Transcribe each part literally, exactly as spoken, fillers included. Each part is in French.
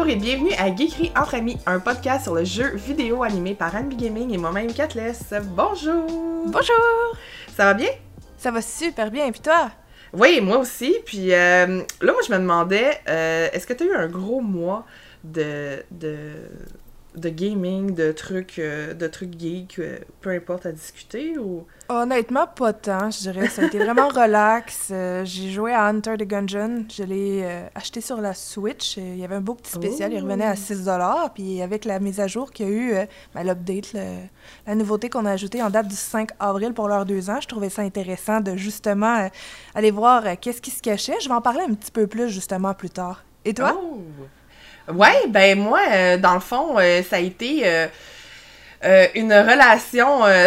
et bienvenue à Geekery entre amis, un podcast sur le jeu vidéo animé par Anne B Gaming et moi-même Catless. Bonjour! Bonjour! Ça va bien? Ça va super bien, et puis toi? Oui, moi aussi. Puis euh, là, moi, je me demandais, euh, est-ce que tu as eu un gros mois de, de, de gaming, de trucs, euh, de trucs geeks, euh, peu importe, à discuter ou... Honnêtement, pas tant, je dirais. Ça a été vraiment relax. Euh, j'ai joué à Hunter the Gungeon. Je l'ai euh, acheté sur la Switch. Il y avait un beau petit spécial. Oh. Il revenait à six dollars. Puis avec la mise à jour qu'il y a eu, euh, ben, l'update, le, la nouveauté qu'on a ajoutée en date du cinq avril pour leurs deux ans, je trouvais ça intéressant de justement euh, aller voir euh, qu'est-ce qui se cachait. Je vais en parler un petit peu plus justement plus tard. Et toi? Oh. Ouais, ben moi, euh, dans le fond, euh, ça a été... Euh, Euh, une relation euh,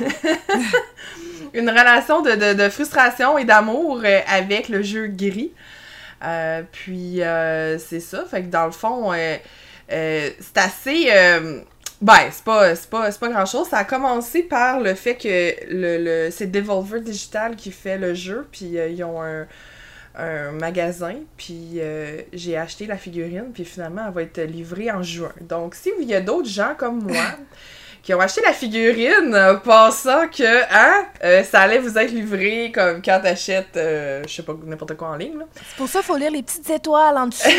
une relation de, de, de frustration et d'amour euh, avec le jeu Gris. Euh, puis euh, c'est ça, fait que dans le fond euh, euh, c'est assez euh, ben c'est pas c'est pas c'est pas grand chose. Ça a commencé par le fait que le, le c'est Devolver Digital qui fait le jeu, puis euh, ils ont un un magasin, puis euh, j'ai acheté la figurine, puis finalement elle va être livrée en juin. Donc si il y a d'autres gens comme moi qui ont acheté la figurine euh, pensant que hein, euh, ça allait vous être livré comme quand t'achètes euh, je sais pas, n'importe quoi en ligne là. C'est pour ça qu'il faut lire les petites étoiles en dessous.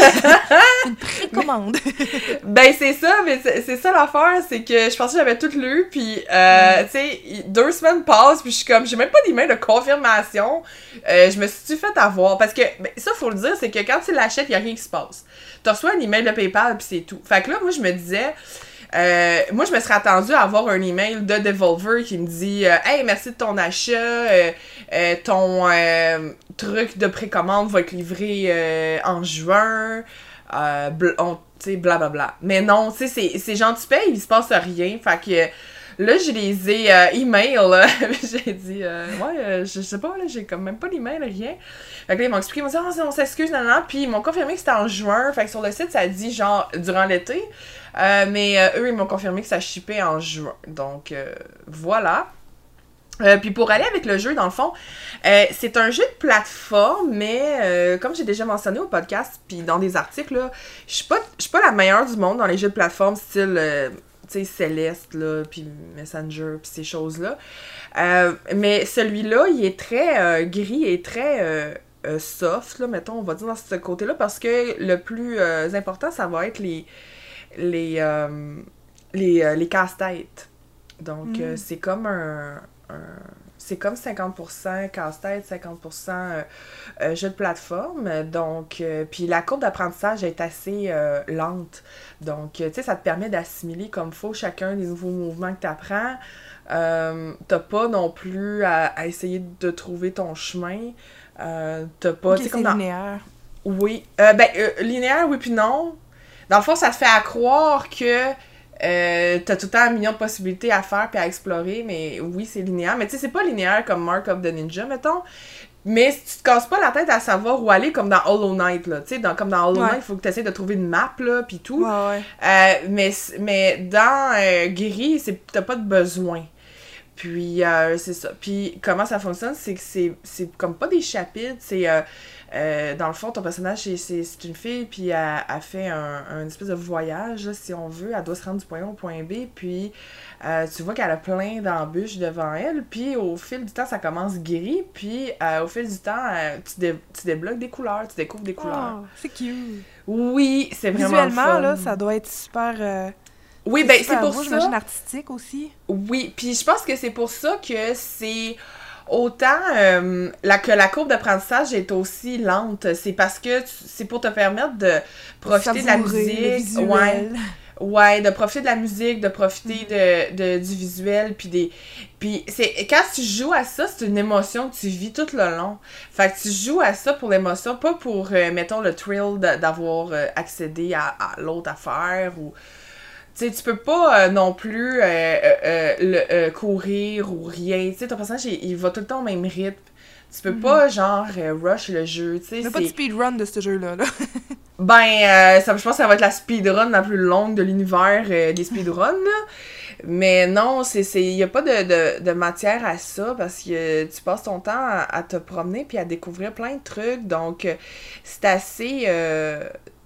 Une précommande. Ben c'est ça, mais c'est, c'est ça l'affaire, c'est que je pensais que j'avais tout lu, puis euh, mm. tu sais, deux semaines passent, puis je suis comme, j'ai même pas d'email de confirmation. Euh, je me suis fait avoir, parce que, ben ça faut le dire, c'est que quand tu l'achètes, y a rien qui se passe. Tu reçois un email de PayPal, puis c'est tout. Fait que là, moi je me disais... Euh, moi, je me serais attendue à avoir un email de Devolver qui me dit euh, « Hey, merci de ton achat, euh, euh, ton euh, truc de précommande va être livré euh, en juin, euh, bl- tu sais, blablabla. » Mais non, tu sais, c'est, c'est genre, tu payes, il se passe rien. Fait que là, je les ai euh, email, là. J'ai dit euh, « Ouais, euh, je sais pas, là, j'ai comme même pas d'email, rien. » Fait que là, ils m'ont expliqué, ils m'ont dit « Ah, oh, on s'excuse, nan, nan. » Puis ils m'ont confirmé que c'était en juin. Fait que sur le site, ça dit genre durant l'été. Euh, mais euh, eux, ils m'ont confirmé que ça shippait en juin. Donc, euh, voilà. Euh, puis pour aller avec le jeu, dans le fond, euh, c'est un jeu de plateforme, mais euh, comme j'ai déjà mentionné au podcast, puis dans des articles, là, je suis pas, je suis pas la meilleure du monde dans les jeux de plateforme, style, euh, tu sais, Céleste, là, puis Messenger, puis ces choses-là. Euh, mais celui-là, il est très euh, gris et très... Euh, euh, soft, là, mettons, on va dire dans ce côté-là, parce que le plus euh, important, ça va être les... les, euh, les, euh, les casse-têtes. Donc, mm. euh, c'est comme un, un... c'est comme cinquante pour cent casse-tête, cinquante pour cent euh, euh, jeu de plateforme. Donc, euh, puis la courbe d'apprentissage est assez euh, lente. Donc, euh, tu sais, ça te permet d'assimiler comme faut chacun des nouveaux mouvements que tu apprends. Euh, t'as pas non plus à, à essayer de trouver ton chemin. Euh, t'as pas... Okay, c'est comme dans... linéaire. Oui. Euh, ben, euh, linéaire, oui, puis non. Dans le fond, ça te fait à croire que euh, t'as tout le temps un million de possibilités à faire puis à explorer, mais oui, c'est linéaire. Mais tu sais, c'est pas linéaire comme Mark of the Ninja, mettons. Mais si tu te casses pas la tête à savoir où aller, comme dans Hollow Knight, là. Tu sais, dans, comme dans Hollow Knight, il faut que tu essaies de trouver une map, là, pis tout. Ouais, ouais. Euh, mais, mais dans euh, Gris, c'est, t'as pas de besoin. Puis, euh, c'est ça. Puis, comment ça fonctionne, c'est que c'est, c'est comme pas des chapitres, c'est... Euh, Euh, dans le fond, ton personnage, c'est, c'est, c'est une fille, puis elle, elle fait un, un espèce de voyage, là, si on veut. Elle doit se rendre du point A au point B, puis euh, tu vois qu'elle a plein d'embûches devant elle, puis au fil du temps, ça commence gris, puis euh, au fil du temps, euh, tu, dé- tu débloques des couleurs, tu découvres des couleurs. Oh, c'est cute! Oui, c'est vraiment Visuellement, fun. là, ça doit être super... Euh... Oui, c'est ben super c'est pour beau, ça... j'imagine artistique aussi. Oui, puis je pense que c'est pour ça que c'est... Autant euh, la, que la courbe d'apprentissage est aussi lente, c'est parce que tu, c'est pour te permettre de profiter de la musique, ouais, ouais, de profiter de la musique, de profiter de, de du visuel, puis des, puis c'est quand tu joues à ça, c'est une émotion que tu vis tout le long. Fait que tu joues à ça pour l'émotion, pas pour euh, mettons le thrill de, d'avoir euh, accédé à, à l'autre affaire ou tu sais, tu peux pas euh, non plus euh, euh, euh, le, euh, courir ou rien. Tu sais, ton personnage, il, il va tout le temps au même rythme. Tu peux mm-hmm. pas, genre, euh, rush le jeu, tu sais. Il n'y a pas de speedrun de ce jeu-là, là. Ben, euh, ça, je pense que ça va être la speedrun la plus longue de l'univers euh, des speedruns, là. Mais non, c'est c'est il y a pas de, de, de matière à ça parce que tu passes ton temps à, à te promener puis à découvrir plein de trucs. Donc, c'est assez... Euh,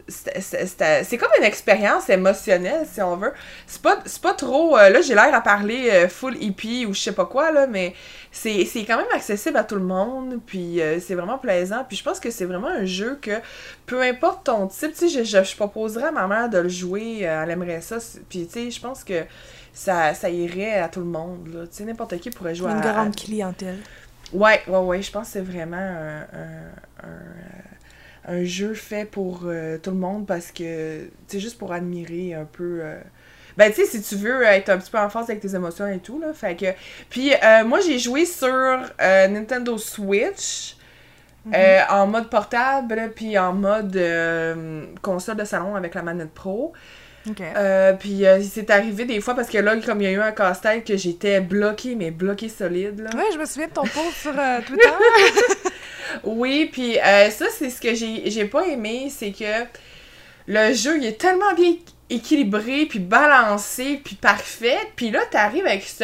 c'était, c'était, c'était, c'est comme une expérience émotionnelle, si on veut. C'est pas, c'est pas trop... Euh, là, j'ai l'air à parler euh, full hippie ou je sais pas quoi, là, mais c'est, c'est quand même accessible à tout le monde, puis euh, c'est vraiment plaisant. Puis je pense que c'est vraiment un jeu que, peu importe ton type, tu sais, je, je, je proposerais à ma mère de le jouer, euh, elle aimerait ça. Puis, tu sais, je pense que ça, ça irait à tout le monde, là. Tu sais, n'importe qui pourrait jouer Une à... grande à... clientèle. Ouais, ouais, ouais, je pense que c'est vraiment un... un, un un jeu fait pour euh, tout le monde parce que, tu sais, juste pour admirer un peu... Euh... Ben, tu sais, si tu veux être un petit peu en phase avec tes émotions et tout, là, fait que... Puis, euh, moi, j'ai joué sur euh, Nintendo Switch, mm-hmm. euh, en mode portable, puis en mode euh, console de salon avec la manette pro. OK. Euh, puis, euh, c'est arrivé des fois, parce que là, comme il y a eu un casse-tête, que j'étais bloquée, mais bloquée solide, là. Ouais, je me souviens de ton post sur euh, Twitter. Oui, puis euh, ça, c'est ce que j'ai, j'ai pas aimé, c'est que le jeu, il est tellement bien équilibré, puis balancé, puis parfait, puis là, t'arrives avec ce,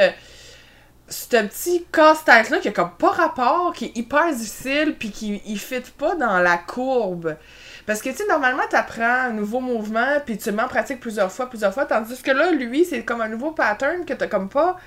ce petit casse-tête-là qui a comme pas rapport, qui est hyper difficile, puis qui il fit pas dans la courbe. Parce que, tu sais, normalement, t'apprends un nouveau mouvement, puis tu le mets en pratique plusieurs fois, plusieurs fois, tandis que là, lui, c'est comme un nouveau pattern que t'as comme pas...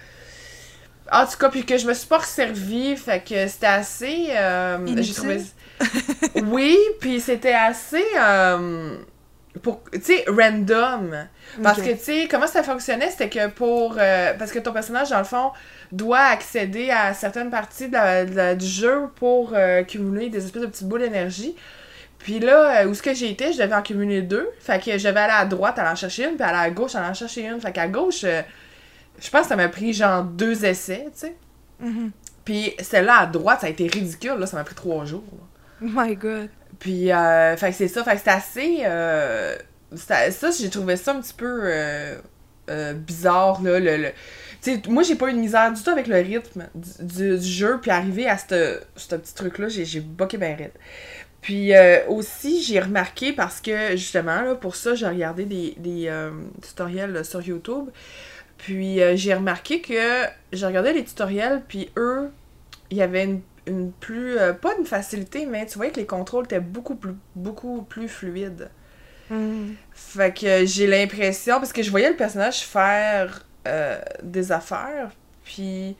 En tout cas, puis que je me suis pas resservie, fait que c'était assez... Euh, j'ai trouvé... Oui, puis c'était assez... Euh, pour, tu sais, random. Parce okay. que, tu sais, comment ça fonctionnait, c'était que pour... Euh, parce que ton personnage, dans le fond, doit accéder à certaines parties de la, de la, du jeu pour euh, cumuler des espèces de petites boules d'énergie. Puis là, où est-ce que j'ai été, je devais en cumuler deux. Fait que je devais aller à droite, aller en chercher une, puis aller à gauche, aller en chercher une. Fait qu'à gauche... Euh, je pense que ça m'a pris genre deux essais, tu sais. Mm-hmm. Puis celle-là à droite, ça a été ridicule, là, ça m'a pris trois jours. Là. Oh my god. Puis, euh, fait que c'est ça, fait que c'était assez... Euh, c'était, ça, j'ai trouvé ça un petit peu euh, euh, bizarre, là. Le, le, tu sais, moi, j'ai pas eu de misère du tout avec le rythme du, du, du jeu, puis arrivé à ce petit truc-là, j'ai, j'ai boqué ben raide. Puis euh, aussi, j'ai remarqué, parce que, justement, là, pour ça, j'ai regardé des, des euh, tutoriels là, sur YouTube. Puis euh, j'ai remarqué que j'ai regardé les tutoriels, puis eux, il y avait une, une plus... Euh, pas une facilité, mais tu voyais que les contrôles étaient beaucoup plus, beaucoup plus fluides. Mm. Fait que j'ai l'impression... Parce que je voyais le personnage faire euh, des affaires, puis...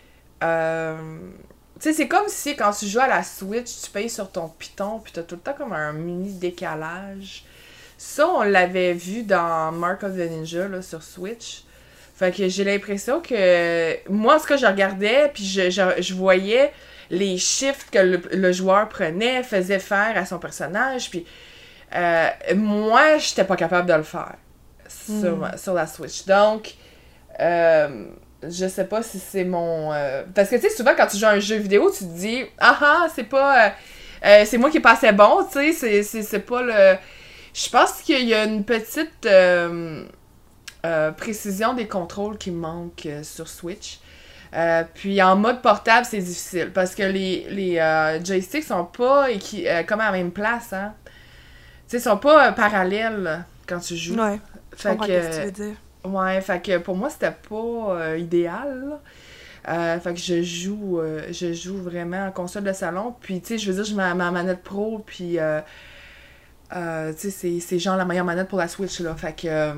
Euh, tu sais, c'est comme si quand tu joues à la Switch, tu payes sur ton piton, puis t'as tout le temps comme un mini décalage. Ça, on l'avait vu dans Mark of the Ninja, là, sur Switch. Fait que j'ai l'impression que... Moi, en tout cas, je regardais, puis je, je, je voyais les shifts que le, le joueur prenait, faisait faire à son personnage, puis euh, moi, j'étais pas capable de le faire sur, mm. sur la Switch. Donc, euh, je sais pas si c'est mon... Euh... Parce que, tu sais, souvent, quand tu joues à un jeu vidéo, tu te dis « Ah ah, c'est pas... Euh, euh, c'est moi qui est pas assez bon, tu sais, c'est, c'est, c'est pas le... » Je pense qu'il y a une petite... Euh, Euh, précision des contrôles qui manquent euh, sur Switch. Euh, puis en mode portable, c'est difficile parce que les, les euh, joysticks sont pas équi- euh, comme à la même place, hein. Tu sais, ils sont pas euh, parallèles quand tu joues. Ouais, je comprends que, ce que tu veux dire. Ouais, fait que pour moi, c'était pas euh, idéal. Euh, fait que je joue euh, je joue vraiment en console de salon. Puis, tu sais, je veux dire, je mets ma manette pro, puis euh, euh, tu sais, c'est, c'est genre la meilleure manette pour la Switch, là. Fait que... Euh,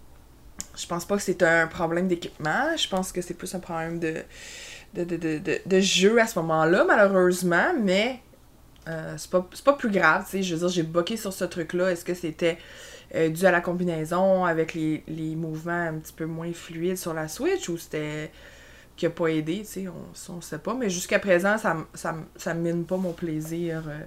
je pense pas que c'est un problème d'équipement. Je pense que c'est plus un problème de, de, de, de, de, de jeu à ce moment-là, malheureusement. Mais euh, c'est pas, c'est pas plus grave, tu sais. Je veux dire, j'ai boqué sur ce truc-là. Est-ce que c'était euh, dû à la combinaison avec les, les mouvements un petit peu moins fluides sur la Switch ou c'était qui a pas aidé, tu sais, on, on sait pas. Mais jusqu'à présent, ça, ça, ça mine pas mon plaisir. Euh,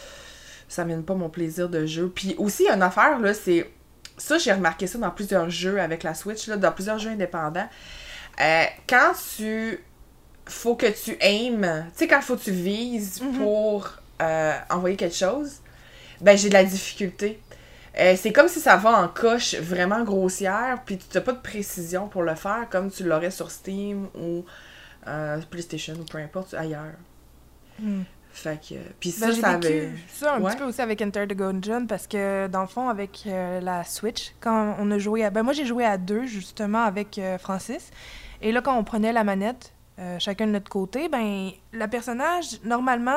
ça mine pas mon plaisir de jeu. Puis aussi, une affaire, là, c'est... Ça, j'ai remarqué ça dans plusieurs jeux avec la Switch, là, dans plusieurs jeux indépendants. Euh, quand tu... Faut que tu aimes, tu sais, quand faut que tu vises mm-hmm. pour euh, envoyer quelque chose, ben j'ai de la difficulté. Euh, c'est comme si ça va en coche vraiment grossière, puis tu n'as pas de précision pour le faire, comme tu l'aurais sur Steam ou euh, PlayStation ou peu importe, ailleurs. Mm. Fait que... Puis ça, ben, j'ai ça vécu avait... ça un ouais. petit peu aussi avec Enter the Gungeon, parce que, dans le fond, avec euh, la Switch, quand on a joué à... Ben moi, j'ai joué à deux, justement, avec euh, Francis. Et là, quand on prenait la manette, euh, chacun de notre côté, ben le personnage, normalement,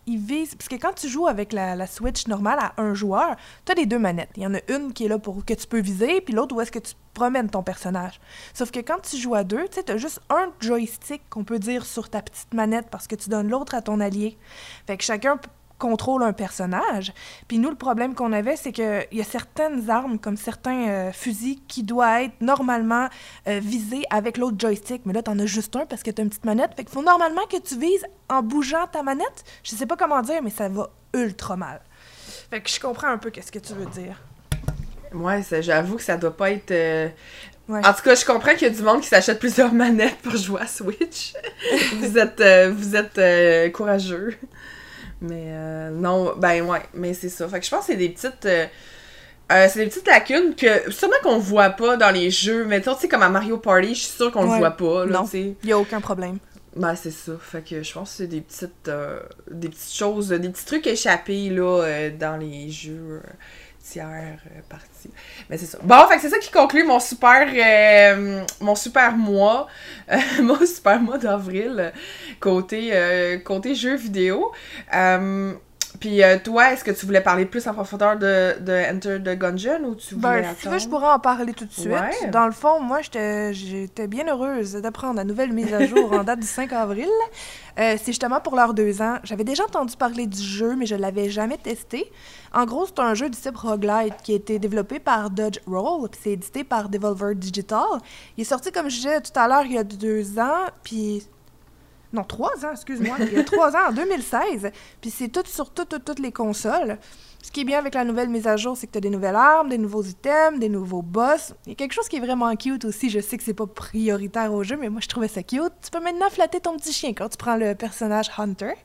il vise... Parce que quand tu joues avec la, la Switch normale à un joueur, t'as les deux manettes. Il y en a une qui est là pour que tu peux viser, puis l'autre où est-ce que tu promènes ton personnage. Sauf que quand tu joues à deux, tu sais, t'as juste un joystick qu'on peut dire sur ta petite manette parce que tu donnes l'autre à ton allié. Fait que chacun contrôle un personnage. Puis nous, le problème qu'on avait, c'est qu'il y a certaines armes, comme certains euh, fusils, qui doivent être normalement euh, visés avec l'autre joystick. Mais là, t'en as juste un parce que t'as une petite manette. Fait qu'il faut normalement que tu vises en bougeant ta manette. Je sais pas comment dire, mais ça va ultra mal. Fait que je comprends un peu qu'est-ce que tu veux dire. Ouais, ça, j'avoue que ça doit pas être... Euh... Ouais. En tout cas, je comprends qu'il y a du monde qui s'achète plusieurs manettes pour jouer à Switch. vous êtes, euh, vous êtes euh, courageux. Mais euh, non, ben ouais, mais c'est ça. Fait que je pense que c'est des petites... Euh, euh, c'est des petites lacunes que sûrement qu'on voit pas dans les jeux. Mais tu sais, comme à Mario Party, je suis sûre qu'on Ouais. le voit pas. Là, Non, il y a aucun problème. Ben c'est ça. Fait que je pense que c'est des petites... Euh, des petites choses, des petits trucs échappés là, euh, dans les jeux... Euh, tiers euh, partie. Mais c'est ça. Bon, fait que c'est ça qui conclut mon super euh, mon super mois euh, mon super mois d'avril côté euh, côté jeux vidéo. Euh, puis euh, toi, est-ce que tu voulais parler plus en profondeur de, de Enter the Gungeon ou tu voulais Ben, attendre? si tu veux, je pourrais en parler tout de suite. Ouais. Dans le fond, moi, j'étais j'étais bien heureuse d'apprendre la nouvelle mise à jour en date du cinq avril. Euh, c'est justement pour leurs deux ans. J'avais déjà entendu parler du jeu, mais je l'avais jamais testé. En gros, c'est un jeu du type roguelite qui a été développé par Dodge Roll, puis c'est édité par Devolver Digital. Il est sorti, comme je disais tout à l'heure, il y a deux ans, puis... Non, trois ans, excuse-moi. Il y a trois ans, en deux mille seize. Puis c'est tout sur toutes, toutes, toutes les consoles. Ce qui est bien avec la nouvelle mise à jour, c'est que tu as des nouvelles armes, des nouveaux items, des nouveaux boss. Il y a quelque chose qui est vraiment cute aussi. Je sais que c'est pas prioritaire au jeu, mais moi, je trouvais ça cute. Tu peux maintenant flatter ton petit chien quand tu prends le personnage Hunter.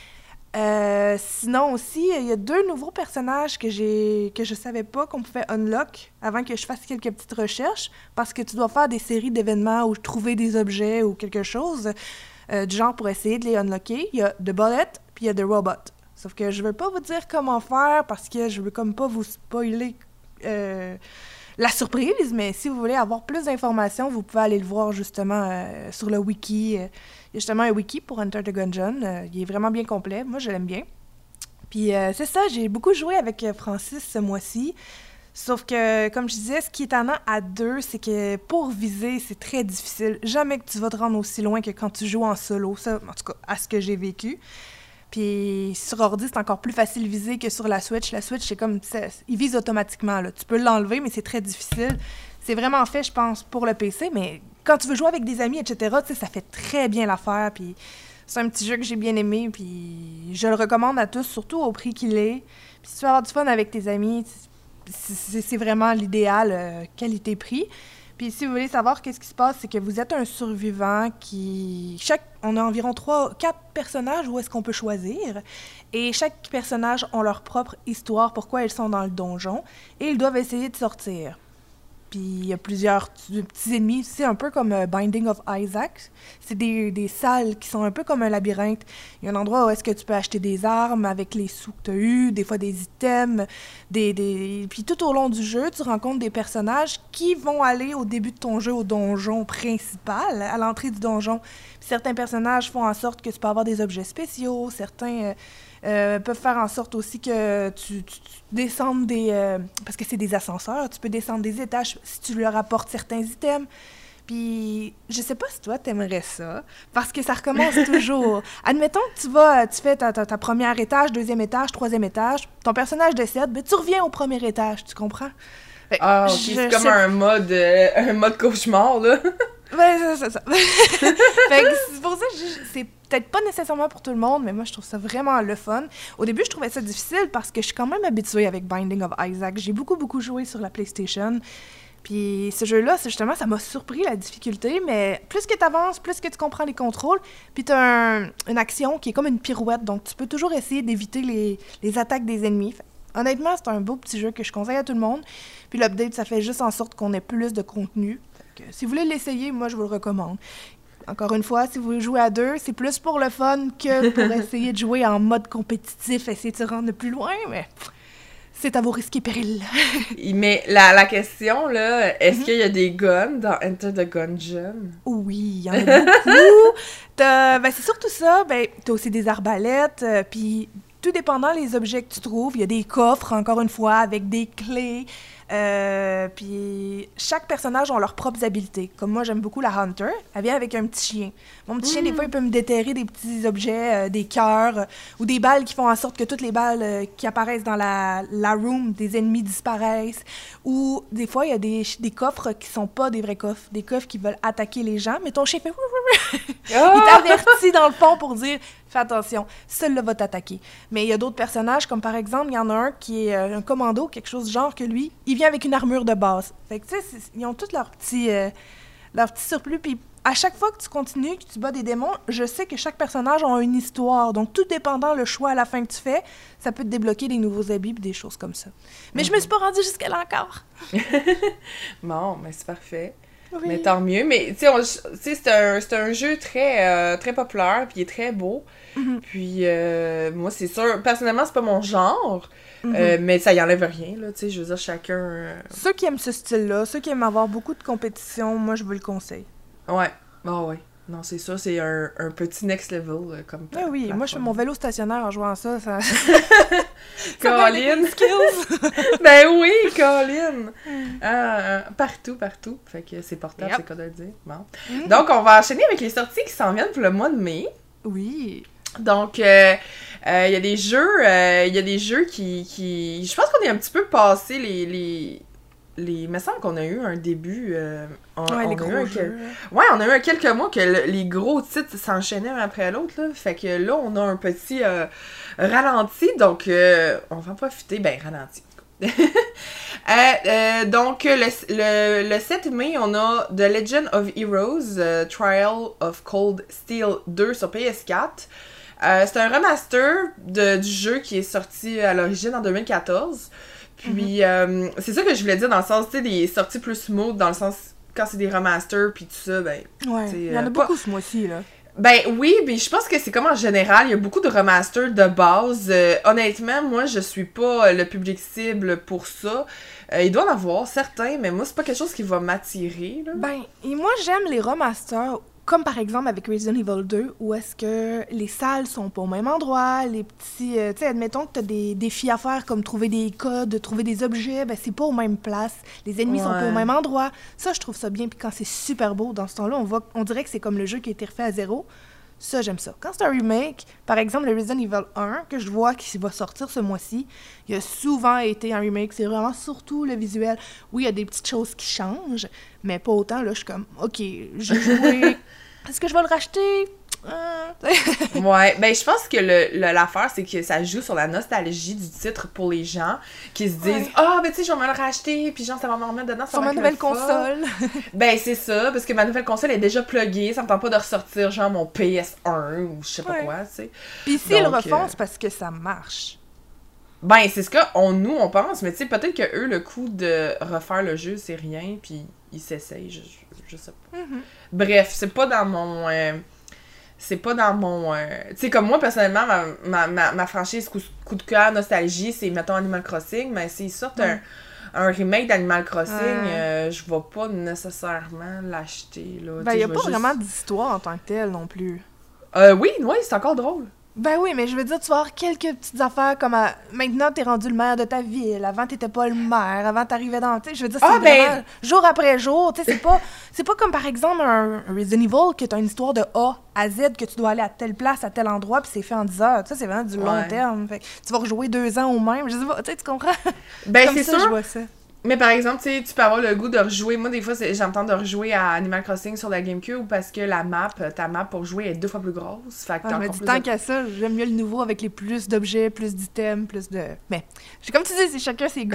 Euh, sinon aussi, il y a deux nouveaux personnages que j'ai que je savais pas qu'on pouvait unlock avant que je fasse quelques petites recherches, parce que tu dois faire des séries d'événements ou trouver des objets ou quelque chose euh, du genre pour essayer de les unlocker. Il y a The Bullet, puis il y a The Robot. Sauf que je veux pas vous dire comment faire parce que je veux comme pas vous spoiler euh, la surprise, mais si vous voulez avoir plus d'informations, vous pouvez aller le voir justement euh, sur le wiki. Il y a justement un wiki pour Enter the Gungeon. Euh, il est vraiment bien complet. Moi, je l'aime bien. Puis euh, c'est ça, j'ai beaucoup joué avec Francis ce mois-ci. Sauf que, comme je disais, ce qui est étonnant à deux, c'est que pour viser, c'est très difficile. Jamais que tu vas te rendre aussi loin que quand tu joues en solo. Ça, en tout cas, à ce que j'ai vécu. Puis sur ordi, c'est encore plus facile de viser que sur la Switch. La Switch, c'est comme... C'est, il vise automatiquement, là. Tu peux l'enlever, mais c'est très difficile. C'est vraiment fait, je pense, pour le P C, mais quand tu veux jouer avec des amis, et cetera, tu sais, ça fait très bien l'affaire. Puis c'est un petit jeu que j'ai bien aimé, puis je le recommande à tous, surtout au prix qu'il est. Puis si tu veux avoir du fun avec tes amis, c'est, c'est vraiment l'idéal euh, qualité-prix. Puis si vous voulez savoir qu'est-ce qui se passe, c'est que vous êtes un survivant qui... Chaque... On a environ trois, quatre personnages où est-ce qu'on peut choisir. Et chaque personnage a leur propre histoire, pourquoi ils sont dans le donjon. Et ils doivent essayer de sortir. Puis il y a plusieurs t- petits ennemis. C'est un peu comme uh, Binding of Isaac. C'est des, des salles qui sont un peu comme un labyrinthe. Il y a un endroit où est-ce que tu peux acheter des armes avec les sous que tu as eus, des fois des items. Des, des... Puis tout au long du jeu, tu rencontres des personnages qui vont aller au début de ton jeu au donjon principal, à l'entrée du donjon. Puis certains personnages font en sorte que tu peux avoir des objets spéciaux. Certains... Euh, Euh, peuvent faire en sorte aussi que tu, tu, tu descendes des... Euh, parce que c'est des ascenseurs, tu peux descendre des étages si tu leur apportes certains items. Puis, je sais pas si toi, t'aimerais ça, parce que ça recommence toujours. Admettons que tu vas, tu fais ta, ta, ta première étage, deuxième étage, troisième étage, ton personnage décède, mais tu reviens au premier étage, tu comprends? Fait, Ah, ok, je, c'est comme sais... un mode, euh, un mode cauchemar, là. Ouais, c'est ça, ça. Fait que c'est pour ça que je, c'est peut-être pas nécessairement pour tout le monde, mais moi, je trouve ça vraiment le fun. Au début, je trouvais ça difficile parce que je suis quand même habituée avec Binding of Isaac. J'ai beaucoup, beaucoup joué sur la PlayStation. Puis ce jeu-là, c'est justement, ça m'a surpris, la difficulté, mais plus que tu avances, plus que tu comprends les contrôles, puis tu as un, une action qui est comme une pirouette, donc tu peux toujours essayer d'éviter les, les attaques des ennemis. Fait, honnêtement, c'est un beau petit jeu que je conseille à tout le monde. Puis l'update, ça fait juste en sorte qu'on ait plus de contenu. Fait que, si vous voulez l'essayer, moi, je vous le recommande. Encore une fois, si vous jouez à deux, c'est plus pour le fun que pour essayer de jouer en mode compétitif, essayer de se rendre plus loin, mais C'est à vos risques et périls. Mais la, la question, là, est-ce Mhm. qu'il y a des guns dans Enter the Gungeon? Oui, il y en a beaucoup. T'as- ben, c'est surtout ça. Ben, t'as aussi des arbalètes. euh, Puis, tout dépendant les objets que tu trouves, il y a des coffres, encore une fois, avec des clés. Euh, puis, chaque personnage a leurs propres habiletés. Comme moi, j'aime beaucoup la Hunter. Elle vient avec un petit chien. Mon petit chien, des fois, il peut me déterrer des petits objets, euh, des cœurs, euh, ou des balles qui font en sorte que toutes les balles euh, qui apparaissent dans la, la room des ennemis disparaissent. Ou des fois, il y a des, des coffres qui sont pas des vrais coffres, des coffres qui veulent attaquer les gens, mais ton chien fait... Il t'avertit dans le fond pour dire fais attention, celui-là va t'attaquer. Mais il y a d'autres personnages, comme par exemple, il y en a un qui est euh, un commando, quelque chose du genre que lui, il vient avec une armure de base. Fait que tu sais, c'est- ils ont tous leurs petits, euh, leurs petits surplus. Puis à chaque fois que tu continues, que tu bats des démons, je sais que chaque personnage a une histoire. Donc tout dépendant le choix à la fin que tu fais, ça peut te débloquer des nouveaux habits et des choses comme ça. Mais je me suis pas rendue jusqu'à là encore. Bon, mais c'est parfait. Oui. Mais tant mieux. Mais, tu sais, on- tu sais, c'est un, c'est un jeu très, euh, très populaire, puis il est très beau. Mhm. Puis, euh, moi, c'est sûr, personnellement, c'est pas mon genre, Mhm. euh, mais ça y enlève rien, là, tu sais, je veux dire, chacun... euh, Ceux qui aiment ce style-là, ceux qui aiment avoir beaucoup de compétition, moi je vous le conseille. Ouais, bah ouais. Non, c'est sûr, c'est un, un petit next level, euh, comme Oui, oui, moi je fais plateforme. mon vélo stationnaire en jouant à ça. ça... Colin! skills! Ben oui, Colin! Ah, ah, partout, partout. Fait que c'est portable, Yep. c'est quoi de le dire. Bon. Mhm. Donc, on va enchaîner avec les sorties qui s'en viennent pour le mois de mai. Oui. Donc, euh, euh, il y a des jeux, euh, il y a des jeux qui, qui... Je pense qu'on est un petit peu passé les... les... les... Il me semble qu'on a eu un début... euh, on, Ouais, on les a gros eu un jeux. quel- Ouais, on a eu un quelques mois que le- les gros titres s'enchaînaient un après l'autre, là. Fait que là, on a un petit euh, ralenti, donc euh, on va en profiter. Ben, ralenti. Euh, euh, donc, le, le, le sept mai, on a The Legend of Heroes, euh, Trial of Cold Steel deux sur P S quatre. Euh, c'est un remaster de, du jeu qui est sorti à l'origine en deux mille quatorze. Puis, euh, c'est ça que je voulais dire dans le sens, tu sais, des sorties plus smooth, dans le sens, quand c'est des remasters, puis tout ça, ben... Ouais, t'sais, il y en a euh, beaucoup ce mois-ci, là. Ben oui, mais je pense que c'est comme en général, il y a beaucoup de remasters de base. Euh, honnêtement, moi, je suis pas euh, le public cible pour ça. Euh, il doit en avoir certains, mais moi, c'est pas quelque chose qui va m'attirer, là. Ben, et moi j'aime les remasters, comme par exemple avec Resident Evil deux, où est-ce que les salles sont pas au même endroit, les petits... euh, tu sais, admettons que t'as des défis à faire, comme trouver des codes, trouver des objets, ben c'est pas aux mêmes places. Les ennemis sont pas Ouais. au même endroit. Ça, je trouve ça bien, puis quand c'est super beau, dans ce temps-là, on, voit, on dirait que c'est comme le jeu qui a été refait à zéro. Ça, j'aime ça. Quand c'est un remake, par exemple, le Resident Evil un, que je vois qui va sortir ce mois-ci, il a souvent été un remake. C'est vraiment surtout le visuel. Oui, il y a des petites choses qui changent, mais pas autant. Là, je suis comme, OK, j'ai joué. Est-ce que je vais le racheter? Euh, Ouais, ben je pense que le, le- l'affaire, c'est que ça joue sur la nostalgie du titre pour les gens qui se disent Ouais. « Ah, ben tu sais, je vais me le racheter, puis genre, ça va me remettre dedans, ça Sur va ma être nouvelle le fun. console. » Ben c'est ça, parce que ma nouvelle console est déjà pluggée, ça me tente pas de ressortir genre mon P S un ou je sais pas Ouais. quoi, tu sais. Puis s'ils le Donc, refont, euh, c'est parce que ça marche. Ben, c'est ce qu'on nous, on pense, mais tu sais, peut-être que eux, le coup de refaire le jeu, c'est rien, puis ils s'essayent, je, je, je sais pas. Mhm. Bref, c'est pas dans mon... euh, c'est pas dans mon... euh, tu sais, comme moi, personnellement, ma, ma, ma, ma franchise coup, coup de cœur, nostalgie, c'est, mettons, Animal Crossing, mais s'ils sortent Ouais. un, un remake d'Animal Crossing, Ouais. euh, je vais pas nécessairement l'acheter, là. Ben, Tu sais, il n'y a je vais pas juste- vraiment d'histoire en tant que telle non plus. Euh, oui, oui, c'est encore drôle. Ben oui, mais je veux dire, tu vas avoir quelques petites affaires comme à... maintenant t'es rendu le maire de ta ville, avant t'étais pas le maire, avant t'arrivais dans, tu sais, je veux dire, c'est Ah, ben- vraiment jour après jour, tu sais, c'est pas c'est pas comme par exemple un un Resident Evil que t'as une histoire de A à Z que tu dois aller à telle place, à tel endroit, puis c'est fait en dix heures, tu sais, c'est vraiment du long Ouais. terme, fait que tu vas rejouer deux ans au même, je sais pas, tu sais, tu comprends? Ben, Comme c'est ça, sûr. je vois ça. Mais par exemple, tu sais, tu peux avoir le goût de rejouer. Moi, des fois, c'est- j'entends de rejouer à Animal Crossing sur la GameCube parce que la map, ta map pour jouer est deux fois plus grosse. Fait que Ah, t'as mais encore du plus tant de- qu'à ça, j'aime mieux le nouveau avec les plus d'objets, plus d'items, plus de... Mais, j'ai- comme tu dis, c'est chacun ses goûts.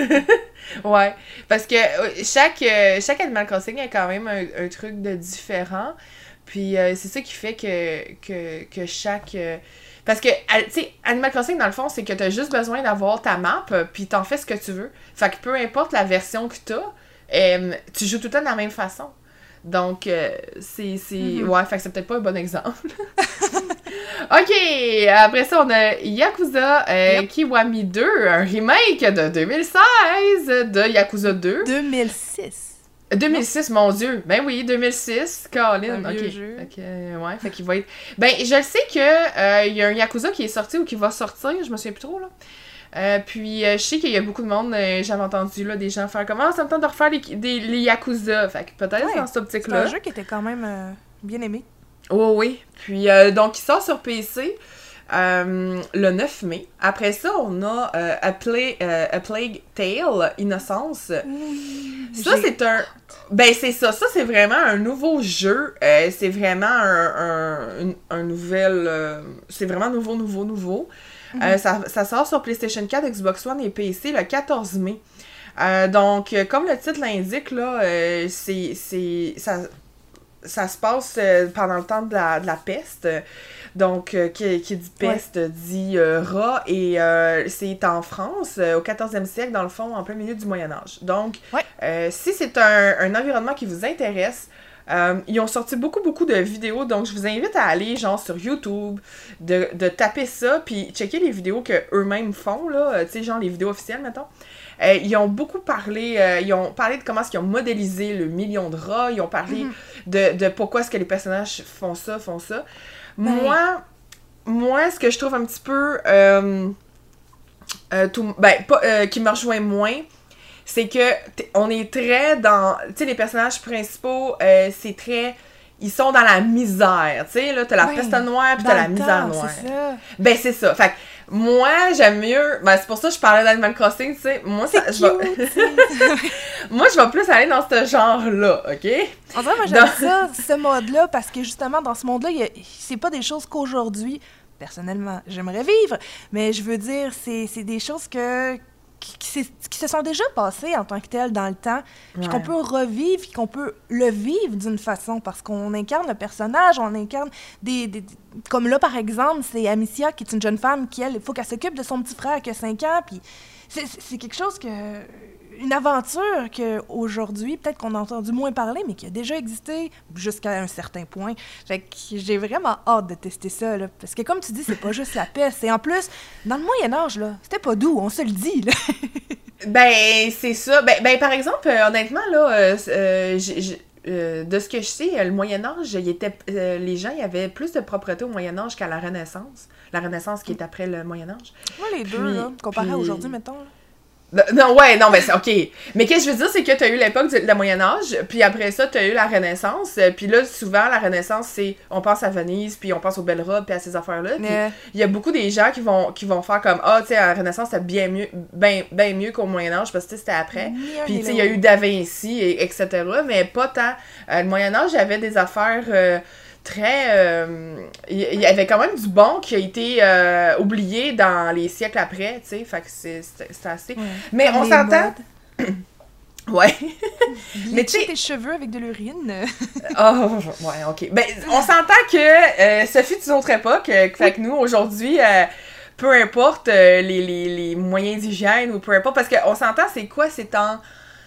Ouais. Parce que euh, chaque, euh, chaque Animal Crossing a quand même un, un truc de différent. Puis euh, c'est ça qui fait que, que, que chaque... euh, Parce que, à- tu sais, Animal Crossing, dans le fond, c'est que t'as juste besoin d'avoir ta map, euh, puis t'en fais ce que tu veux. Fait que peu importe la version que t'as, euh, tu joues tout le temps de la même façon. Donc, euh, c'est... c'est Mhm. Ouais, fait que c'est peut-être pas un bon exemple. Ok, après ça, on a Yakuza euh, Yep. Kiwami deux, un remake de deux mille seize de Yakuza deux. deux mille six. deux mille six, mon Dieu. Ben oui, deux mille six, Colin. Un vieux Ok. jeu. Fait que, euh, ouais, fait qu'il va être... Ben, je le sais que euh, il y a un Yakuza qui est sorti ou qui va sortir, je me souviens plus trop, là. Euh, puis, euh, je sais qu'il y a beaucoup de monde, euh, j'avais entendu là, des gens faire comme « Ah, ça me tente de refaire les, des, les Yakuza. » Fait que peut-être Ouais, dans cette C'est optique-là. un jeu qui était quand même euh, bien aimé. Oh oui. Puis, euh, donc, il sort sur P C euh, le neuf mai. Après ça, on a euh, A, Pla- euh, A Plague Tale, Innocence. Oui. Ça, c'est un... Ben, c'est ça. Ça, c'est vraiment un nouveau jeu. Euh, c'est vraiment un, un, une- un nouvel... euh, c'est vraiment nouveau, nouveau, nouveau. Euh, ça, ça sort sur PlayStation quatre, Xbox One et P C le quatorze mai. Euh, donc, euh, comme le titre l'indique, là, euh, c'est... c'est ça, ça se passe euh, pendant le temps de la, de la peste. Donc, euh, qui, qui dit peste dit euh, rat. Et euh, c'est en France, euh, au quatorzième siècle, dans le fond, en plein milieu du Moyen-Âge. Donc, Ouais. euh, si c'est un, un environnement qui vous intéresse, euh, ils ont sorti beaucoup, beaucoup de vidéos. Donc, je vous invite à aller, genre, sur YouTube, de, de taper ça, puis checker les vidéos qu'eux-mêmes font, là. euh, Tu sais, genre, les vidéos officielles, mettons. Euh, ils ont beaucoup parlé, euh, ils ont parlé de comment est-ce qu'ils ont modélisé le million de rats, ils ont parlé Mhm. de, de pourquoi est-ce que les personnages font ça, font ça. Ben- Moi, moi, ce que je trouve un petit peu, euh, euh, tout, ben, pas, euh, qui me rejoint moins, c'est que t- on est très dans, tu sais, les personnages principaux, euh, c'est très, ils sont dans la misère, tu sais, là, t'as la Ouais, peste noire, puis Dans t'as la le misère temps, noire. c'est ça. Ben, c'est ça. Fait que, moi, j'aime mieux, ben, c'est pour ça que je parlais d'Animal Crossing, tu sais, moi, ça, C'est je vais, cute, tu sais. moi, je vais plus aller dans ce genre-là, ok? On dirait, moi, j'aime ça, ce mode-là, parce que justement, dans ce monde-là, il y a- c'est pas des choses qu'aujourd'hui, personnellement, j'aimerais vivre, mais je veux dire, c'est c'est des choses que qui, qui s'est- qui se sont déjà passées en tant que telles dans le temps, puis Ouais. qu'on peut revivre, puis qu'on peut le vivre d'une façon, parce qu'on incarne le personnage, on incarne des... des- des- comme là, par exemple, c'est Amicia, qui est une jeune femme, qui, elle, il faut qu'elle s'occupe de son petit frère qui a cinq ans, puis c'est- c'est c'est quelque chose que... Une aventure qu'aujourd'hui, peut-être qu'on a entendu moins parler, mais qui a déjà existé jusqu'à un certain point. Fait que j'ai vraiment hâte de tester ça, là. Parce que comme tu dis, c'est pas juste la peste. Et en plus, dans le Moyen-Âge, là, c'était pas doux, on se le dit, là. Ben, c'est ça. Ben, ben par exemple, euh, honnêtement, là, euh, euh, j'ai- j'ai- euh, de ce que je sais, euh, le Moyen-Âge, il était, euh, les gens, il y avait plus de propreté au Moyen-Âge qu'à la Renaissance. La Renaissance qui est après le Moyen-Âge. Moi, les deux, Puis- là, comparé à puis- aujourd'hui, mettons. Là. Non, non, ouais, non, mais c'est OK. Mais qu'est-ce que je veux dire, c'est que t'as eu l'époque du le Moyen-Âge, puis après ça, t'as eu la Renaissance. euh, Puis là, souvent, la Renaissance, c'est... On pense à Venise, puis on pense aux belles robes, puis à ces affaires-là. Puis Mais, il y a beaucoup des gens qui vont, qui vont faire comme « Ah, tu sais, la Renaissance, c'était bien mieux, ben, ben mieux qu'au Moyen-Âge, parce que tu sais, c'était après. » ni un Puis, ni tu sais, il y a l'autre. eu Da Vinci, et, etc. Mais pas tant. Euh, le Moyen-Âge, il y avait des affaires euh, très... euh, Il il y avait quand même du bon qui a été euh, oublié dans les siècles après, tu sais. Fait que c'est- c'était c'était assez... Ouais. Mais Comme on les s'entend... modes. Ouais. Mais tu sais- tes cheveux avec de l'urine. Oh, ouais, ok. Ben, on s'entend que euh, ça fut une autre époque. euh, fait que nous, aujourd'hui... euh, peu importe euh, les, les, les moyens d'hygiène ou peu importe, parce qu'on s'entend, c'est quoi? C'est en...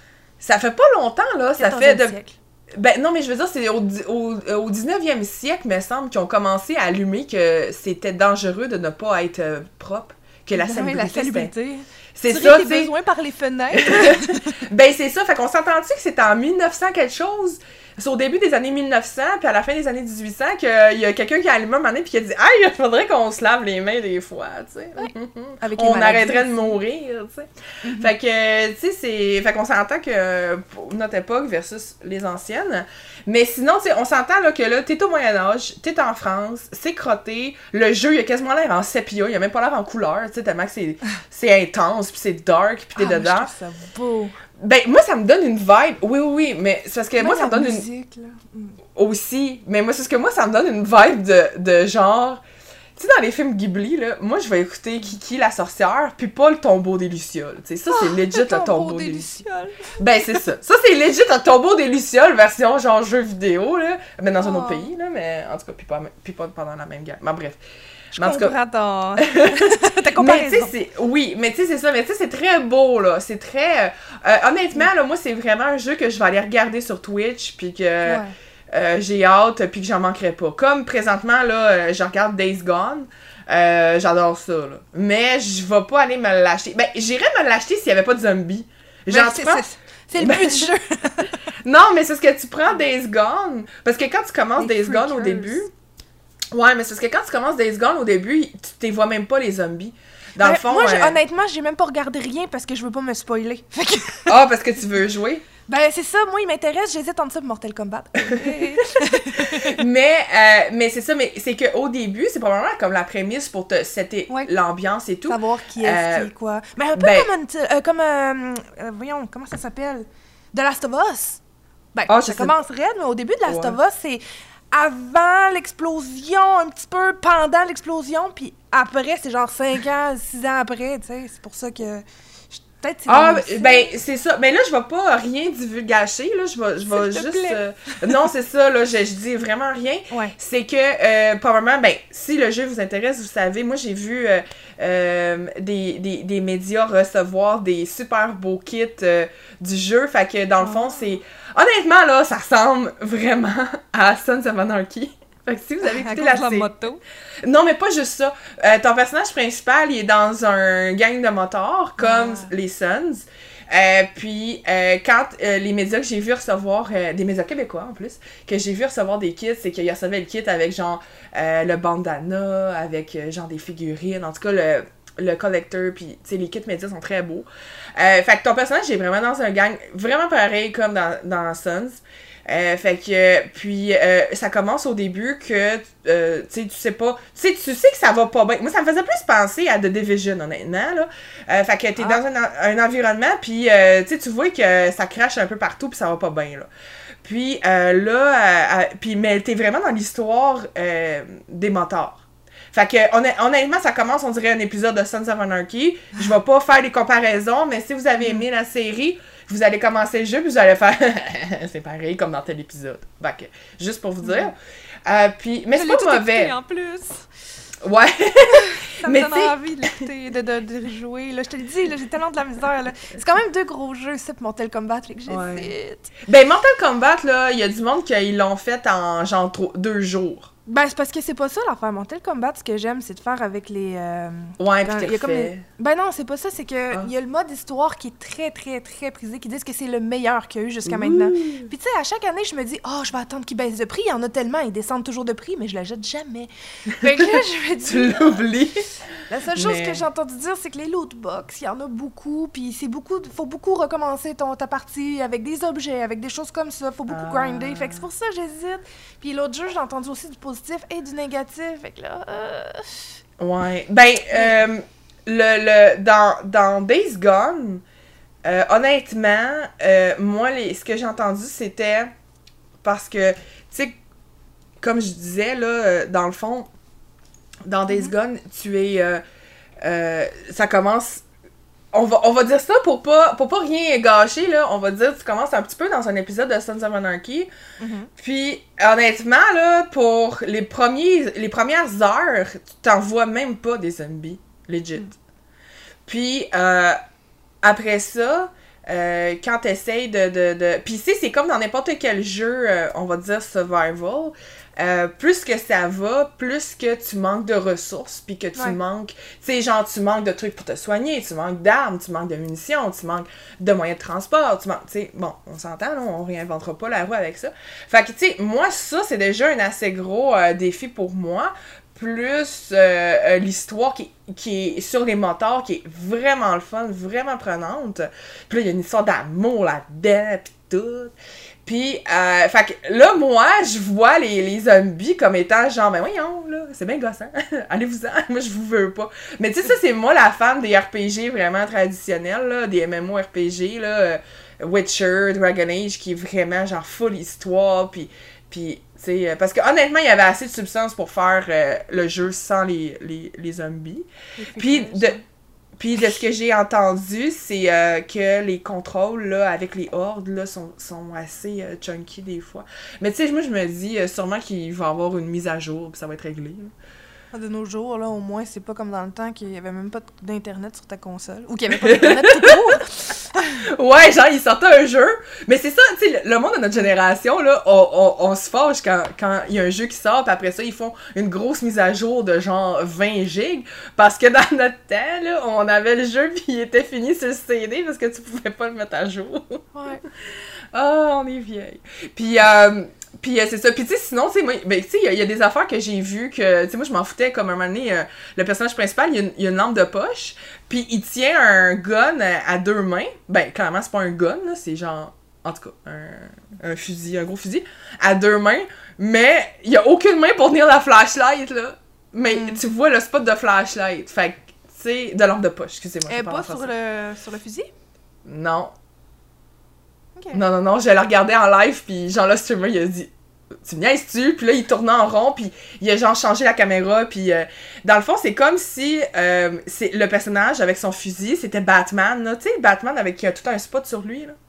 Ça fait pas longtemps, là. Ça fait de... siècle. Ben non, mais je veux dire, c'est au, di- au, au dix-neuvième siècle, me semble, qu'ils ont commencé à allumer que c'était dangereux de ne pas être euh, propre, que la Ouais, salubrité, la c'était- salubrité. c'est Tirer ça, tes tu sais. besoins par les fenêtres. Ben c'est ça, fait qu'on s'entend-tu que c'était en mille neuf cents quelque chose? C'est au début des années mille neuf cents, puis à la fin des années dix-huit cents, qu'il y a quelqu'un qui a allumé un moment donné puis qui a dit « Aïe, il faudrait qu'on se lave les mains des fois, tu sais. Avec les On maladies arrêterait de aussi. mourir, tu sais. Fait que, tu sais, c'est... Fait qu'on s'entend que pour notre époque versus les anciennes. Mais sinon, tu sais, on s'entend là, que là, t'es au Moyen-Âge, t'es en France, c'est crotté, le jeu, il a quasiment l'air en sépia, il a même pas l'air en couleur, tu sais, tellement que c'est, c'est intense, puis c'est dark, puis t'es Ah, moi, dedans. je trouve ça beau. Ben, moi, ça me donne une vibe, oui, oui, oui, mais c'est parce que moi, Même ça me la donne une... musique, là. Mm. Aussi, mais moi, c'est parce que moi, ça me donne une vibe de, de genre... Tu sais, dans les films Ghibli, là, moi, je vais écouter Kiki la sorcière, puis pas le tombeau des Lucioles. Tu sais, ça, c'est legit le tombeau des Lucioles. Ben, c'est ça. Ça, c'est legit le tombeau des Lucioles, version genre jeu vidéo, là. Mais dans un autre Oh. pays, là, mais en tout cas, puis pas, puis pas pendant la même guerre. Mais bref. Je Mais en tout cas- comprends ton... ta Mais tu comparaison. sais, c'est... Oui, mais tu sais, c'est ça. Mais tu sais, c'est très beau, là. C'est très... euh, honnêtement, là, moi, c'est vraiment un jeu que je vais aller regarder sur Twitch, puis que... Ouais. euh, j'ai hâte puis que j'en manquerai pas. Comme présentement, là, euh, je regarde Days Gone. Euh, j'adore ça, là. Mais je vais pas aller me l'acheter. Ben, j'irais me l'acheter s'il y avait pas de zombies. Genre, ben, tu c'est, prends... c'est, c'est le but du jeu. Non, mais c'est ce que tu prends Days Gone. Parce que quand tu commences Les Days Gone au début... Ouais, mais c'est parce que quand tu commences Days Gone au début, tu ne vois même pas les zombies. Dans ben, le fond... Moi, euh... honnêtement, j'ai même pas regardé rien parce que je veux pas me spoiler. Ah, parce que tu veux jouer? Ben, c'est ça, moi, il m'intéresse, j'hésite entre ça et Mortal Kombat. mais euh, mais c'est ça, mais c'est qu'au début, c'est probablement comme la prémisse pour te setter ouais. l'ambiance et tout. Savoir qui est euh, qui est quoi. Mais un peu ben, comme, un, euh, comme euh, euh, voyons, comment ça s'appelle? The Last of Us. Ben, oh, ça commence raide, mais au début de Last ouais. of Us, c'est avant l'explosion, un petit peu pendant l'explosion, puis après, c'est genre cinq ans, six ans après, tu sais, c'est pour ça que... Peut-être c'est ah, ben, c'est ça. Mais là, je vais pas rien divulgacher, là. Je vais, je vais juste... Euh... Non, c'est ça, là. Je, je dis vraiment rien. Ouais. C'est que, euh, probablement, ben, si le jeu vous intéresse, vous savez, moi, j'ai vu euh, euh, des, des, des médias recevoir des super beaux kits euh, du jeu. Fait que, dans le fond, oh. c'est... Honnêtement, là, ça ressemble vraiment à Sons of Anarchy. Fait que si vous avez écouté la, la la moto. Non, mais pas juste ça. Euh, ton personnage principal, il est dans un gang de motards, comme ah. les Sons. Euh, puis, euh, quand euh, les médias que j'ai vu recevoir, euh, des médias québécois en plus, que j'ai vu recevoir des kits, c'est qu'ils recevaient le kit avec genre euh, le bandana, avec euh, genre des figurines, en tout cas le, le collector, puis tu sais, les kits médias sont très beaux. Euh, fait que ton personnage est vraiment dans un gang, vraiment pareil comme dans, dans Sons. Euh, fait que, puis, euh, ça commence au début que, euh, tu sais, tu sais pas, tu sais, tu sais que ça va pas bien. Moi, ça me faisait plus penser à The Division, honnêtement, là. Euh, fait que t'es ah. dans un, un environnement, puis, euh, tu sais, tu vois que ça crache un peu partout, puis ça va pas bien, là. Puis, euh, là, euh, euh, puis, mais t'es vraiment dans l'histoire euh, des motards. Fait que, honnêtement, ça commence, on dirait, un épisode de Sons of Anarchy. Je vais pas faire des comparaisons, mais si vous avez aimé la série, vous allez commencer le jeu, puis vous allez faire... c'est pareil comme dans tel épisode. Fait que, juste pour vous dire. Euh, puis, mais c'est pas mauvais. En plus. Ouais. Ça me mais donne envie de, de, de, de rejouer. Là. Je te le dis, là, j'ai tellement de la misère. Là. C'est quand même deux gros jeux, ça, pour Mortal Kombat, là, que j'hésite. Ouais. Ben, Mortal Kombat, là, il y a du monde qui l'ont fait en genre trop, deux jours. Ben, c'est parce que c'est pas ça l'affaire. Mortal Kombat, ce que j'aime, c'est de faire avec les... Euh, ouais, puis t'es comme les... Ben non, c'est pas ça. C'est que ah. il y a le mode histoire qui est très, très, très prisé, qui disent que c'est le meilleur qu'il y a eu jusqu'à Ouh. maintenant. Puis tu sais, à chaque année, je me dis, oh, je vais attendre qu'il baisse de prix. Il y en a tellement, ils descendent toujours de prix, mais je la jette jamais. Fait que là, je me dis... tu l'oublies. La seule chose mais... que j'ai entendu dire, c'est que les loot box, il y en a beaucoup, puis c'est beaucoup... Faut beaucoup recommencer ton, ta partie avec des objets, avec des choses comme ça. Faut beaucoup ah. grinder. Fait que c'est pour ça que j'hésite. Puis l'autre jeu, j'ai entendu aussi du positif et du négatif. Fait que là... Euh... Ouais. Ben, euh, le, le, dans, dans Days Gone, euh, honnêtement, euh, moi, les, ce que j'ai entendu, c'était parce que, tu sais, comme je disais, là, dans le fond, dans Days mm-hmm. Gone, tu es... Euh, euh, ça commence... On va, on va dire ça pour pas, pour pas rien gâcher, là. On va dire, tu commences un petit peu dans un épisode de Sons of Anarchy. Mm-hmm. Puis, honnêtement, là, pour les, premiers, les premières heures, tu t'en vois même pas des zombies. Legit. Mm. Puis, euh, après ça, euh, quand t'essayes de... de, de... Puis, tu sais, c'est comme dans n'importe quel jeu, euh, on va dire survival. Euh, plus que ça va, plus que tu manques de ressources, puis que tu ouais. manques, tu sais, genre, tu manques de trucs pour te soigner, tu manques d'armes, tu manques de munitions, tu manques de moyens de transport, tu manques, tu sais, bon, on s'entend, là, on réinventera pas la roue avec ça. Fait que, tu sais, moi, ça, c'est déjà un assez gros euh, défi pour moi, plus euh, euh, l'histoire qui, qui est sur les motards, qui est vraiment le fun, vraiment prenante. Puis là, il y a une histoire d'amour là-dedans, pis tout. Puis, euh, fait que là, moi, je vois les, les zombies comme étant genre, ben voyons, là, c'est bien gossant, allez-vous-en, moi, je vous veux pas. Mais tu sais, ça, c'est moi, la fan des R P G vraiment traditionnels, là, des M M O R P G, là, euh, Witcher, Dragon Age, qui est vraiment, genre, full histoire, puis, puis tu sais, parce que honnêtement, il y avait assez de substance pour faire euh, le jeu sans les, les, les zombies. Puis, de... Puis de ce que j'ai entendu, c'est euh, que les contrôles là, avec les hordes là, sont, sont assez euh, chunky des fois. Mais tu sais, moi je me dis euh, sûrement qu'il va y avoir une mise à jour puis ça va être réglé. Là. De nos jours, là, au moins, c'est pas comme dans le temps qu'il y avait même pas d'internet sur ta console. Ou qu'il y avait pas d'internet tout court. Ouais, genre, ils sortaient un jeu. Mais c'est ça, tu sais, le, le monde de notre génération, là, on, on, on se fâche quand, quand il y a un jeu qui sort, puis après ça, ils font une grosse mise à jour de genre vingt gigs. Parce que dans notre temps, là, on avait le jeu, puis il était fini sur le C D parce que tu pouvais pas le mettre à jour. Ouais. Ah, oh, on est vieilles. Puis, euh, puis euh, c'est ça. Puis, tu sais, sinon, tu sais, moi, ben, tu sais, il y, y a des affaires que j'ai vues que, tu sais, moi, je m'en foutais, comme un moment donné, euh, le personnage principal, il y, a une, il y a une lampe de poche, puis il tient un gun à, à deux mains. Ben, clairement, c'est pas un gun, là, c'est genre, en tout cas, un, un fusil, un gros fusil, à deux mains, mais il y a aucune main pour tenir la flashlight, là. Mais mm. tu vois le spot de flashlight. Fait que, tu sais, de lampe de poche, excusez-moi. Et pas sur le, sur le fusil? Non. Okay. Non, non, non, je l'ai regardé en live, puis genre, le streamer, il a dit « Tu me niaises-tu? » Puis là, il tournait en rond, puis il a genre changé la caméra, puis euh, dans le fond, c'est comme si euh, c'est le personnage avec son fusil, c'était Batman, là. Tu sais, Batman avec euh, tout un spot sur lui, là.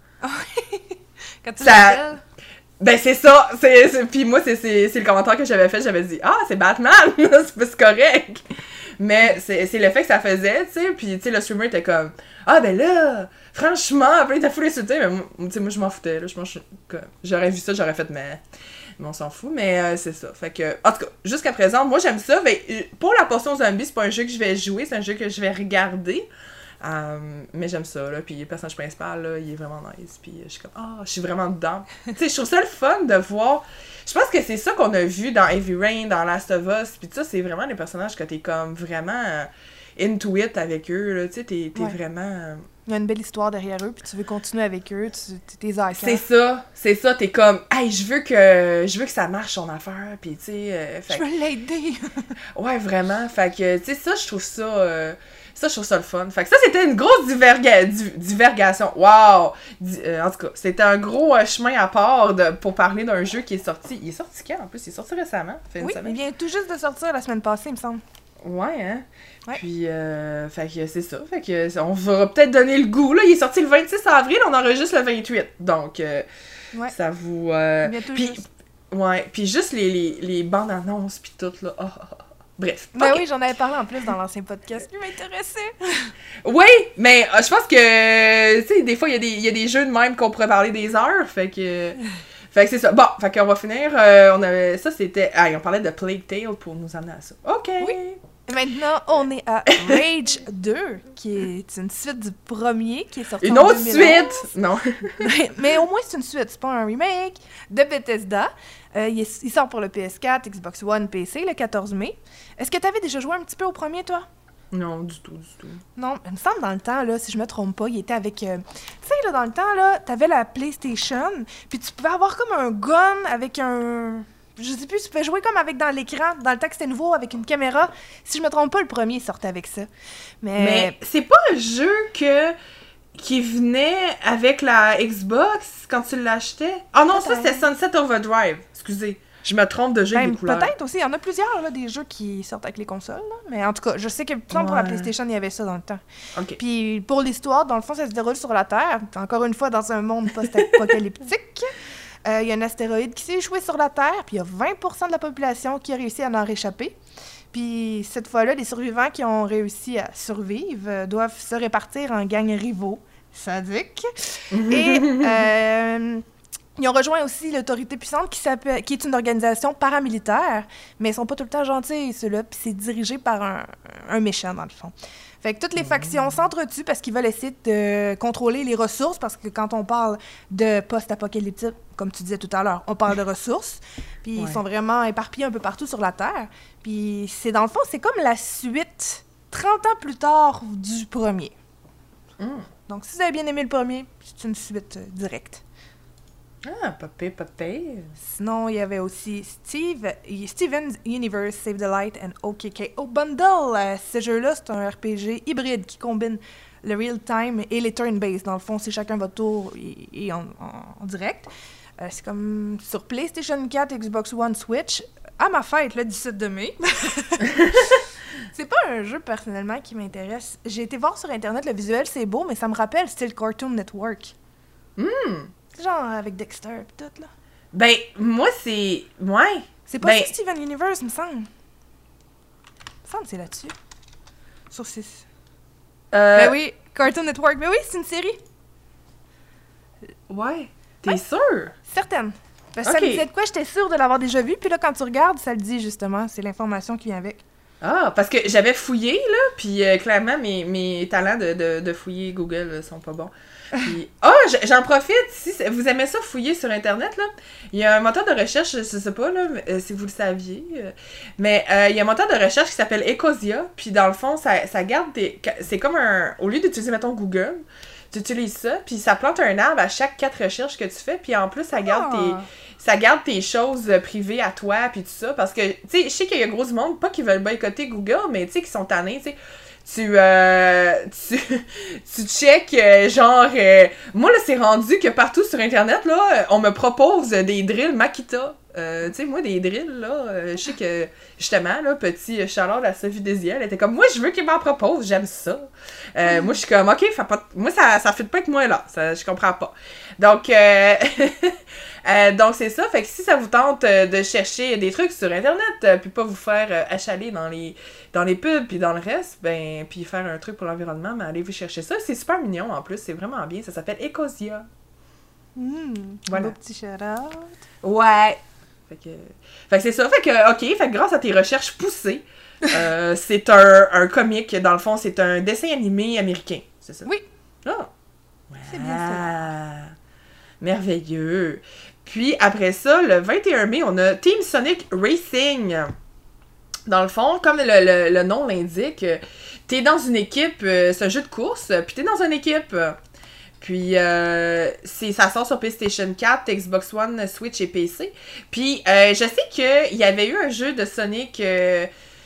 Quand tu ça... l'appelles? Ben, c'est ça! C'est, c'est... Puis moi, c'est, c'est, c'est le commentaire que j'avais fait, j'avais dit « Ah, c'est Batman! » C'est c'est correct! Mais c'est, c'est l'effet que ça faisait, tu sais, puis tu sais, le streamer était comme « Ah, ben là! » Franchement, après, il était fou insulté, mais moi, moi, je m'en foutais, là. Je pense que j'aurais vu ça, j'aurais fait, mais, mais on s'en fout, mais euh, c'est ça. Fait que, en tout cas, jusqu'à présent, moi, j'aime ça. Mais pour la portion zombie, c'est pas un jeu que je vais jouer, c'est un jeu que je vais regarder. Euh, mais j'aime ça, là. Puis le personnage principal, là, il est vraiment nice. Puis je suis comme, ah, oh, je suis vraiment dedans. Tu sais, je trouve ça le fun de voir. Je pense que c'est ça qu'on a vu dans Heavy Rain, dans Last of Us. Puis ça, c'est vraiment les personnages que t'es comme vraiment euh, into it avec eux, là. Tu sais, t'es, t'es ouais. vraiment. Euh, Il y a une belle histoire derrière eux, puis tu veux continuer avec eux, tu t'es à C'est ça, c'est ça, t'es comme, hey, je veux que je veux que ça marche son affaire, puis tu sais. Euh, je veux l'aider. Ouais, vraiment, fait que, tu sais, ça, je trouve ça, euh, ça, je trouve ça le fun. Fait que ça, c'était une grosse diverga- di- divergation. Wow! Di- euh, en tout cas, c'était un gros euh, chemin à part de, pour parler d'un jeu qui est sorti. Il est sorti quand, en plus? Il est sorti récemment. Fait une oui, semaine. Il vient tout juste de sortir la semaine passée, il me semble. Ouais, hein? Ouais. Puis, euh, fait que c'est ça. Fait que on va peut-être donner le goût. Là, il est sorti le vingt-six avril, on enregistre le vingt-huit. Donc, euh, ouais. ça vous... Euh, bientôt puis, juste. Ouais, puis juste les, les, les bandes annonces, puis tout, là. Oh, oh, oh. Bref. Ben okay. oui, j'en avais parlé en plus dans l'ancien podcast qui m'intéressait. Oui, mais euh, je pense que, tu sais, des fois, il y, y a des jeux de même qu'on pourrait parler des heures. Fait que... Fait que c'est ça. Bon, fait qu'on va finir. Euh, on avait... Ça, c'était... Ah, on parlait de Plague Tale pour nous amener à ça. OK! Oui. Maintenant, on est à Rage deux, qui est une suite du premier qui est sorti une en autre deux mille onze. Suite! Non. mais, mais au moins, c'est une suite. C'est pas un remake de Bethesda. Euh, il, est, il sort pour le P S quatre, Xbox One, P C le quatorze mai. Est-ce que tu avais déjà joué un petit peu au premier, toi? Non, du tout, du tout. Non, il me semble dans le temps, là, si je me trompe pas, il était avec... Euh... Tu sais, là, dans le temps, là, t'avais la PlayStation, puis tu pouvais avoir comme un gun avec un... Je sais plus, tu pouvais jouer comme avec dans l'écran, dans le temps que c'était nouveau, avec une caméra. Si je me trompe pas, le premier sortait avec ça. Mais, Mais c'est pas un jeu que qui venait avec la Xbox quand tu l'achetais? Ah non, peut-être. Ça c'était Sunset Overdrive. Excusez, je me trompe de jeu ben, avec des couleurs. Peut-être aussi, il y en a plusieurs, là, des jeux qui sortent avec les consoles. Là. Mais en tout cas, je sais que ouais. pour la PlayStation, il y avait ça dans le temps. Okay. Puis pour l'histoire, dans le fond, ça se déroule sur la Terre. Encore une fois, dans un monde post-apocalyptique. Il euh, y a un astéroïde qui s'est échoué sur la Terre, puis il y a vingt pour cent de la population qui a réussi à en réchapper. Puis cette fois-là, les survivants qui ont réussi à survivre euh, doivent se répartir en gangs rivaux sadiques. Et euh, ils ont rejoint aussi l'autorité puissante qui, s'appelle, qui est une organisation paramilitaire, mais ils sont pas tout le temps gentils, ceux-là, puis c'est dirigé par un, un méchant, dans le fond. Fait que toutes les factions s'entretuent parce qu'ils veulent essayer de contrôler les ressources, parce que quand on parle de post-apocalyptique, comme tu disais tout à l'heure, on parle de ressources, puis ouais. ils sont vraiment éparpillés un peu partout sur la Terre. Puis c'est dans le fond, c'est comme la suite, trente ans plus tard, du premier. Mm. Donc si vous avez bien aimé le premier, c'est une suite euh, directe. Ah, pas pire, pas pire. Sinon, il y avait aussi Steve, Steven's Universe, Save the Light and O K K O Bundle. Euh, ce jeu-là, c'est un R P G hybride qui combine le real-time et les turn-based. Dans le fond, c'est chacun votre tour et, et en, en, en direct. Euh, c'est comme sur PlayStation quatre, Xbox One, Switch. À ma fête, le dix-sept mai. C'est pas un jeu, personnellement, qui m'intéresse. J'ai été voir sur Internet, le visuel, c'est beau, mais ça me rappelle style Cartoon Network. Hum! Genre avec Dexter et tout, là. Ben, moi, c'est... Ouais. C'est pas ben... ça, Steven Universe, me semble. me semble que c'est là-dessus. Sur six. Euh... Ben oui, Cartoon Network. Ben oui, c'est une série. Ouais. T'es ouais. sûre? Certaine. Parce que okay. ça me disait de quoi, j'étais sûre de l'avoir déjà vu. Puis là, quand tu regardes, ça le dit justement. C'est l'information qui vient avec. Ah, parce que j'avais fouillé, là, puis euh, clairement, mes, mes talents de, de, de fouiller Google là, sont pas bons. Puis, ah, oh, j'en profite, si vous aimez ça fouiller sur Internet, là, il y a un moteur de recherche, je sais pas, là, euh, si vous le saviez, euh, mais euh, il y a un moteur de recherche qui s'appelle Ecosia, puis dans le fond, ça, ça garde des... C'est comme un... Au lieu d'utiliser, mettons, Google, tu utilises ça, puis ça plante un arbre à chaque quatre recherches que tu fais, puis en plus, ça garde tes... Ça garde tes choses privées à toi, puis tout ça, parce que, tu sais, je sais qu'il y a gros du monde, pas qu'ils veulent boycotter Google, mais tu sais, qui sont tannés, tu sais. Tu, euh, tu, tu check, euh, genre, euh, moi, là, c'est rendu que partout sur Internet, là, on me propose des drills Makita. Euh, tu sais, moi, des drills, là, euh, je sais que, justement, là, petit chaleur à Sophie Désiel, elle était comme, moi, je veux qu'il m'en propose, j'aime ça. Euh, mm. Moi, je suis comme, ok, fait pas, moi, ça, ça fit pas avec moi, là, ça, je comprends pas. Donc, euh, euh, donc, c'est ça, fait que si ça vous tente euh, de chercher des trucs sur Internet, euh, puis pas vous faire euh, achaler dans les, dans les pubs, puis dans le reste, ben, puis faire un truc pour l'environnement, ben, allez vous chercher ça, c'est super mignon, en plus, c'est vraiment bien, ça s'appelle Ecosia. Mmh, voilà. Un beau petit shout-out. Ouais. Fait que, fait que c'est ça. Fait que, ok, fait que grâce à tes recherches poussées, euh, c'est un, un comique, dans le fond, c'est un dessin animé américain, c'est ça? Oui. Ah! Ouais. C'est bien ça. Merveilleux. Puis après ça, le vingt et un mai, on a Team Sonic Racing. Dans le fond, comme le, le, le nom l'indique, t'es dans une équipe, euh, c'est un jeu de course, puis t'es dans une équipe... Puis, euh, c'est, ça sort sur PlayStation quatre, Xbox One, Switch et P C. Puis, euh, je sais qu'il y avait eu un jeu de Sonic euh,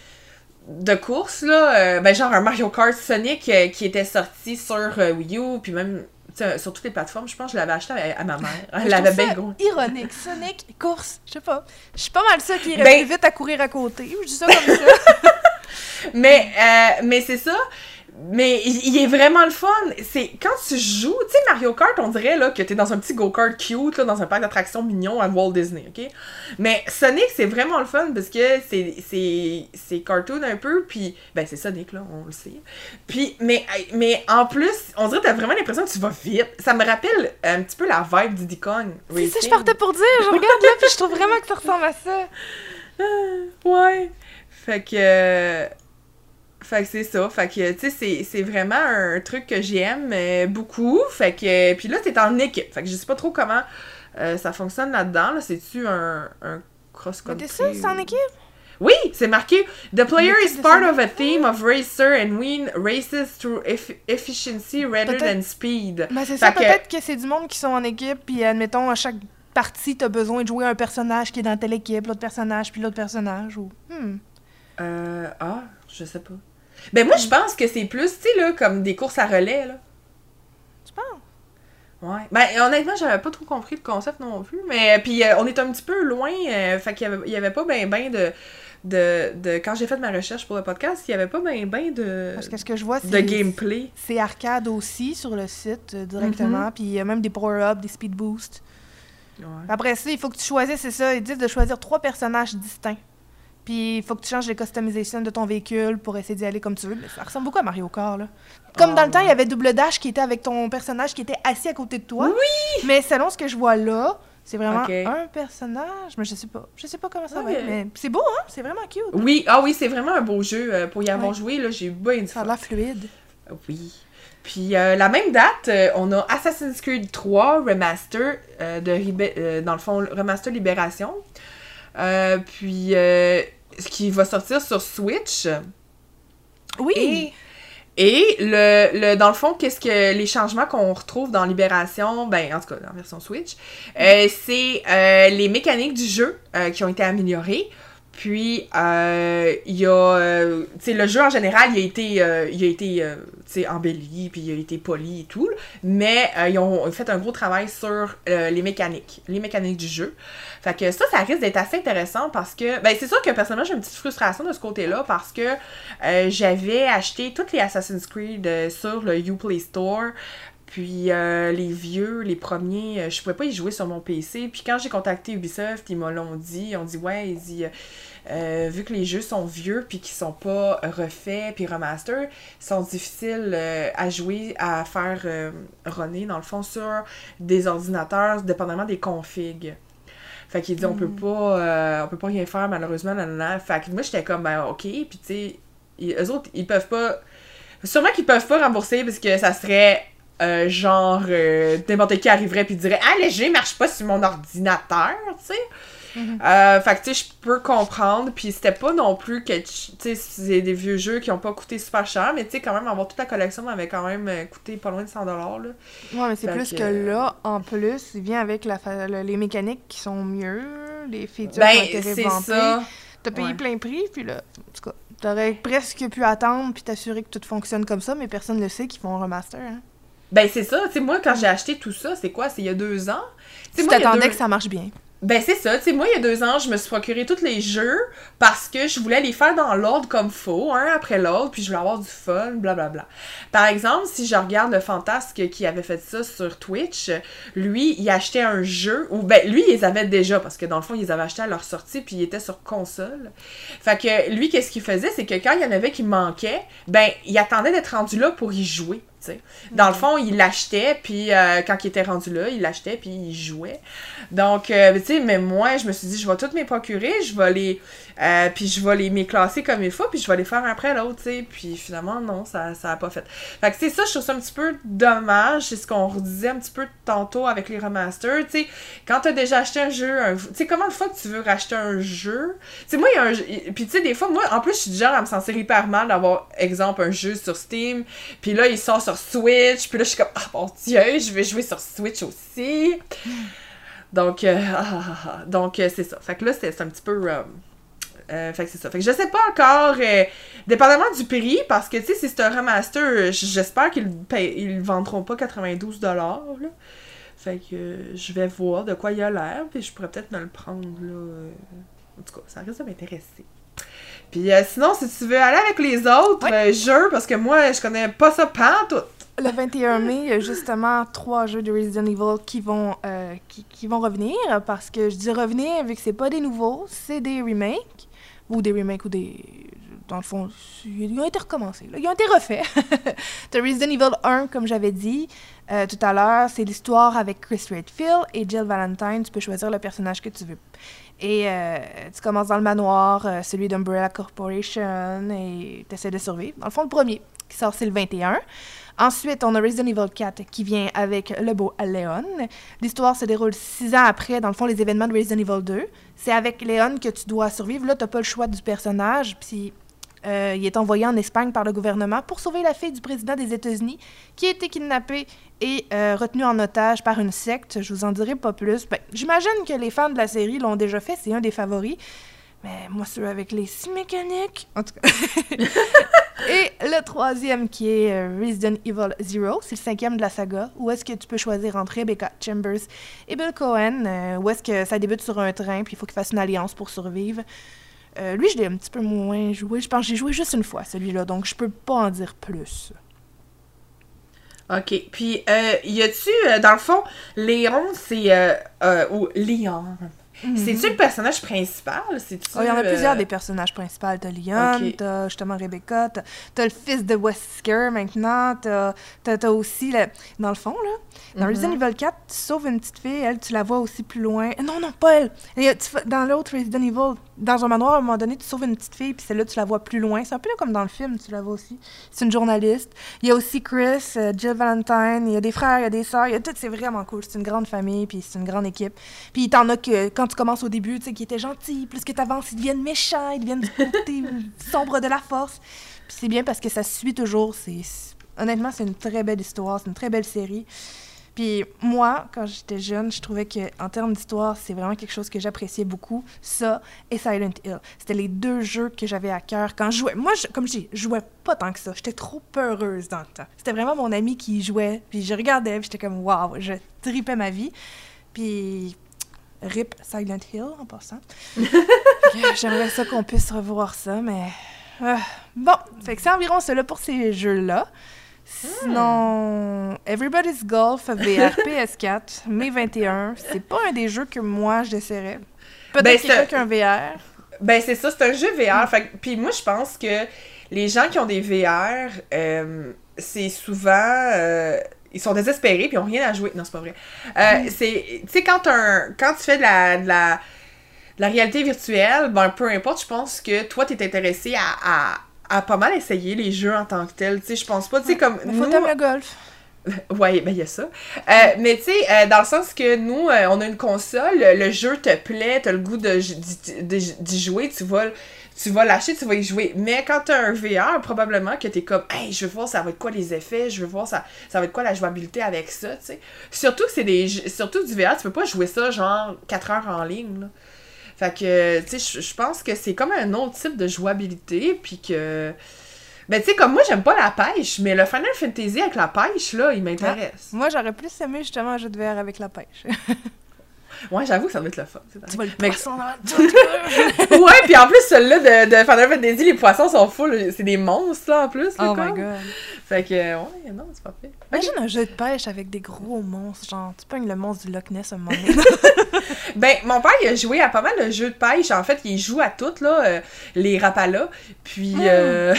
de course, là, euh, ben genre un Mario Kart Sonic euh, qui était sorti sur euh, Wii U, puis même sur toutes les plateformes. Je pense que je l'avais acheté à, à ma mère. Elle l'avait bien gros. Ironique. Sonic, course, je sais pas. Je suis pas mal ça qui irait ben... plus vite à courir à côté. Je dis ça comme ça. mais, euh, mais c'est ça. Mais il est vraiment le fun. C'est quand tu joues, tu sais, Mario Kart, on dirait là que t'es dans un petit go-kart cute, là, dans un parc d'attractions mignon à Walt Disney, ok? Mais Sonic, c'est vraiment le fun parce que c'est, c'est, c'est cartoon un peu, puis ben c'est Sonic, là, on le sait. Puis, mais, mais en plus, on dirait que t'as vraiment l'impression que tu vas vite. Ça me rappelle un petit peu la vibe du Diddy Kong. C'est ça, je partais pour dire. Je regarde là, puis je trouve vraiment que ça ressemble à ça. Ah, ouais. Fait que... Euh... Fait que c'est ça. Fait que, tu sais, c'est, c'est vraiment un truc que j'aime euh, beaucoup. Fait que... Puis là, t'es en équipe. Fait que je sais pas trop comment euh, ça fonctionne là-dedans. Là. C'est-tu un, un cross-country? Mais t'es sûr, c'est en équipe? Oui, c'est marqué « The player is part of a team of racer and win races through eff- efficiency rather peut-être... than speed. » Ben c'est ça, que... peut-être que c'est du monde qui sont en équipe, puis admettons, à chaque partie, t'as besoin de jouer un personnage qui est dans telle équipe, l'autre personnage, puis l'autre personnage, ou... Hmm. Euh... Ah, je sais pas. Ben moi, je pense que c'est plus, tu sais, là, comme des courses à relais, là. Tu penses? Ouais. Ben, honnêtement, j'avais pas trop compris le concept non plus, mais puis euh, on est un petit peu loin, euh, fait qu'il y avait, il y avait pas ben ben de, de, de... Quand j'ai fait ma recherche pour le podcast, il y avait pas ben ben de... Parce que ce que je vois, c'est... De gameplay. C'est arcade aussi, sur le site, euh, directement, mm-hmm. Puis il y a même des power-ups, des speed boosts. Ouais. Après ça, il faut que tu choisisses, c'est ça, ils disent de choisir trois personnages distincts. Puis il faut que tu changes les customisations de ton véhicule pour essayer d'y aller comme tu veux. Ça ressemble beaucoup à Mario Kart, là. Comme oh, dans le temps, il y avait Double Dash qui était avec ton personnage qui était assis à côté de toi. Oui! Mais selon ce que je vois là, c'est vraiment okay. un personnage. Mais je sais pas. Je sais pas comment ça okay. va être. Mais c'est beau, hein? C'est vraiment cute. Oui, ah oui, c'est vraiment un beau jeu. Pour y avoir ouais. joué, là, j'ai eu bien du fun. Ça a l'air fluide. Oui. Puis, euh, la même date, euh, on a Assassin's Creed trois Remaster, euh, de Rib- euh, dans le fond, Remaster Libération. Euh, puis, euh, ce qui va sortir sur Switch. Oui! Et, et le, le, dans le fond, qu'est-ce que les changements qu'on retrouve dans Libération, ben, en tout cas, en version Switch, euh, c'est euh, les mécaniques du jeu euh, qui ont été améliorées. Puis, euh, il y a... Euh, tu sais, le jeu, en général, il a été, euh, il a été euh, tu sais, embelli, puis il a été poli et tout. Mais euh, ils ont fait un gros travail sur euh, les mécaniques, les mécaniques du jeu. Fait que ça, ça risque d'être assez intéressant parce que... Ben, c'est sûr que, personnellement, j'ai une petite frustration de ce côté-là parce que euh, j'avais acheté toutes les Assassin's Creed euh, sur le Uplay Store. Puis euh, les vieux, les premiers, euh, je pouvais pas y jouer sur mon P C. Puis quand j'ai contacté Ubisoft, ils me l'ont dit. Ils ont dit, ouais, ils disent, euh, vu que les jeux sont vieux puis qu'ils sont pas refaits puis remaster, ils sont difficiles euh, à jouer, à faire euh, runner, dans le fond, sur des ordinateurs, dépendamment des configs. Fait qu'ils disent, mm. on peut pas euh, on peut pas rien faire, malheureusement, là, là, là. Fait que moi, j'étais comme, ben, ok. Puis tu sais, eux autres, ils peuvent pas... Sûrement qu'ils peuvent pas rembourser parce que ça serait... Euh, genre, euh, n'importe qui arriverait puis dirait « Ah, le jeu marche pas sur mon ordinateur, tu sais. Mm-hmm. » euh, Fait que, tu sais, je peux comprendre. Puis c'était pas non plus que, tu sais, c'est des vieux jeux qui ont pas coûté super cher, mais tu sais, quand même, avoir toute la collection m'avait quand même coûté pas loin de cent dollars, là. Ouais, mais c'est fait plus que, que là, en plus, il vient avec la fa... les mécaniques qui sont mieux, les features ben, qui ont été revampées. Ça. T'as payé Ouais. plein prix, puis là, en tout cas, t'aurais presque pu attendre puis t'assurer que tout fonctionne comme ça, mais personne ne le sait qu'ils font un remaster, hein. Ben, c'est ça. Tu sais, moi, quand j'ai acheté tout ça, c'est quoi? C'est il y a deux ans? T'sais, tu moi, t'attendais deux... que ça marche bien. Ben, c'est ça. Tu sais, moi, il y a deux ans, je me suis procuré tous les jeux parce que je voulais les faire dans l'ordre comme faut, un après l'autre, puis je voulais avoir du fun, blablabla. Par exemple, si je regarde le Fantasque qui avait fait ça sur Twitch, lui, il achetait un jeu, ou ben, lui, ils avaient déjà, parce que dans le fond, ils avaient acheté à leur sortie, puis il était sur console. Fait que lui, qu'est-ce qu'il faisait? C'est que quand il y en avait qui manquaient, ben, il attendait d'être rendu là pour y jouer. T'sais. Dans le fond, il l'achetait, puis euh, quand il était rendu là, il l'achetait, puis il jouait. Donc, euh, tu sais, mais moi, je me suis dit, je vais toutes mes procurer, je vais les... Euh, puis je vais les m'éclasser comme il faut, puis je vais les faire après l'autre, tu sais. Puis finalement, non, ça ça a pas fait. Fait que, c'est ça, je trouve ça un petit peu dommage. C'est ce qu'on redisait un petit peu tantôt avec les remasters, tu sais. Quand t'as déjà acheté un jeu, tu sais, comment de fois que tu veux racheter un jeu? Tu sais, moi, il y a un... Puis tu sais, des fois, moi, en plus, je suis du genre à me sentir hyper mal d'avoir, exemple, un jeu sur Steam, puis là, il sort sur Switch, puis là, je suis comme, ah, mon Dieu, je vais jouer sur Switch aussi. Donc, euh, ah, ah, ah, donc euh, c'est ça. Fait que là, c'est, c'est un petit peu... Euh, euh, fait que c'est ça. Fait que je sais pas encore, euh, dépendamment du prix, parce que, tu sais, si c'est un remaster, j'espère qu'ils paye, ils vendront pas quatre-vingt-douze dollars, là. Fait que euh, je vais voir de quoi il a l'air, puis je pourrais peut-être me le prendre, là. Euh, en tout cas, ça risque de m'intéresser. Puis euh, sinon, si tu veux aller avec les autres ouais. euh, jeux, parce que moi, je connais pas ça pantoute. Le vingt et un mai, il y a justement trois jeux de Resident Evil qui vont, euh, qui, qui vont revenir, parce que je dis revenir, vu que c'est pas des nouveaux, c'est des remakes, ou des remakes, ou des... Dans le fond, ils ont été recommencés, là. Ils ont été refaits. The Resident Evil un, comme j'avais dit euh, tout à l'heure, c'est l'histoire avec Chris Redfield et Jill Valentine. Tu peux choisir le personnage que tu veux. Et euh, tu commences dans le manoir, euh, celui d'Umbrella Corporation, et tu essaies de survivre. Dans le fond, le premier qui sort, c'est le vingt et un. Ensuite, on a Resident Evil quatre qui vient avec le beau Leon. L'histoire se déroule six ans après, dans le fond, les événements de Resident Evil deux. C'est avec Leon que tu dois survivre. Là, tu n'as pas le choix du personnage, puis... Euh, il est envoyé en Espagne par le gouvernement pour sauver la fille du président des États-Unis qui a été kidnappée et euh, retenue en otage par une secte. Je vous en dirai pas plus. Ben, j'imagine que les fans de la série l'ont déjà fait, c'est un des favoris. Mais moi, ceux avec les six mécaniques... En tout cas. Et le troisième qui est euh, Resident Evil Zero, c'est le cinquième de la saga, où est-ce que tu peux choisir entre Rebecca Chambers et Bill Cohen, euh, où est-ce que ça débute sur un train, puis il faut qu'il fasse une alliance pour survivre. Euh, lui, je l'ai un petit peu moins joué. Je pense que j'ai joué juste une fois, celui-là, donc je peux pas en dire plus. OK. Puis, euh, y a-tu, euh, dans le fond, Léon, c'est... Euh, euh, ou Léon... Mm-hmm. C'est-tu le personnage principal? C'est-tu, oh, il y en a euh... plusieurs des personnages principaux. T'as Leon, okay. T'as justement Rebecca, t'as, t'as le fils de Wesker maintenant, t'as, t'as, t'as aussi... Le... Dans le fond, là, dans mm-hmm. Resident Evil quatre, tu sauves une petite fille, elle, tu la vois aussi plus loin. Non, non, pas elle! Dans l'autre Resident Evil, dans un manoir, à un moment donné, tu sauves une petite fille, puis celle-là, tu la vois plus loin. C'est un peu comme dans le film, tu la vois aussi. C'est une journaliste. Il y a aussi Chris, euh, Jill Valentine, il y a des frères, il y a des sœurs, il y a tout, c'est vraiment cool. C'est une grande famille, puis c'est une grande équipe. Puis t'en as que, quand tu commences au début, tu sais, qui étaient gentils, plus que t'avances, ils deviennent méchants, ils deviennent du côté sombre de la force. Puis c'est bien parce que ça suit toujours. C'est, c'est... Honnêtement, c'est une très belle histoire, c'est une très belle série. Puis moi, quand j'étais jeune, je trouvais qu'en termes d'histoire, c'est vraiment quelque chose que j'appréciais beaucoup. Ça et Silent Hill. C'était les deux jeux que j'avais à cœur quand je jouais. Moi, je, comme je dis, je jouais pas tant que ça. J'étais trop peureuse dans le temps. C'était vraiment mon ami qui jouait, puis je regardais, puis j'étais comme « Wow! » Je tripais ma vie. Puis... Rip Silent Hill, en passant. J'aimerais ça qu'on puisse revoir ça, mais... Euh, bon, fait que c'est environ cela pour ces jeux-là. Sinon, Everybody's Golf V R P S quatre, mai vingt et un. C'est pas un des jeux que moi, j'essaierais. Peut-être Ben, quelqu'un c'est- qui a un V R. Ben, c'est ça, c'est un jeu V R. Fait que- puis moi, je pense que les gens qui ont des V R, euh, c'est souvent... euh, ils sont désespérés puis ils ont rien à jouer. Non, c'est pas vrai. Euh, c'est... Tu sais, quand, un, quand tu fais de la, de la, de la réalité virtuelle, ben, peu importe, je pense que toi, t'es intéressé à, à, à pas mal essayer les jeux en tant que tels. Tu sais, je pense pas, tu sais, comme... Mais faut nous- t'aimer le golf. Ouais, ben il y a ça. Euh, mais tu sais, euh, dans le sens que nous, euh, on a une console, le jeu te plaît, t'as le goût de, d'y, d'y- d'y jouer, tu vas, tu vas lâcher, tu vas y jouer. Mais quand t'as un V R, probablement que t'es comme, hey, je veux voir ça va être quoi les effets, je veux voir ça, ça va être quoi la jouabilité avec ça, tu sais. Surtout que c'est des, jeux- surtout du V R, tu peux pas jouer ça genre quatre heures en ligne, là. Fait que, tu sais, je pense que c'est comme un autre type de jouabilité, puis que... Ben, tu sais, comme moi, j'aime pas la pêche, mais le Final Fantasy avec la pêche, là, il m'intéresse. Moi, j'aurais plus aimé justement un jeu de V R avec la pêche. Ouais, j'avoue que ça doit être le fun. C'est Tu vois le mais... poisson dans la tête. Ouais, puis en plus, celui-là de, de Final Fantasy, les poissons sont full. C'est des monstres, là, en plus. Là, Oh comme. my god. Fait que, ouais, non, c'est pas fait. Imagine un jeu de pêche avec des gros monstres, genre, tu pognes le monstre du Loch Ness un moment donné. Ben, mon père, il a joué à pas mal de jeux de pêche. En fait, il joue à toutes, là, euh, les Rapala, puis, Mm. euh...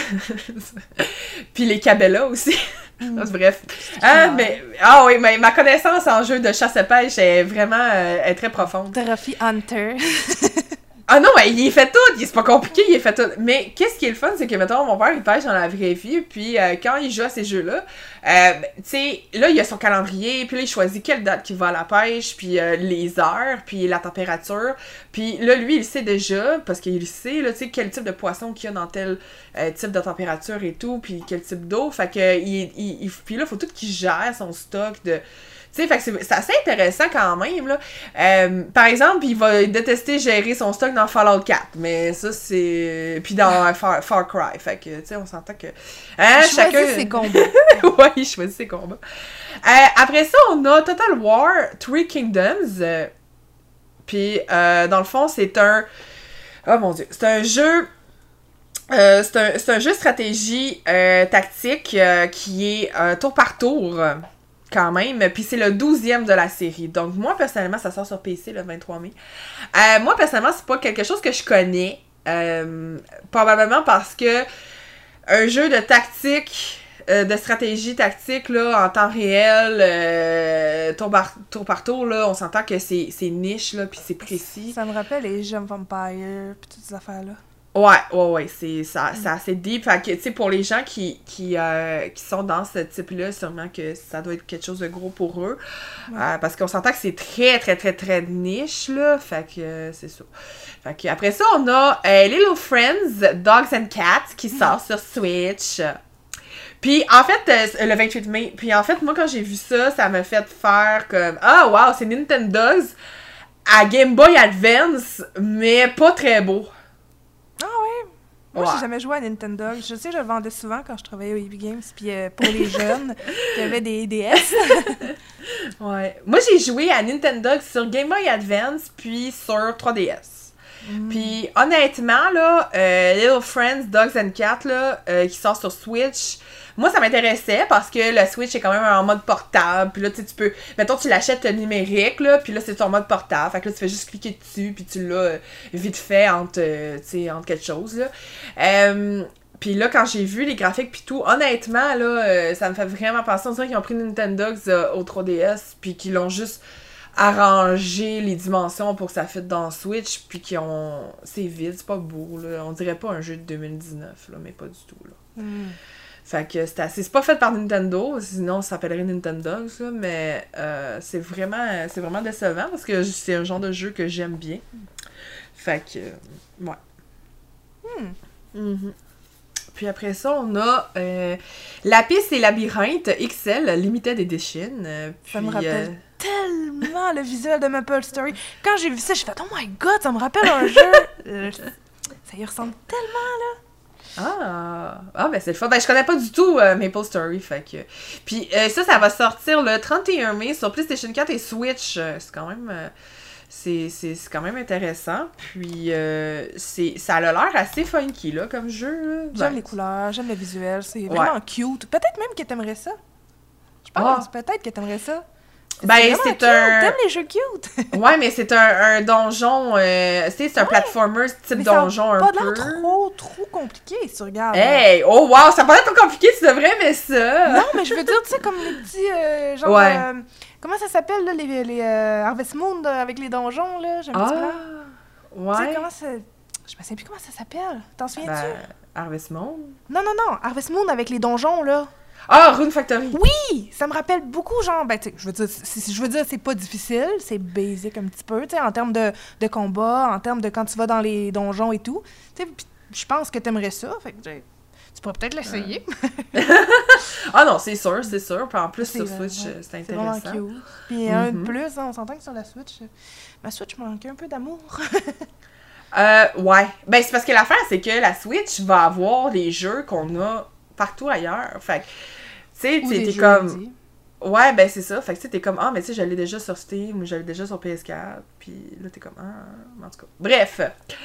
puis les Cabela aussi. Mm. Bref. Ah, mais, ah oui, mais ma connaissance en jeu de chasse à pêche est vraiment euh, est très profonde. Trophy Hunter. Ah non, mais il est fait tout, c'est pas compliqué, il est fait tout. Mais qu'est-ce qui est le fun, c'est que, mettons, mon père, il pêche dans la vraie vie, puis euh, quand il joue à ces jeux-là, euh, tu sais, là, il a son calendrier, puis là, il choisit quelle date qu'il va à la pêche, puis euh, les heures, puis la température. Puis là, lui, il sait déjà, parce qu'il sait, là, tu sais, quel type de poisson qu'il y a dans tel euh, type de température et tout, puis quel type d'eau. Fait que, il, il, il- puis là, il faut tout qu'il gère son stock de... Tu sais, fait que c'est, c'est assez intéressant quand même, là. Euh, par exemple, il va détester gérer son stock dans Fallout quatre, mais ça, c'est... Puis dans Far, Far Cry, fait que, tu sais, on s'entend que... Hein, Il choisit chacun... ses combats. Ouais, il choisit ses combats. Euh, après ça, on a Total War Three Kingdoms. Euh, Puis, euh, dans le fond, c'est un... Oh mon Dieu. C'est un jeu... Euh, c'est, un, c'est un jeu stratégie euh, tactique euh, qui est euh, tour par tour, euh, quand même. Puis c'est le douzième de la série. Donc, moi, personnellement, ça sort sur P C le vingt-trois mai. Euh, moi, personnellement, c'est pas quelque chose que je connais. Euh, probablement parce que un jeu de tactique... Euh, de stratégie tactique là, en temps réel, euh, tour, par, tour par tour, là, on s'entend que c'est, c'est niche, là, puis c'est précis. Ça me rappelle les Age of Empires, puis toutes ces affaires-là. Ouais, ouais, ouais, c'est, ça, c'est assez deep. Fait que, tu sais, pour les gens qui, qui, euh, qui sont dans ce type-là, sûrement que ça doit être quelque chose de gros pour eux. Ouais. Euh, parce qu'on s'entend que c'est très, très, très, très niche, là. Fait que euh, c'est ça. Fait que après ça, on a euh, Little Friends, Dogs and Cats, qui sort sur Switch. Puis, en fait, euh, le vingt-huit mai, puis en fait, moi, quand j'ai vu ça, ça m'a fait faire comme « Ah, wow, c'est Nintendo's à Game Boy Advance, mais pas très beau. Ah ouais? Moi, Ouais. j'ai jamais joué à Nintendo. Je sais, je le vendais souvent quand je travaillais au E B Games, puis euh, pour les jeunes qui avaient des D S. » Ouais. Moi, j'ai joué à Nintendo sur Game Boy Advance, puis sur trois D S. Mm. Puis, honnêtement, là, euh, Little Friends, Dogs and Cats, là, euh, qui sort sur Switch, moi, ça m'intéressait parce que le Switch est quand même en mode portable. Puis là, tu sais, tu peux... Mettons, tu l'achètes numérique, là, puis là, c'est ton mode portable. Fait que là, tu fais juste cliquer dessus, puis tu l'as euh, vite fait entre, euh, tu sais, entre quelque chose, là. Euh, puis là, quand j'ai vu les graphiques puis tout, honnêtement, là, euh, ça me fait vraiment penser. On dirait qu'ils ont pris Nintendo euh, au trois D S, puis qu'ils l'ont juste arrangé les dimensions pour que ça fitte dans Switch, puis qu'ils ont... C'est vide, c'est pas beau, là. On dirait pas un jeu de deux mille dix-neuf, là, mais pas du tout, là. Mm. Fait que c'est assez... C'est pas fait par Nintendo, sinon ça s'appellerait Nintendo, ça, mais euh, c'est vraiment c'est vraiment décevant parce que c'est un genre de jeu que j'aime bien. Fait que, euh, ouais. Hmm. Mhm. Puis après ça, on a euh, Lapis et Labyrinthe X L Limited Edition. euh, puis, Ça me rappelle euh, tellement le visuel de Maple Story. Quand j'ai vu ça, j'ai fait « Oh my God, ça me rappelle un jeu! Euh, » Ça y ressemble tellement. Ah, ah ben c'est le fun. Ben je connais pas du tout euh, Maple Story, fait que... Puis euh, ça, ça va sortir le trente et un mai sur PlayStation quatre et Switch. Euh, c'est quand même... Euh, C'est, c'est, c'est quand même intéressant. Puis, euh, c'est, ça a l'air assez funky, là, comme jeu. Là. J'aime Ben, les couleurs, j'aime le visuel. C'est vraiment ouais. cute. Peut-être même que t'aimerais ça. Je pense, oh. peut-être que t'aimerais ça. Ben, c'est, c'est cute. un... T'aimes les jeux cute? Ouais, mais c'est un, un donjon... Euh, c'est, c'est un ouais. platformer type mais donjon un peu. Ça a pas l'air trop, trop compliqué, si tu regardes. Hey! Oh, wow! Ça a pas l'air trop compliqué, tu devrais aimer ça! Non, mais je veux dire, tu sais, comme les petits... Euh, genre... Ouais. Euh, comment ça s'appelle, là, les, les euh, Harvest Moon là, avec les donjons, là? J'aime ah, un petit peu. Ouais. Tu sais, comment ça... Je me sais plus comment ça s'appelle. T'en souviens-tu? Ben, Harvest Moon? Non, non, non. Harvest Moon avec les donjons, là. Ah, Rune Factory! Oui! Ça me rappelle beaucoup, genre, ben, tu sais, je veux dire, c'est, je veux dire, c'est pas difficile, c'est basic un petit peu, tu sais, en termes de, de combat, en termes de quand tu vas dans les donjons et tout. Tu sais, je pense que t'aimerais ça, fait que tu pourrais peut-être l'essayer. Ah non, c'est sûr, c'est sûr. Puis en plus, c'est sur vrai, Switch, ouais. c'est intéressant. C'est vraiment cute. Puis mm-hmm. un de plus, hein, on s'entend que sur la Switch, ma Switch manquait un peu d'amour. euh, ouais. Ben, c'est parce que l'affaire, c'est que la Switch va avoir les jeux qu'on a partout ailleurs. Fait que, tu sais, t'es comme... Indie. Ouais, ben c'est ça. Fait que tu sais, t'es comme, ah, mais tu sais, j'allais déjà sur Steam ou j'allais déjà sur P S quatre. Puis là, t'es comme, ah, en tout cas. Bref.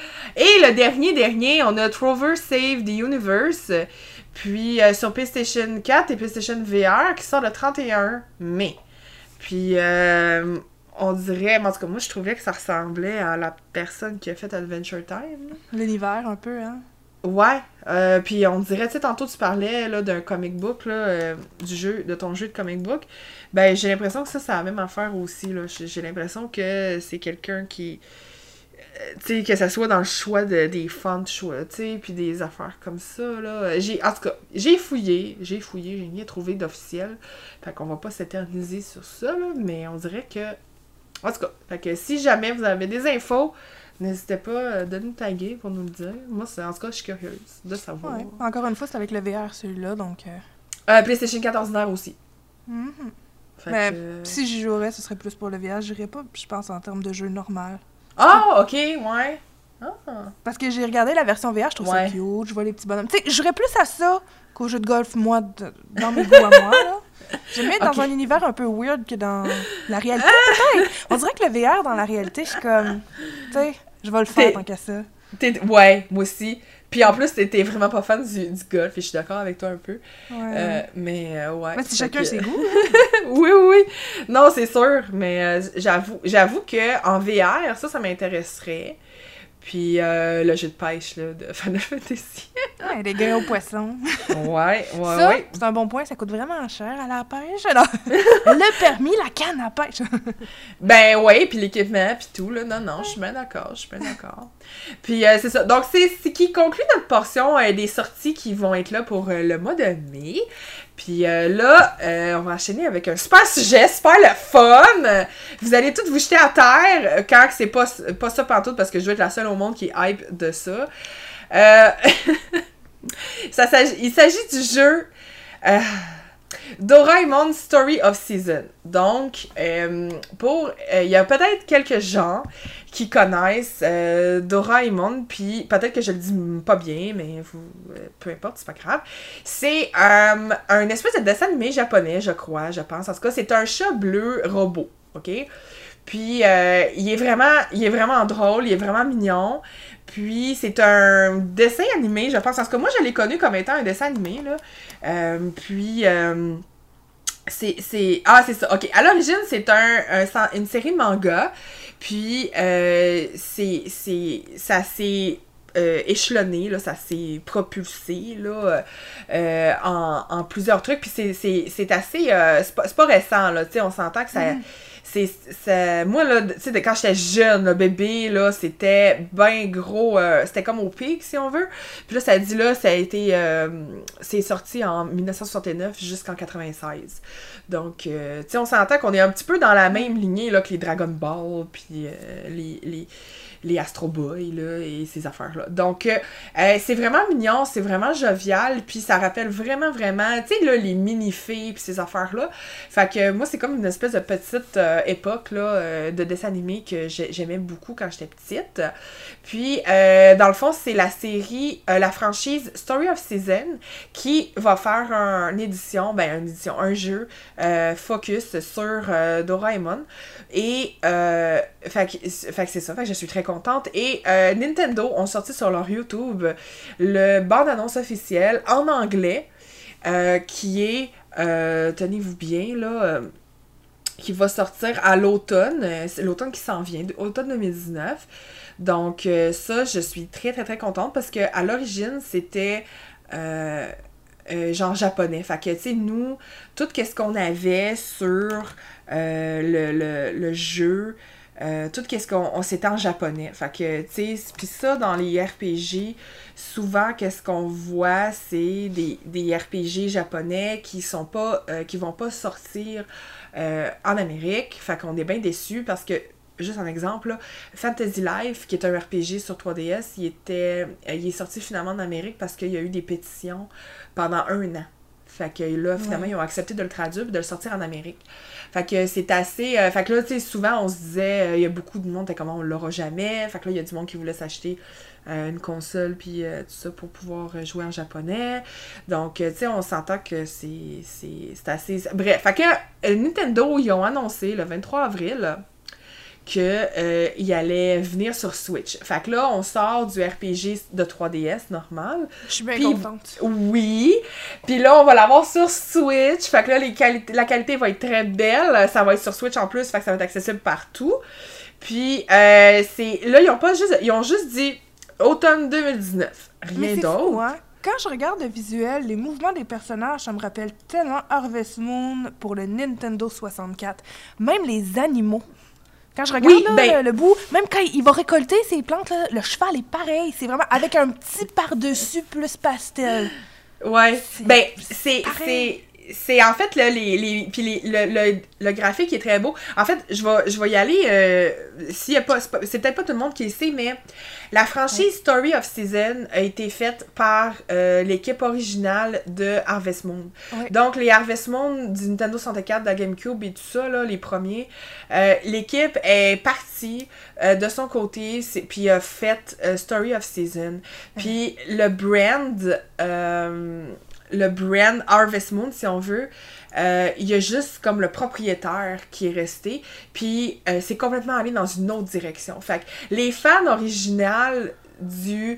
Et le dernier, dernier, on a Trover Save the Universe. Puis euh, sur PlayStation quatre et PlayStation V R qui sort le trente et un mai. Puis, euh, on dirait, en tout cas, moi, je trouvais que ça ressemblait à la personne qui a fait Adventure Time. L'univers, un peu, hein? Ouais, euh, puis on dirait, tu sais, tantôt tu parlais là, d'un comic book, là, euh, du jeu, de ton jeu de comic book. Ben, j'ai l'impression que ça, c'est la même affaire aussi, là. J'ai, j'ai l'impression que c'est quelqu'un qui... Euh, tu sais, que ça soit dans le choix de, des fonts, choix, tu sais, puis des affaires comme ça, là. J'ai, en tout cas, j'ai fouillé, j'ai fouillé, j'ai rien trouvé d'officiel. Fait qu'on va pas s'éterniser sur ça, là, mais on dirait que... En tout cas, fait que si jamais vous avez des infos... N'hésitez pas de nous taguer pour nous le dire. Moi, c'est, en tout cas, je suis curieuse de savoir. Ouais. Encore une fois, c'est avec le V R, celui-là, donc... Euh... Euh, PlayStation quatre ordinaire aussi. Mm-hmm. Mais que... si j'y jouerais, ce serait plus pour le V R. J'irais pas, je pense, en termes de jeu normal. Ah, oh, OK, ouais. Ah. Parce que j'ai regardé la version V R, je trouve ouais. ça cute, je vois les petits bonhommes. Tu sais, je jouerais plus à ça qu'au jeu de golf, moi, de... dans mes goûts à moi, là. J'aime bien être okay. dans un univers un peu weird que dans la réalité, peut-être. On dirait que le V R, dans la réalité, je suis comme... Tu sais... Je vais le faire t'es, tant qu'à ça. T'es, ouais, moi aussi. Puis en plus, t'es, t'es vraiment pas fan du, du golf, et je suis d'accord avec toi un peu. Ouais. Euh, mais euh, ouais. Mais c'est chacun que... ses goûts. oui, oui, oui. Non, c'est sûr. Mais euh, j'avoue, j'avoue qu'en V R, ça, ça m'intéresserait. Puis euh, le jeu de pêche là, de Final Fantasy. Ouais, les gars aux poissons. Ouais, ouais, ça, ouais. C'est un bon point, ça coûte vraiment cher à la pêche. Alors, le permis, la canne à pêche. Ben ouais, puis l'équipement, puis tout, là. Non, non, je suis bien d'accord, je suis bien d'accord. Puis euh, c'est ça. Donc, c'est ce qui conclut notre portion euh, des sorties qui vont être là pour euh, le mois de mai. Puis euh, là, euh, on va enchaîner avec un super sujet, super le fun. Vous allez toutes vous jeter à terre quand c'est pas, pas ça pantoute, parce que je dois être la seule au monde qui est hype de ça. Euh... ça s'agit, il s'agit du jeu euh, Doraemon Story of Season. Donc, euh, pour, il euh, y a peut-être quelques gens qui connaissent euh, Doraemon, puis peut-être que je le dis pas bien, mais vous, euh, peu importe, c'est pas grave. C'est euh, un espèce de dessin animé japonais, je crois, je pense. En tout cas, c'est un chat bleu robot, ok? Puis, euh, il est vraiment, il est vraiment drôle, il est vraiment mignon. Puis, c'est un dessin animé, je pense. En tout cas, moi, je l'ai connu comme étant un dessin animé, là. Euh, puis... Euh, C'est, c'est... Ah, c'est ça. OK. À l'origine, c'est un, un une série manga. Puis, euh, c'est, c'est... Ça s'est euh, échelonné, là. Ça s'est propulsé, là, euh, en, en plusieurs trucs. Puis, c'est, c'est, c'est assez... Euh, c'est, pas, c'est pas récent, là. Tu sais, on s'entend que ça... Mm. C'est, c'est... Moi, là, tu sais, quand j'étais jeune, là, bébé, là, c'était ben gros... Euh, c'était comme au pic, si on veut. Puis là, ça dit, là, ça a été... Euh, c'est sorti en dix-neuf cent soixante-neuf jusqu'en quatre-vingt-seize. Donc, euh, tu sais, on s'entend qu'on est un petit peu dans la même lignée, là, que les Dragon Ball, puis euh, les... les les Astro Boy, là, et ces affaires-là. Donc, euh, euh, c'est vraiment mignon, c'est vraiment jovial, puis ça rappelle vraiment, vraiment, tu sais, là, les mini-filles, puis ces affaires-là. Fait que moi, c'est comme une espèce de petite... Euh, euh, époque là, euh, de dessins animés que j'aimais beaucoup quand j'étais petite. Puis, euh, dans le fond, c'est la série, euh, la franchise Story of Season qui va faire un, une édition, ben une édition, un jeu euh, focus sur euh, Doraemon. Et, euh, fait que, fait que c'est ça, fait que je suis très contente. Et euh, Nintendo ont sorti sur leur YouTube le bande-annonce officielle en anglais euh, qui est, euh, tenez-vous bien, là... Euh, qui va sortir à l'automne. C'est l'automne qui s'en vient, automne deux mille dix-neuf. Donc euh, ça, je suis très très très contente parce que à l'origine, c'était euh, euh, genre japonais. Fait que, tu sais, nous, tout ce qu'on avait sur euh, le, le, le jeu, euh, tout ce qu'on... On, c'était en japonais. Fait que, tu sais, puis ça, dans les R P G, souvent, qu'est-ce qu'on voit, c'est des, des R P G japonais qui sont pas... Euh, qui vont pas sortir... Euh, en Amérique, fait qu'on est bien déçus parce que, juste un exemple, là, Fantasy Life, qui est un R P G sur trois D S, il, était, euh, il est sorti finalement en Amérique parce qu'il y a eu des pétitions pendant un an. Fait que là, finalement, ouais. Ils ont accepté de le traduire et de le sortir en Amérique. Fait que c'est assez... Euh, fait que là, tu sais, souvent, on se disait, euh, il y a beaucoup de monde, t'es comment on l'aura jamais. Fait que là, il y a du monde qui voulait s'acheter euh, une console puis euh, tout ça pour pouvoir jouer en japonais. Donc, euh, tu sais, on s'entend que c'est, c'est, c'est assez... Bref, fait que euh, Nintendo, ils ont annoncé le vingt-trois avril qu'il euh, allait venir sur Switch. Fait que là, on sort du R P G de trois D S normal. Je suis bien Puis, contente. Oui. Puis là, on va l'avoir sur Switch. Fait que là, les quali- la qualité va être très belle. Ça va être sur Switch en plus. Fait que ça va être accessible partout. Puis, euh, c'est... Là, ils ont pas juste... Ils ont juste dit automne deux mille dix-neuf. Rien d'autre. Fou, hein? Quand je regarde le visuel, les mouvements des personnages, ça me rappelle tellement Harvest Moon pour le Nintendo soixante-quatre. Même les animaux. Quand je regarde oui, là, ben... le, le bout, même quand il va récolter ses plantes, là, le cheval est pareil. C'est vraiment avec un petit par-dessus plus pastel. Ouais. C'est... Ben, c'est... c'est... C'est en fait là, les, les puis les, le, le, le graphique est très beau. En fait, je vais, je vais y aller. Euh, s'il y a pas, c'est, pas, c'est peut-être pas tout le monde qui le sait, mais la franchise ouais. Story of Season a été faite par euh, l'équipe originale de Harvest Moon. Ouais. Donc, les Harvest Moon du Nintendo soixante-quatre, de la GameCube et tout ça, là, les premiers, euh, l'équipe est partie euh, de son côté, puis a fait euh, Story of Season. Puis ouais. le brand... Euh, le brand Harvest Moon, si on veut, euh, il y a juste comme le propriétaire qui est resté, puis euh, c'est complètement allé dans une autre direction. Fait que les fans originales du...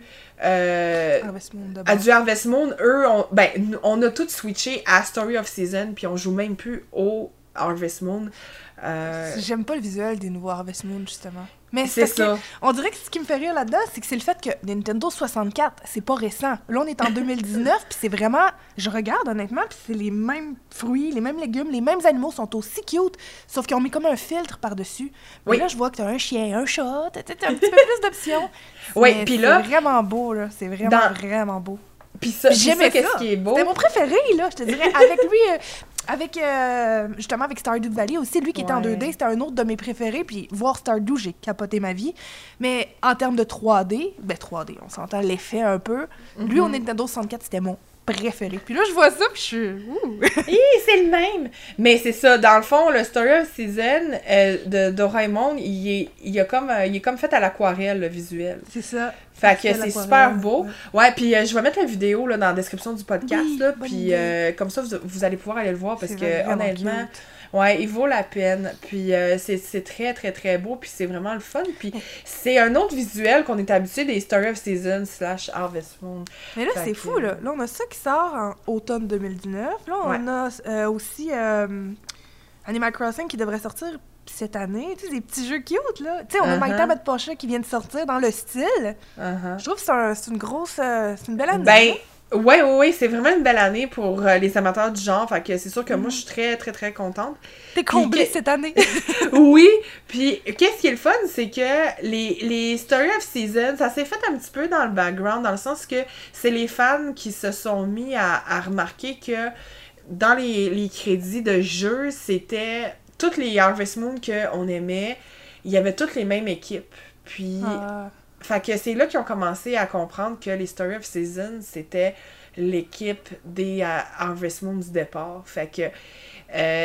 Euh, Harvest Moon, à du Harvest Moon, eux, on, ben, on a tous switché à Story of Season, puis on joue même plus au Harvest Moon. Euh... J'aime pas le visuel des nouveaux Harvest Moon, justement. Mais c'est, c'est ça. Que, on dirait que ce qui me fait rire là-dedans, c'est que c'est le fait que Nintendo soixante-quatre, c'est pas récent. Là, on est en deux mille dix-neuf, puis c'est vraiment... Je regarde, honnêtement, puis c'est les mêmes fruits, les mêmes légumes, les mêmes animaux sont aussi cute, sauf qu'ils ont mis comme un filtre par-dessus. Mais oui. Là, je vois que t'as un chien, un chat, t'as, t'as un petit peu plus d'options. Oui, puis là... C'est vraiment beau, là. C'est vraiment, dans... vraiment beau. Puis ça, puis j'aimais ça, qu'est-ce qui est beau? C'était mon préféré, là, je te dirais. Avec lui... Euh... Avec, euh, justement, avec Stardew Valley aussi, lui qui était ouais. en deux D, c'était un autre de mes préférés, puis voir Stardew, j'ai capoté ma vie. Mais en termes de trois D, ben trois D, on s'entend l'effet un peu, mm-hmm. lui, au Nintendo soixante-quatre, c'était mon préféré. Puis là, je vois ça, puis je suis... Ouh. Hi, c'est le même! Mais c'est ça, dans le fond, le Story of Season euh, de Doraemon, il est, il, a comme, euh, il est comme fait à l'aquarelle, le visuel. C'est ça. Fait que c'est super beau. Ouais, ouais puis euh, je vais mettre la vidéo là, dans la description du podcast, oui, là, puis euh, comme ça, vous, vous allez pouvoir aller le voir, parce c'est que, honnêtement... Cute. Ouais, il vaut la peine. Puis euh, c'est, c'est très, très, très beau. Puis c'est vraiment le fun. Puis c'est un autre visuel qu'on est habitué des Story of Season slash Harvest Moon. Mais là, fait c'est que... fou, là. Là, on a ça qui sort en automne deux mille dix-neuf. Là, on ouais. a euh, aussi euh, Animal Crossing qui devrait sortir cette année. Tu sais, des petits jeux cute, là. Tu sais, on uh-huh. a My Time at Porsche qui vient de sortir dans le style. Uh-huh. Je trouve que c'est, un, c'est une grosse... Euh, c'est une belle année. Ben... Oui, oui, oui, c'est vraiment une belle année pour euh, les amateurs du genre, fait que c'est sûr que mm. moi, je suis très, très, très contente. T'es comblée que... cette année! Oui, puis qu'est-ce qui est le fun, c'est que les, les Story of Season, ça s'est fait un petit peu dans le background, dans le sens que c'est les fans qui se sont mis à, à remarquer que dans les, les crédits de jeu, c'était toutes les Harvest Moon qu'on aimait, il y avait toutes les mêmes équipes, puis... Ah. Fait que c'est là qu'ils ont commencé à comprendre que les Story of Season, c'était l'équipe des uh, Harvest Moon du départ. Fait que... Euh,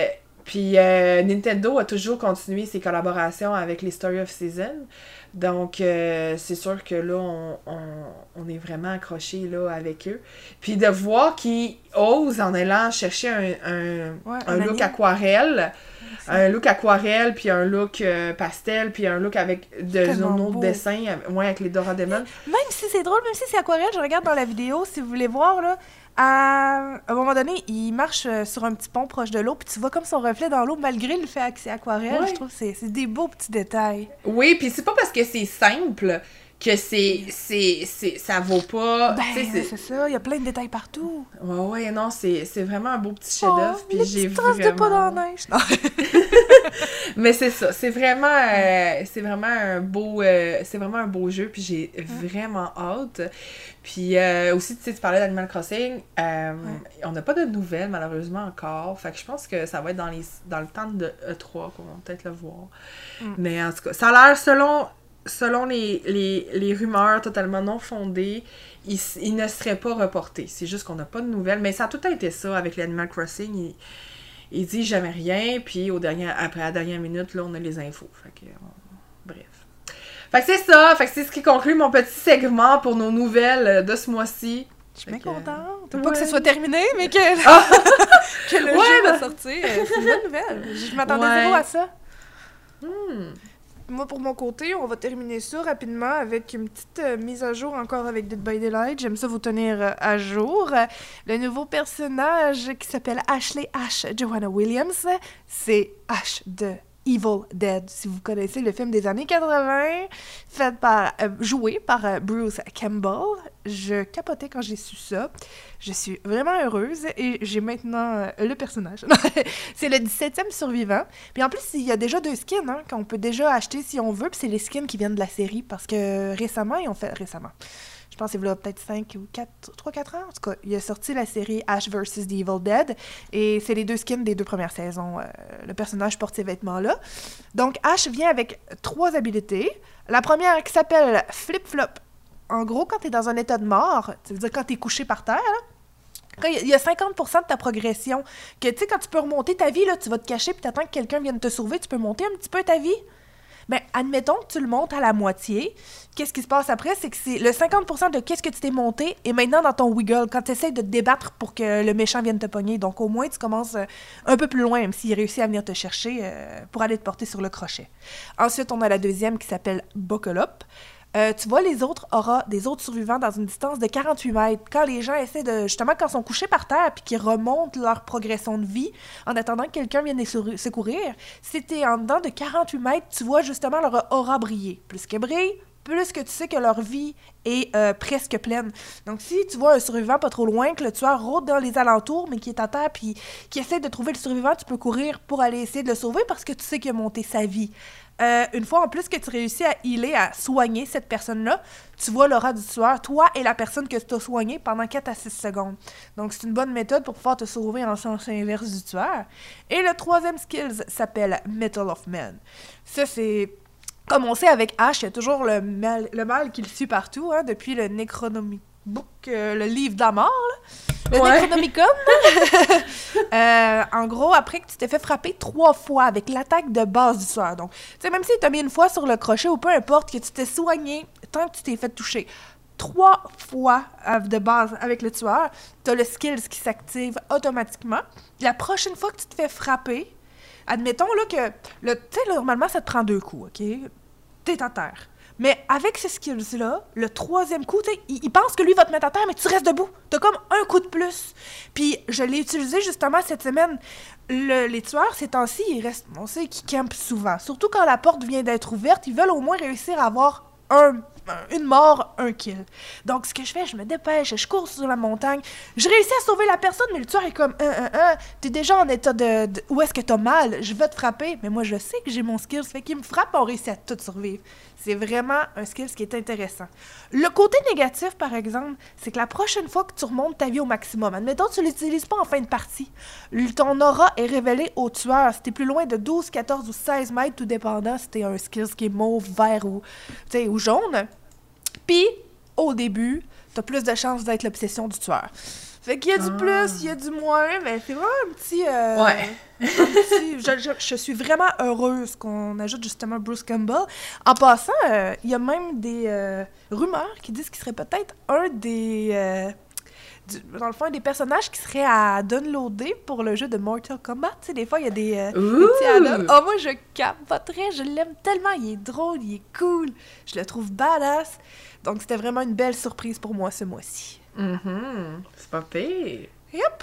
Puis euh, Nintendo a toujours continué ses collaborations avec les Story of Season. Donc, euh, c'est sûr que là, on, on, on est vraiment accroché là, avec eux. Puis de voir qu'ils osent en allant chercher un, un, ouais, un un look anime. aquarelle, Merci. un look aquarelle, puis un look euh, pastel, puis un look avec de Tellement nos beau. dessins, ouais, avec les Dora Demon. Même si c'est drôle, même si c'est aquarelle, je regarde dans la vidéo, si vous voulez voir, là, à, à un moment donné, il marche euh, sur un petit pont proche de l'eau, puis tu vois comme son reflet dans l'eau, malgré le fait que c'est aquarelle. Ouais. Je trouve que c'est, c'est des beaux petits détails. Oui, puis c'est pas parce que c'est simple que c'est, c'est, c'est ça vaut pas... Ben, tu sais, c'est... c'est ça, il y a plein de détails partout. Ouais, ouais, non, c'est, c'est vraiment un beau petit chef-d'œuvre, Oh, puis les j'ai petites traces vraiment... de pas dans la neige. Non. Mais c'est ça, c'est vraiment, euh, c'est vraiment un beau, euh, c'est vraiment un beau jeu, puis j'ai vraiment hâte. Puis euh, aussi, tu sais, tu parlais d'Animal Crossing, euh, Ouais. on n'a pas de nouvelles malheureusement encore, fait que je pense que ça va être dans les, dans le temps de E trois qu'on va peut-être le voir. Mm. Mais en tout cas, ça a l'air selon, selon les, les, les rumeurs totalement non fondées, il, il ne serait pas reporté. C'est juste qu'on n'a pas de nouvelles, mais ça a tout été ça avec l'Animal Crossing. Il, il dit jamais rien, puis au dernier, après la dernière minute, là, on a les infos. Fait que, on- bref. Fait que c'est ça, fait que c'est ce qui conclut mon petit segment pour nos nouvelles de ce mois-ci. Je suis Fait bien que, contente. ouais. Pas que ce soit terminé, mais que, Ah! que le Ouais, jeu va ben- sortir. Euh, C'est une bonne nouvelle. Je je m'attendais Ouais. zéro à ça. Hmm. Moi, pour mon côté, on va terminer ça rapidement avec une petite euh, mise à jour encore avec Dead by Daylight. J'aime ça vous tenir euh, à jour. Euh, le nouveau personnage qui s'appelle Ashley Ash Joanna Williams, c'est Ash de Evil Dead. Si vous connaissez le film des années quatre-vingts, fait par, euh, joué par euh, Bruce Campbell. Je capotais quand j'ai su ça. Je suis vraiment heureuse et j'ai maintenant euh, le personnage. C'est le dix-septième survivant. Puis en plus, il y a déjà deux skins hein, qu'on peut déjà acheter si on veut. Puis c'est les skins qui viennent de la série parce que récemment, ils ont fait... Récemment. Je pense que c'est là peut-être cinq ou quatre, trois quatre ans. En tout cas, il a sorti la série Ash versus The Evil Dead. Et c'est les deux skins des deux premières saisons. Euh, le personnage porte ces vêtements-là. Donc, Ash vient avec trois habilités. La première qui s'appelle Flip-Flop. En gros, quand t'es dans un état de mort, ça veut dire quand t'es couché par terre, là, quand il y a cinquante pour cent de ta progression, que tu sais, quand tu peux remonter ta vie, là, tu vas te cacher puis t'attends que quelqu'un vienne te sauver, tu peux monter un petit peu ta vie. Ben, admettons que tu le montes à la moitié. Qu'est-ce qui se passe après? C'est que c'est le cinquante pour cent de qu'est-ce que tu t'es monté est maintenant dans ton wiggle, quand tu essaies de te débattre pour que le méchant vienne te pogner. Donc, au moins, tu commences euh, un peu plus loin, même s'il réussit à venir te chercher euh, pour aller te porter sur le crochet. Ensuite, on a la deuxième qui s'appelle Buckle Up. Euh, tu vois les autres auras des autres survivants dans une distance de quarante-huit mètres. Quand les gens essaient de... Justement, quand ils sont couchés par terre puis qu'ils remontent leur progression de vie en attendant que quelqu'un vienne les sou- secourir, si t'es en dedans de quarante-huit mètres, tu vois justement leur aura briller. Plus qu'elle brille, plus que tu sais que leur vie est euh, presque pleine. Donc, si tu vois un survivant pas trop loin, que le tueur rôde dans les alentours, mais qui est à terre puis qui essaie de trouver le survivant, tu peux courir pour aller essayer de le sauver parce que tu sais qu'il a monté sa vie. Euh, une fois en plus que tu réussis à healer, à soigner cette personne-là, tu vois l'aura du tueur, toi et la personne que tu as soignée pendant quatre à six secondes. Donc, c'est une bonne méthode pour pouvoir te sauver en sens inverse du tueur. Et le troisième skill s'appelle Metal of Man. Ça, c'est... Comme on sait, avec Ash, il y a toujours le mal, le mal qui le suit partout, hein, depuis le Necronomic Book, euh, le livre de la mort, là. Le Ouais. Necronomicon. euh, en gros, après que tu t'es fait frapper trois fois avec l'attaque de base du tueur. Donc, tu sais, même si tu as mis une fois sur le crochet ou peu importe, que tu t'es soigné tant que tu t'es fait toucher trois fois euh, de base avec le tueur, tu as le skills qui s'active automatiquement. La prochaine fois que tu te fais frapper, admettons là que, le, tu sais, normalement, ça te prend deux coups, OK? T'es à terre. Mais avec ce skills-là, le troisième coup, tu sais, il, il pense que lui va te mettre à terre, mais tu restes debout. T'as comme un coup de plus. Puis je l'ai utilisé justement cette semaine. Le, les tueurs, ces temps-ci, ils restent, on sait qu'ils campent souvent. Surtout quand la porte vient d'être ouverte, ils veulent au moins réussir à avoir un, une mort, un kill. Donc, ce que je fais, je me dépêche, je cours sur la montagne. Je réussis à sauver la personne, mais le tueur est comme un, un, un. T'es déjà en état de, de. Où est-ce que t'as mal? Je vais te frapper. Mais moi, je sais que j'ai mon skill. Ça fait qu'il me frappe, on réussit à tout survivre. C'est vraiment un skill qui est intéressant. Le côté négatif, par exemple, c'est que la prochaine fois que tu remontes ta vie au maximum, admettons, tu ne l'utilises pas en fin de partie, ton aura est révélé au tueur. Si t'es plus loin de douze, quatorze ou seize mètres, tout dépendant si t'es un skill qui est mauve, vert ou, ou jaune. Puis, au début, t'as plus de chances d'être l'obsession du tueur. Fait qu'il y a du Ah. plus, il y a du moins, mais c'est vraiment un petit... euh, Ouais. un petit- je, je- je suis vraiment heureuse qu'on ajoute justement Bruce Campbell. En passant, euh, il y a même des euh, rumeurs qui disent qu'il serait peut-être un des... euh, du- dans le fond, un des personnages qui serait à downloader pour le jeu de Mortal Kombat. Tu sais, des fois, il y a des, euh, des petits add-ons. Oh, moi, je capoterais, je l'aime tellement, il est drôle, il est cool, je le trouve badass. Donc, c'était vraiment une belle surprise pour moi ce mois-ci. Mhm. C'est pas pire. Yep!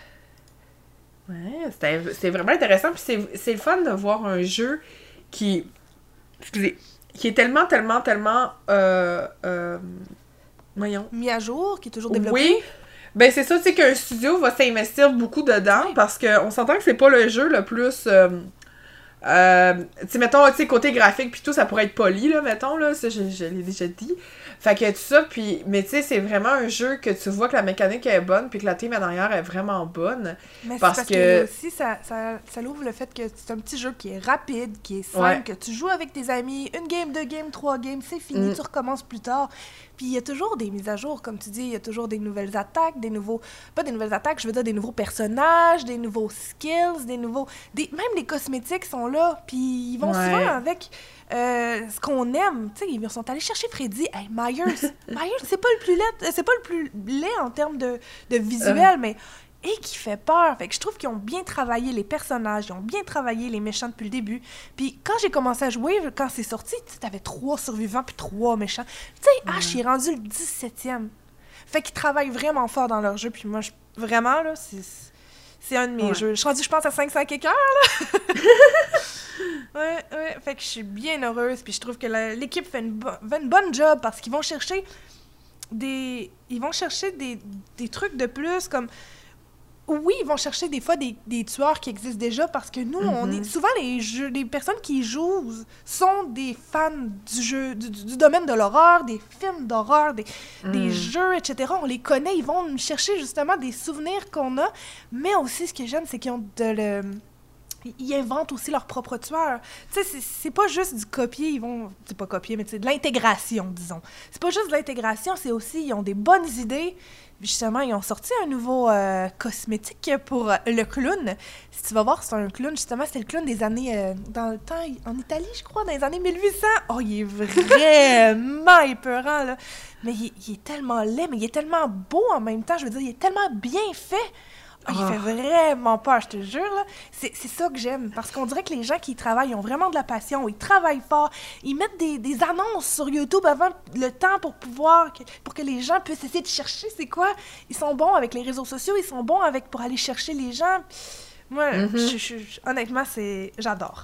Ouais, c'était c'était vraiment intéressant. Puis c'est c'est le fun de voir un jeu qui. Excusez. Qui est tellement, tellement, tellement. Euh, euh, voyons. Mis à jour, qui est toujours développé. Oui. Ben, c'est ça, tu sais, qu'un studio va s'investir beaucoup dedans Oui. parce qu'on s'entend que c'est pas le jeu le plus. Euh, euh, tu sais, mettons, tu sais, côté graphique, puis tout, ça pourrait être poli, là, mettons, là, ça, je, je l'ai déjà dit. Fait que tout ça, puis, mais tu sais, c'est vraiment un jeu que tu vois que la mécanique est bonne, puis que la team en arrière est vraiment bonne. Mais c'est parce parce, que- que... aussi, ça, ça, ça l'ouvre le fait que c'est un petit jeu qui est rapide, qui est simple, Ouais. que tu joues avec tes amis, une game, deux games, trois games, c'est fini, Mm. tu recommences plus tard. Puis il y a toujours des mises à jour, comme tu dis, il y a toujours des nouvelles attaques, des nouveaux... Pas des nouvelles attaques, je veux dire des nouveaux personnages, des nouveaux skills, des nouveaux... Des... Même les cosmétiques sont là, puis ils vont Ouais. souvent avec euh, ce qu'on aime. Tu sais, ils sont allés chercher Freddy. Hey, Myers! Myers, c'est pas le plus laid, c'est pas le plus laid en termes de, de visuel, mais... et qui fait peur. Fait que je trouve qu'ils ont bien travaillé les personnages, ils ont bien travaillé les méchants depuis le début. Puis quand j'ai commencé à jouer, quand c'est sorti, tu sais, t'avais trois survivants puis trois méchants. Tu sais, Ash, il est rendu le dix-septième. Fait qu'ils travaillent vraiment fort dans leur jeu, puis moi, je- vraiment, là, c'est... C'est un de mes Ouais. jeux. Je suis rendue, je pense, à cinq cents quelques heures, là. ouais, ouais. Fait que je suis bien heureuse, puis je trouve que la- l'équipe fait une, bo- fait une bonne job, parce qu'ils vont chercher des... Ils vont chercher des, des trucs de plus, comme... Oui, ils vont chercher des fois des, des tueurs qui existent déjà parce que nous, on Mhm. est souvent les jeux, les personnes qui jouent sont des fans du jeu, du, du- du domaine de l'horreur, des films d'horreur, des, des Mm. jeux, et cetera. On les connaît, ils vont chercher justement des souvenirs qu'on a, mais aussi ce que j'aime, c'est qu'ils ont de le ils inventent aussi leur propre tueur. Tu sais, c'est- c'est pas juste du copier, ils vont... C'est pas copier, mais c'est de l'intégration, disons. C'est pas juste de l'intégration, c'est aussi, ils ont des bonnes idées. Justement, ils ont sorti un nouveau euh, cosmétique pour euh, le clown. Si tu vas voir, c'est un clown, justement, c'est le clown des années... euh, dans le temps, en Italie, je crois, dans les années mille huit cents. Oh, il est vraiment épeurant, là. Mais il, il est tellement laid, mais il est tellement beau en même temps. Je veux dire, il est tellement bien fait. Ah, il Ah. fait vraiment peur, je te jure. là. C'est c'est ça que j'aime. Parce qu'on dirait que les gens qui y travaillent, ils ont vraiment de la passion. Ils travaillent fort. Ils mettent des, des annonces sur YouTube avant le temps pour pouvoir... que- pour que les gens puissent essayer de chercher c'est quoi. Ils sont bons avec les réseaux sociaux. Ils sont bons avec pour aller chercher les gens. Moi, Mhm. je- je- je- honnêtement, c'est j'adore.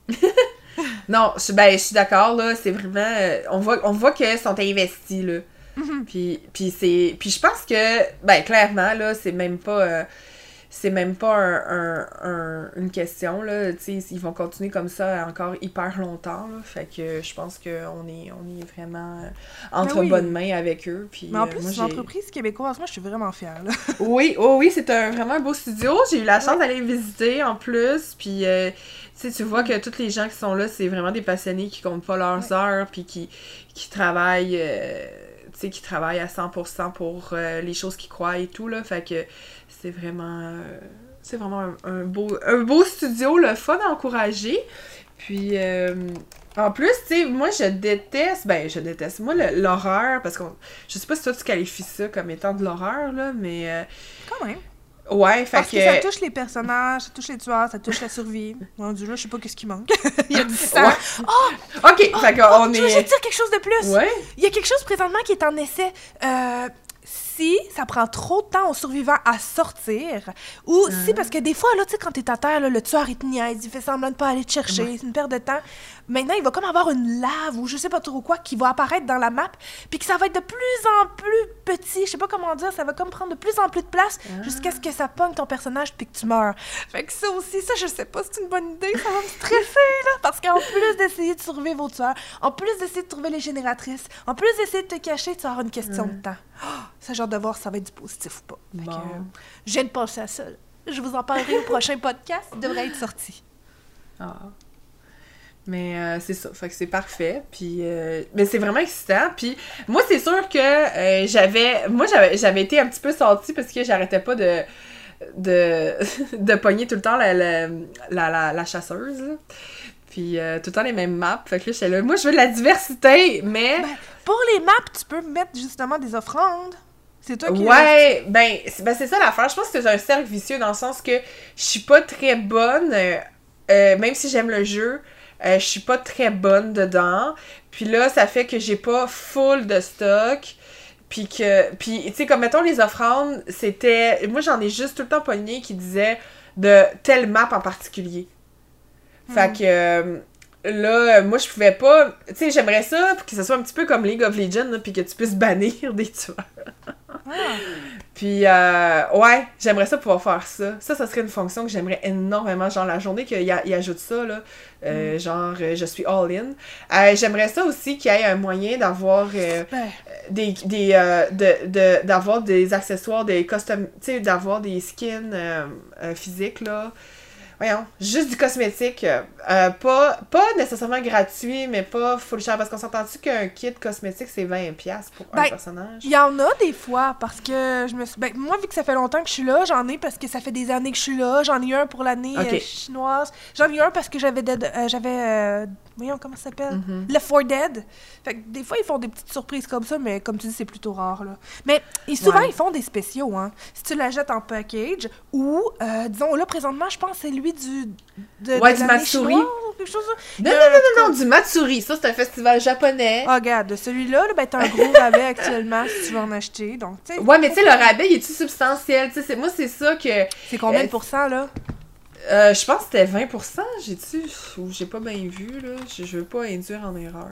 Non, je, ben, je suis d'accord, là, c'est vraiment... euh, on voit, on voit qu'ils sont investis, là. Puis, puis c'est... Puis je pense que, ben, clairement, là, c'est même pas... euh, c'est même pas un, un- un- une question, là, tu sais, ils vont continuer comme ça encore hyper longtemps, là, fait que je pense qu'on est, on est vraiment euh, entre Mais oui. bonnes mains avec eux, puis Mais en euh, plus, moi, c'est une j'ai- entreprise québécoise. Moi, je suis vraiment fière. Là. Oui, oh oui, c'est un, vraiment un beau studio. J'ai eu la chance d'aller le visiter en plus. Puis, euh, tu sais, tu vois que tous les gens qui sont là, c'est vraiment des passionnés qui comptent pas leurs Ouais. heures, puis qui, qui travaillent, euh, tu sais, qui travaillent à cent pour cent pour euh, les choses qu'ils croient et tout, là. Fait que c'est vraiment, euh, c'est vraiment un, un beau, un beau studio, le fun à encourager. Puis, euh, en plus, tu sais, moi, je déteste, ben, je déteste, moi, le- l'horreur, parce que je sais pas si toi, tu qualifies ça comme étant de l'horreur, là, mais... euh, Quand même. ouais, fait Parce que... que... ça touche les personnages, ça touche les tueurs, ça touche la survie. Rendu là, je sais pas qu'est-ce qui manque. Il y a du sang. Ouais. Ok, fait Oh, qu'on je veux est... juste dire quelque chose de plus. Ouais. Il y a quelque chose présentement qui est en essai. Euh, si ça prend trop de temps aux survivants à sortir, ou si, parce que des fois, là, tu sais, quand t'es à terre, là, le tueur, il te niaise, il fait semblant de pas aller te chercher, Ouais. c'est une perte de temps. Maintenant, il va comme avoir une lave, ou je sais pas trop quoi, qui va apparaître dans la map, puis que ça va être de plus en plus petit, je sais pas comment dire, ça va comme prendre de plus en plus de place, Ah. jusqu'à ce que ça pogne ton personnage, puis que tu meurs. Fait que ça aussi, ça, je sais pas si c'est une bonne idée, ça va me stresser, là, parce qu'en plus d'essayer de survivre aux tueurs, en plus d'essayer de trouver les génératrices, en plus d'essayer de te cacher, tu vas avoir une question de temps. Oh, ça, j'ai hâte de voir si ça va être du positif ou pas. Fait Bon. que, euh, je viens de penser à ça, là. Je vous en parlerai au prochain podcast, il devrait être sorti. Ah. Mais euh, c'est ça, fait que c'est parfait, puis euh, mais c'est vraiment excitant, puis moi c'est sûr que euh, j'avais, moi j'avais, j'avais été un petit peu sortie parce que j'arrêtais pas de de, de pogner tout le temps la, la, la, la, la chasseuse, là. Puis euh, tout le temps les mêmes maps, fait que là j'étais là, moi je veux de la diversité, mais... Ben, pour les maps, tu peux mettre justement des offrandes. C'est toi qui... Ouais, ben c'est, ben c'est ça l'affaire, je pense que c'est un cercle vicieux dans le sens que je suis pas très bonne, euh, euh, même si j'aime le jeu, Euh, je suis pas très bonne dedans. Puis là, ça fait que j'ai pas full de stock. Puis que... Puis, tu sais, comme, mettons, les offrandes, c'était... Moi, j'en ai juste tout le temps pogné qui disait de telle map en particulier. Mm. Fait que... Euh, là, moi, je pouvais pas... Tu sais, j'aimerais ça pour que ce soit un petit peu comme League of Legends, là, puis que tu puisses bannir des tueurs. Ah. Puis, euh, ouais, j'aimerais ça pouvoir faire ça. Ça, ça serait une fonction que j'aimerais énormément. Genre, la journée qu'il y a, il ajoute ça, là, euh, mm. genre, euh, je suis all-in. Euh, j'aimerais ça aussi qu'il y ait un moyen d'avoir euh, des, des, euh, de, de, d'avoir des accessoires, des custom, tu sais, d'avoir des skins euh, euh, physiques, là. Voyons, juste du cosmétique. Euh, pas, pas nécessairement gratuit, mais pas full cher. Parce qu'on s'entend-tu qu'un kit cosmétique, c'est vingt dollars pour ben, un personnage? Il y en a des fois, parce que je me suis... Ben, moi, vu que ça fait longtemps que je suis là, j'en ai parce que ça fait des années que je suis là. J'en ai eu un pour l'année okay. euh, chinoise. J'en ai eu un parce que j'avais... Dead, euh, j'avais euh, voyons, comment ça s'appelle? Mm-hmm. Left four Dead. Fait que des fois, ils font des petites surprises comme ça, mais comme tu dis, c'est plutôt rare, là. Mais et souvent, ouais. ils font des spéciaux, hein. Si tu la jettes en package, ou, euh, disons, là, présentement, je pense que c'est lui du... De, ouais, de du Matsuri. Chinoise, quelque chose, non, non, non, non, non, du Matsuri. Ça, c'est un festival japonais. Ah, regarde, celui-là, là, ben, t'as un gros rabais actuellement si tu veux en acheter, donc, tu sais... Ouais, mais tu sais, le rabais, il est-tu substantiel? Tu sais, moi, c'est ça que... C'est combien de pourcents, là? Euh, je pense que c'était vingt pour cent, j'ai-tu... Ou j'ai pas bien vu, là. Je, je veux pas induire en erreur.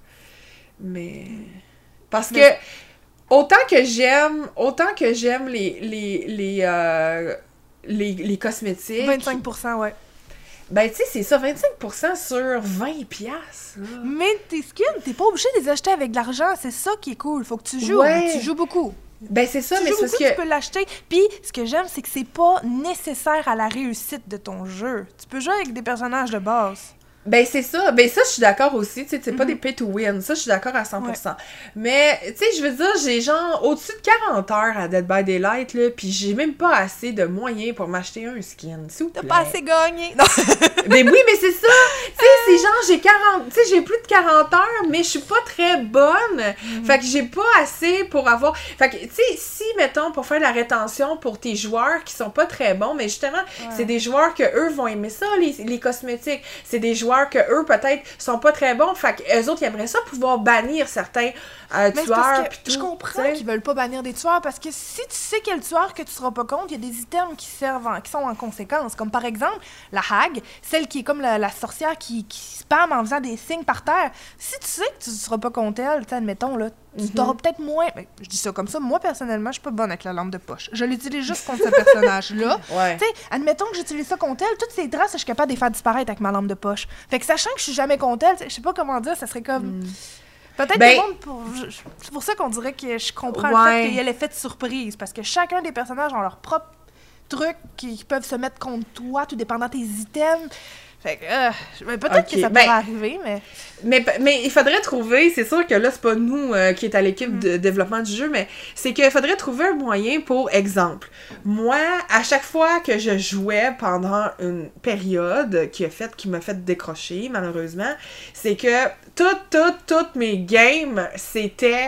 Mais... Parce mais... que... Autant que j'aime... Autant que j'aime les... les, les, euh, les, les cosmétiques... vingt-cinq pour cent, ouais. Ben, tu sais, c'est ça, vingt-cinq pour cent sur vingt piastres. Mais tes skins, t'es pas obligé de les acheter avec de l'argent. C'est ça qui est cool. Faut que tu joues. Ouais. Tu joues beaucoup. Ben, c'est ça, tu mais joues c'est beaucoup, parce que... tu peux l'acheter. Puis, ce que j'aime, c'est que c'est pas nécessaire à la réussite de ton jeu. Tu peux jouer avec des personnages de base. Ben, c'est ça. Ben, ça, je suis d'accord aussi. Tu sais, c'est mm-hmm. pas des pay to win. Ça, je suis d'accord à cent pour cent. Ouais. Mais, tu sais, je veux dire, j'ai genre au-dessus de quarante heures à Dead by Daylight, là, pis j'ai même pas assez de moyens pour m'acheter un skin, s'il vous plaît. T'as pas assez gagné. Non. Ben oui, mais c'est ça. Tu sais, c'est genre, j'ai quarante... Tu sais, j'ai plus de quarante heures, mais je suis pas très bonne. Mm-hmm. Fait que j'ai pas assez pour avoir... Fait que, tu sais, si, mettons, pour faire la rétention pour tes joueurs qui sont pas très bons, mais justement, ouais. c'est des joueurs que eux vont aimer ça, les, les cosmétiques. C'est des joueurs que eux peut-être sont pas très bons, fait qu'eux autres ils aimeraient ça pouvoir bannir certains euh, tueurs pis tout. Je comprends t'sais. Qu'ils veulent pas bannir des tueurs parce que si tu sais quel tueur que tu seras pas contre, il y a des items qui servent en, qui sont en conséquence, comme par exemple la hag, celle qui est comme la, la sorcière qui, qui spam en faisant des signes par terre. Si tu sais que tu seras pas contre elle, admettons là, tu mm-hmm. t'auras peut-être moins... Ben, je dis ça comme ça, moi, personnellement, je suis pas bonne avec la lampe de poche. Je l'utilise juste contre ce personnage-là. Ouais. Tu sais, admettons que j'utilise ça contre elle, toutes ces traces, je suis capable de les faire disparaître avec ma lampe de poche. Fait que sachant que je suis jamais contre elle, je sais pas comment dire, ça serait comme... Mm. Peut-être ben, tout le monde pour... C'est pour ça qu'on dirait que je comprends ouais. le fait qu'il y a l'effet de surprise, parce que chacun des personnages ont leur propre truc qui peuvent se mettre contre toi, tout dépendant de tes items. Fait que, euh, peut-être okay. que ça pourrait ben, arriver, mais... mais... Mais il faudrait trouver, c'est sûr que là, c'est pas nous euh, qui est à l'équipe mm. de développement du jeu, mais c'est qu'il faudrait trouver un moyen pour, exemple, moi, à chaque fois que je jouais pendant une période qui a fait, qui m'a fait décrocher, malheureusement, c'est que toutes, toutes, toutes mes games, c'était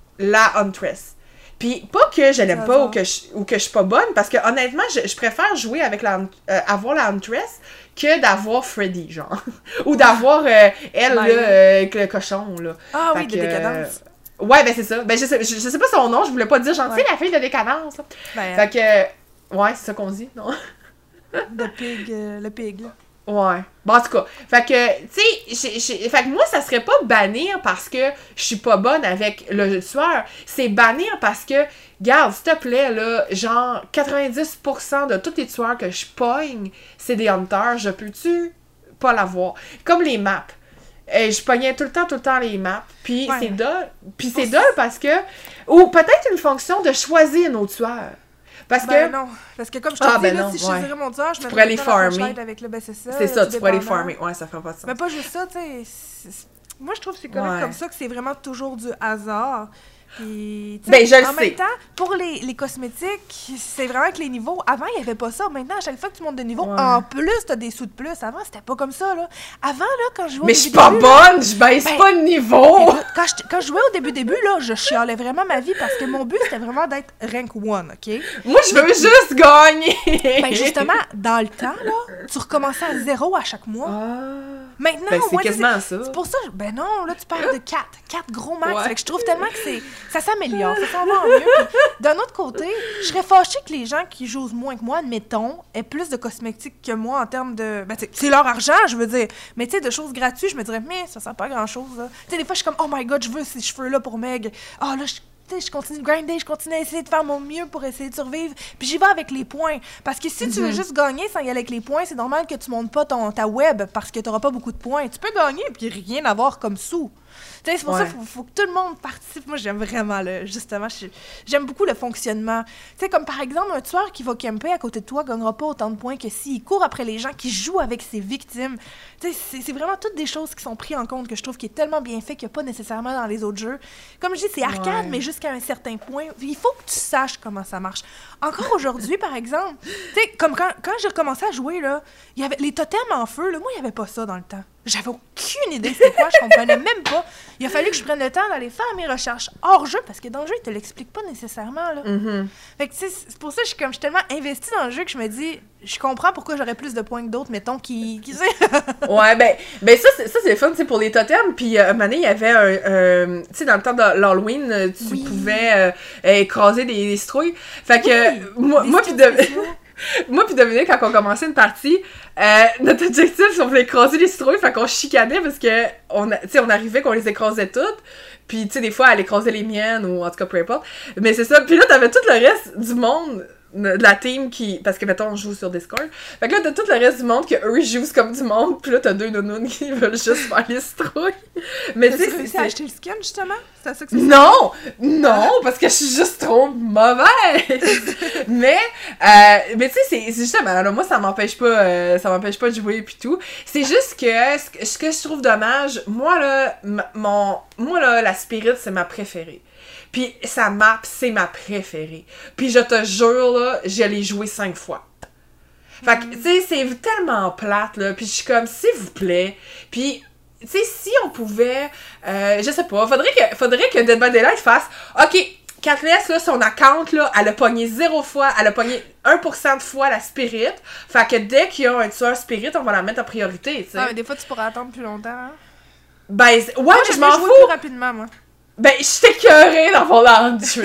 la Huntress. Puis pas que je l'aime pas ou que je, ou que je suis pas bonne, parce que honnêtement, je, je préfère jouer avec la... Euh, avoir la Huntress que d'avoir Freddy, genre. Ou d'avoir euh, elle, là, euh, avec le cochon, là. Ah fait oui, que, de décadence. Euh, ouais, ben c'est ça. Ben je sais, je, je sais pas son nom, je voulais pas dire, genre, tu sais, la fille de décadence. Ben, fait que... Ouais, c'est ça qu'on dit, non? Le pig, euh, le pig, là. Ouais. Bon, en tout cas, fait que, tu sais, fait que moi, ça serait pas bannir parce que je suis pas bonne avec le tueur. C'est bannir parce que, garde, s'il te plaît, là, genre, quatre-vingt-dix pour cent de tous les tueurs que je pogne, c'est des hunters. Je peux-tu pas l'avoir? Comme les maps. Euh, je pognais tout le temps, tout le temps les maps. Puis ouais. c'est dole. Puis c'est dole parce que... Ou peut-être une fonction de choisir nos tueurs. Parce Ben que... non, parce que comme je te Ah, dis, ben là, non, si je ouais. choisirais mon tueur, je Tu me pourrais les farmer. avec le ben c'est ça. C'est ça, tout tu pourrais les dépendant. farmer. Ouais, ça ferait pas de sens. Mais pas juste ça, tu sais. c'est- c'est- Moi, je trouve que c'est correct Ouais. comme ça, que c'est vraiment toujours du hasard. Puis, tu Ben, sais, je le en sais. même temps, pour les, les cosmétiques, c'est vraiment que les niveaux. Avant, il n'y avait pas ça. Maintenant, à chaque fois que tu montes de niveau, Ouais. en plus, t'as des sous de plus. Avant, c'était pas comme ça, là. Avant, là, quand je jouais au Mais je début suis pas début, là, bonne, je baisse ben, pas de niveau! écoute, quand, je, quand je jouais au début début, là, je chialais vraiment ma vie parce que mon but, c'était vraiment d'être rank one, OK? Moi, je veux juste gagner! Ben, justement, dans le temps, là, tu recommençais à zéro à chaque mois. Ah... Maintenant, Ben, au c'est moins, quasiment c'est- ça. C'est pour ça, je- ben non, là, tu parles de quatre. Quatre gros max. Ouais. Fait que je trouve tellement que c'est, ça s'améliore, ça s'en va en mieux. Puis, d'un autre côté, je serais fâchée que les gens qui jouent moins que moi, admettons, aient plus de cosmétiques que moi en termes de... Ben, tu sais, c'est leur argent, je veux dire. Mais tu sais, de choses gratuites, je me dirais, mais ça sert pas à grand-chose, là. Tu sais, des fois, je suis comme, oh my God, je veux ces cheveux-là pour Meg. Ah, là, je... tu sais, je continue de grinder, je continue à essayer de faire mon mieux pour essayer de survivre. Puis j'y vais avec les points. Parce que si tu veux juste gagner sans y aller avec les points, c'est normal que tu montes pas ton, ta web parce que t'auras pas beaucoup de points. Tu peux gagner puis rien avoir comme sous. Tu sais, c'est pour Ouais. ça qu'il faut, faut que tout le monde participe. Moi, j'aime vraiment, le, justement, je- j'aime beaucoup le fonctionnement. Tu sais, comme par exemple, un tueur qui va camper à côté de toi gagnera pas autant de points que s'il court après les gens qui jouent avec ses victimes. Tu sais, c'est, c'est vraiment toutes des choses qui sont prises en compte que je trouve qui est tellement bien fait qu'il n'y a pas nécessairement dans les autres jeux. Comme je dis, c'est arcade, Ouais. mais jusqu'à un certain point. Il faut que tu saches comment ça marche. Encore aujourd'hui, par exemple, tu sais, comme quand, quand j'ai recommencé à jouer, là, il y avait les totems en feu, là, moi, il n'y avait pas ça dans le temps. J'avais aucune idée c'était quoi, je comprenais même pas. Il a fallu que je prenne le temps d'aller faire mes recherches hors jeu, parce que dans le jeu, il te l'explique pas nécessairement, là. Mhm. Fait que, tu sais, c'est pour ça que je suis, comme, je suis tellement investie dans le jeu que je me dis, je comprends pourquoi j'aurais plus de points que d'autres, mettons, qui... qui Ouais, ben, ben ça, c'est, ça, c'est le fun, tu sais, pour les totems. Puis, euh, un moment donné, il y avait un... un- tu sais, dans le temps de l'Halloween, euh, tu Oui. pouvais euh, écraser des, des citrouilles. Fait que, Oui, euh, moi, des moi puis skins de... spéciaux. Moi puis Dominique, quand on commençait une partie, euh, notre objectif, c'est qu'on voulait écraser les citrouilles, fait qu'on chicanait parce que on, a- tu sais, on arrivait qu'on les écrasait toutes, puis tu sais, des fois, elle écrasait les miennes, ou en tout cas, peu importe. Mais c'est ça, puis là, t'avais tout le reste du monde de la team qui... Parce que, mettons, on joue sur Discord. Fait que là, t'as tout le reste du monde que eux ils jouent comme du monde, puis là, t'as deux nounounes qui veulent juste faire les citrouilles. Mais tu sais, T'as-tu c'est- réussi à c'est... acheter le skin, justement? C'est à ça que c'est Non! Non! Parce que je suis juste trop mauvaise! mais, euh, mais tu sais, c'est, c'est justement, là, moi, ça m'empêche pas, euh, ça m'empêche pas de jouer pis tout. C'est juste que, ce que, ce que je trouve dommage, moi, là, m- mon, moi, là, la Spirit, c'est ma préférée. Puis sa map, c'est ma préférée. Puis je te jure, là, je l'ai joué cinq fois. Fait que, tu sais, c'est tellement plate, là. Puis je suis comme, s'il vous plaît. Puis, tu sais, si on pouvait, euh, je sais pas, faudrait que, faudrait que Dead by Daylight fasse, ok, Katniss, là, son account, là, elle a pogné zéro fois, elle a pogné un pour cent de fois la Spirit. Fait que dès qu'il y a un tueur Spirit, on va la mettre en priorité, tu sais. Ah, mais des fois, tu pourras attendre plus longtemps, hein? Ben, c'est- ouais, Moi, mais je j'aime m'en mieux jouer fous. plus rapidement, moi. Ben, je suis écœurée dans mon Huntress.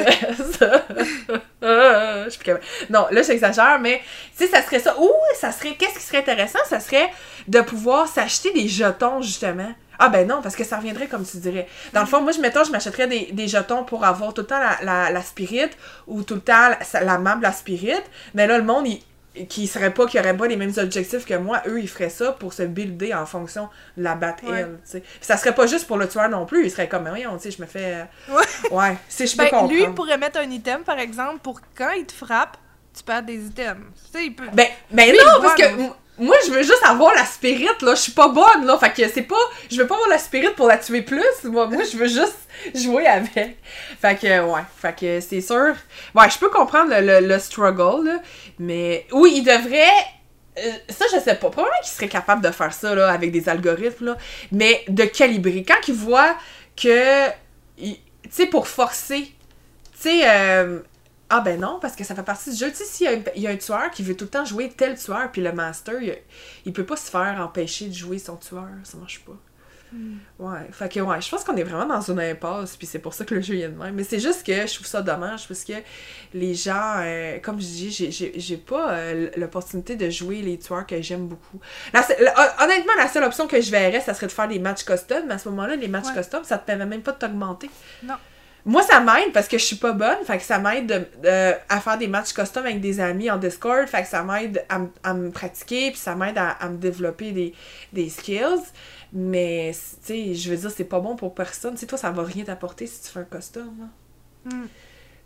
Je suis plus capable. Non, là, j'exagère, mais, tu sais, ça serait ça. Ou, ça serait, qu'est-ce qui serait intéressant? Ça serait de pouvoir s'acheter des jetons, justement. Ah, ben non, parce que ça reviendrait comme tu dirais. Dans le fond, moi, je, mettons, je m'achèterais des, des jetons pour avoir tout le temps la, la, la spirit, ou tout le temps la, la map de la spirit. Mais là, le monde, il, qui serait pas, qui aurait pas les mêmes objectifs que moi, eux, ils feraient ça pour se builder en fonction de la battle, Ouais. tu sais. Puis ça serait pas juste pour le tueur non plus, il serait comme, mais voyons, tu sais, je me fais... Ouais. Ouais, si je peux Ben, comprendre. lui, il pourrait mettre un item, par exemple, pour quand il te frappe, tu perds des items. Tu sais, il peut... Ben, ben Lui, non, il parce voit, que là. m- moi, je veux juste avoir la spirit, là. Je suis pas bonne, là. Fait que c'est pas... Je veux pas avoir la spirit pour la tuer plus. Moi, moi je veux juste jouer avec. Fait que, ouais. Fait que c'est sûr... Ouais, je peux comprendre le, le, le struggle, là. Mais oui, il devrait... euh, ça, je sais pas. Probablement qu'il serait capable de faire ça, là, avec des algorithmes, là. Mais de calibrer. Quand il voit que... il- Tu sais, pour forcer... Tu sais... Euh, ah ben non, parce que ça fait partie du jeu. Tu sais, s'il y a, il y a un tueur qui veut tout le temps jouer tel tueur, puis le master, il, il peut pas se faire empêcher de jouer son tueur. Ça marche pas. Mm. Ouais, fait que ouais, je pense qu'on est vraiment dans une impasse, puis c'est pour ça que le jeu est de même. Mais c'est juste que je trouve ça dommage, parce que les gens, euh, comme je dis, j'ai, j'ai, j'ai pas euh, l'opportunité de jouer les tueurs que j'aime beaucoup. La, la, honnêtement, la seule option que je verrais, ça serait de faire des matchs custom, mais à ce moment-là, les matchs Ouais. custom, ça te permet même pas de t'augmenter. Non. Moi, ça m'aide parce que je suis pas bonne, fait que ça m'aide de, de- à faire des matchs custom avec des amis en Discord, fait que ça m'aide à, m- à me pratiquer, puis ça m'aide à, à me développer des, des skills, mais, tu sais, je veux dire, c'est pas bon pour personne, tu sais, toi, ça va rien t'apporter si tu fais un custom, là. Mm.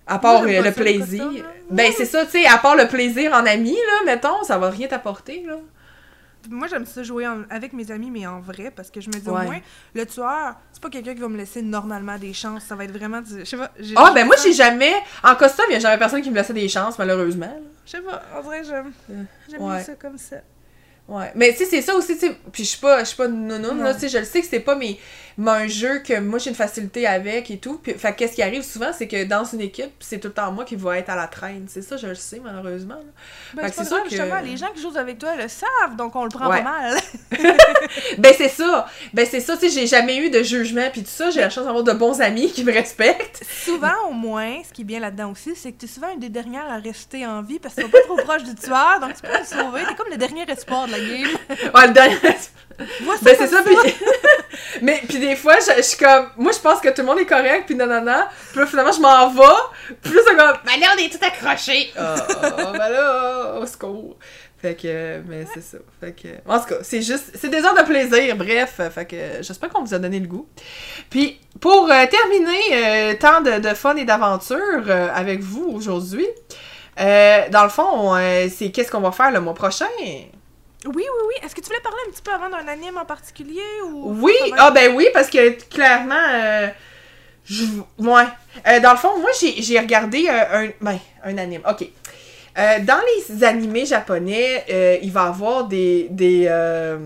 À part Moi, euh, j'aime le pas ça, les plaisir. costumes, là. Ben, c'est ça, tu sais, à part le plaisir en ami, là, mettons, ça va rien t'apporter, là. Moi, j'aime ça jouer en- avec mes amis, mais en vrai, parce que je me dis Ouais. au moins, le tueur, c'est pas quelqu'un qui va me laisser normalement des chances. Ça va être vraiment du... Je sais pas. j'ai- Ah, j'ai ben moi, ça- j'ai jamais... En costume, il y a jamais personne qui me laissait des chances, malheureusement. là. Je sais pas, en vrai, j'aime. Euh, J'aime ouais. mieux ça comme ça. Ouais. Mais tu sais, c'est ça aussi, tu sais, puis je suis pas, je suis pas nounoune, là, Ouais. tu sais, je le sais que c'est pas mes, mais un jeu que moi j'ai une facilité avec et tout. Puis, fait qu'est-ce qui arrive souvent, c'est que dans une équipe, c'est tout le temps moi qui va être à la traîne. C'est ça, je le sais, malheureusement. là. Ben, Fait c'est que pas c'est grave, sûr que- justement, les gens qui jouent avec toi le savent, donc on le prend Ouais. pas mal. Ben c'est ça, ben c'est ça, tu sais, j'ai jamais eu de jugement puis tout ça, j'ai la chance d'avoir de bons amis qui me respectent. Souvent, au moins, ce qui est bien là-dedans aussi, c'est que t'es souvent une des dernières à rester en vie parce que t'es pas trop proche du tueur, donc tu peux le sauver. T'es comme le dernier espoir de la game. Ouais, le dernier... Vois ça Ben c'est comme ça, puis... mais puis des fois, je, je suis comme... Moi, je pense que tout le monde est correct, puis nanana. Puis là, finalement, je m'en vais. Puis là, c'est comme... Ben là, on est tout accrochés. Oh, ben là, au secours. Fait que... Mais c'est ça. Fait que... En tout cas, c'est juste... C'est des heures de plaisir, bref. Fait que j'espère qu'on vous a donné le goût. Puis, pour euh, terminer, euh, tant de, de fun et d'aventure euh, avec vous aujourd'hui, euh, dans le fond, euh, c'est qu'est-ce qu'on va faire le mois prochain? Oui, oui, oui. Est-ce que tu voulais parler un petit peu avant d'un anime en particulier ou... Oui, Ça va ah ben oui, parce que clairement, euh, je, ouais. Euh, dans le fond, moi, j'ai, j'ai regardé euh, un, ben, un anime. Ok. Euh, dans les animés japonais, euh, il va y avoir des, des, euh,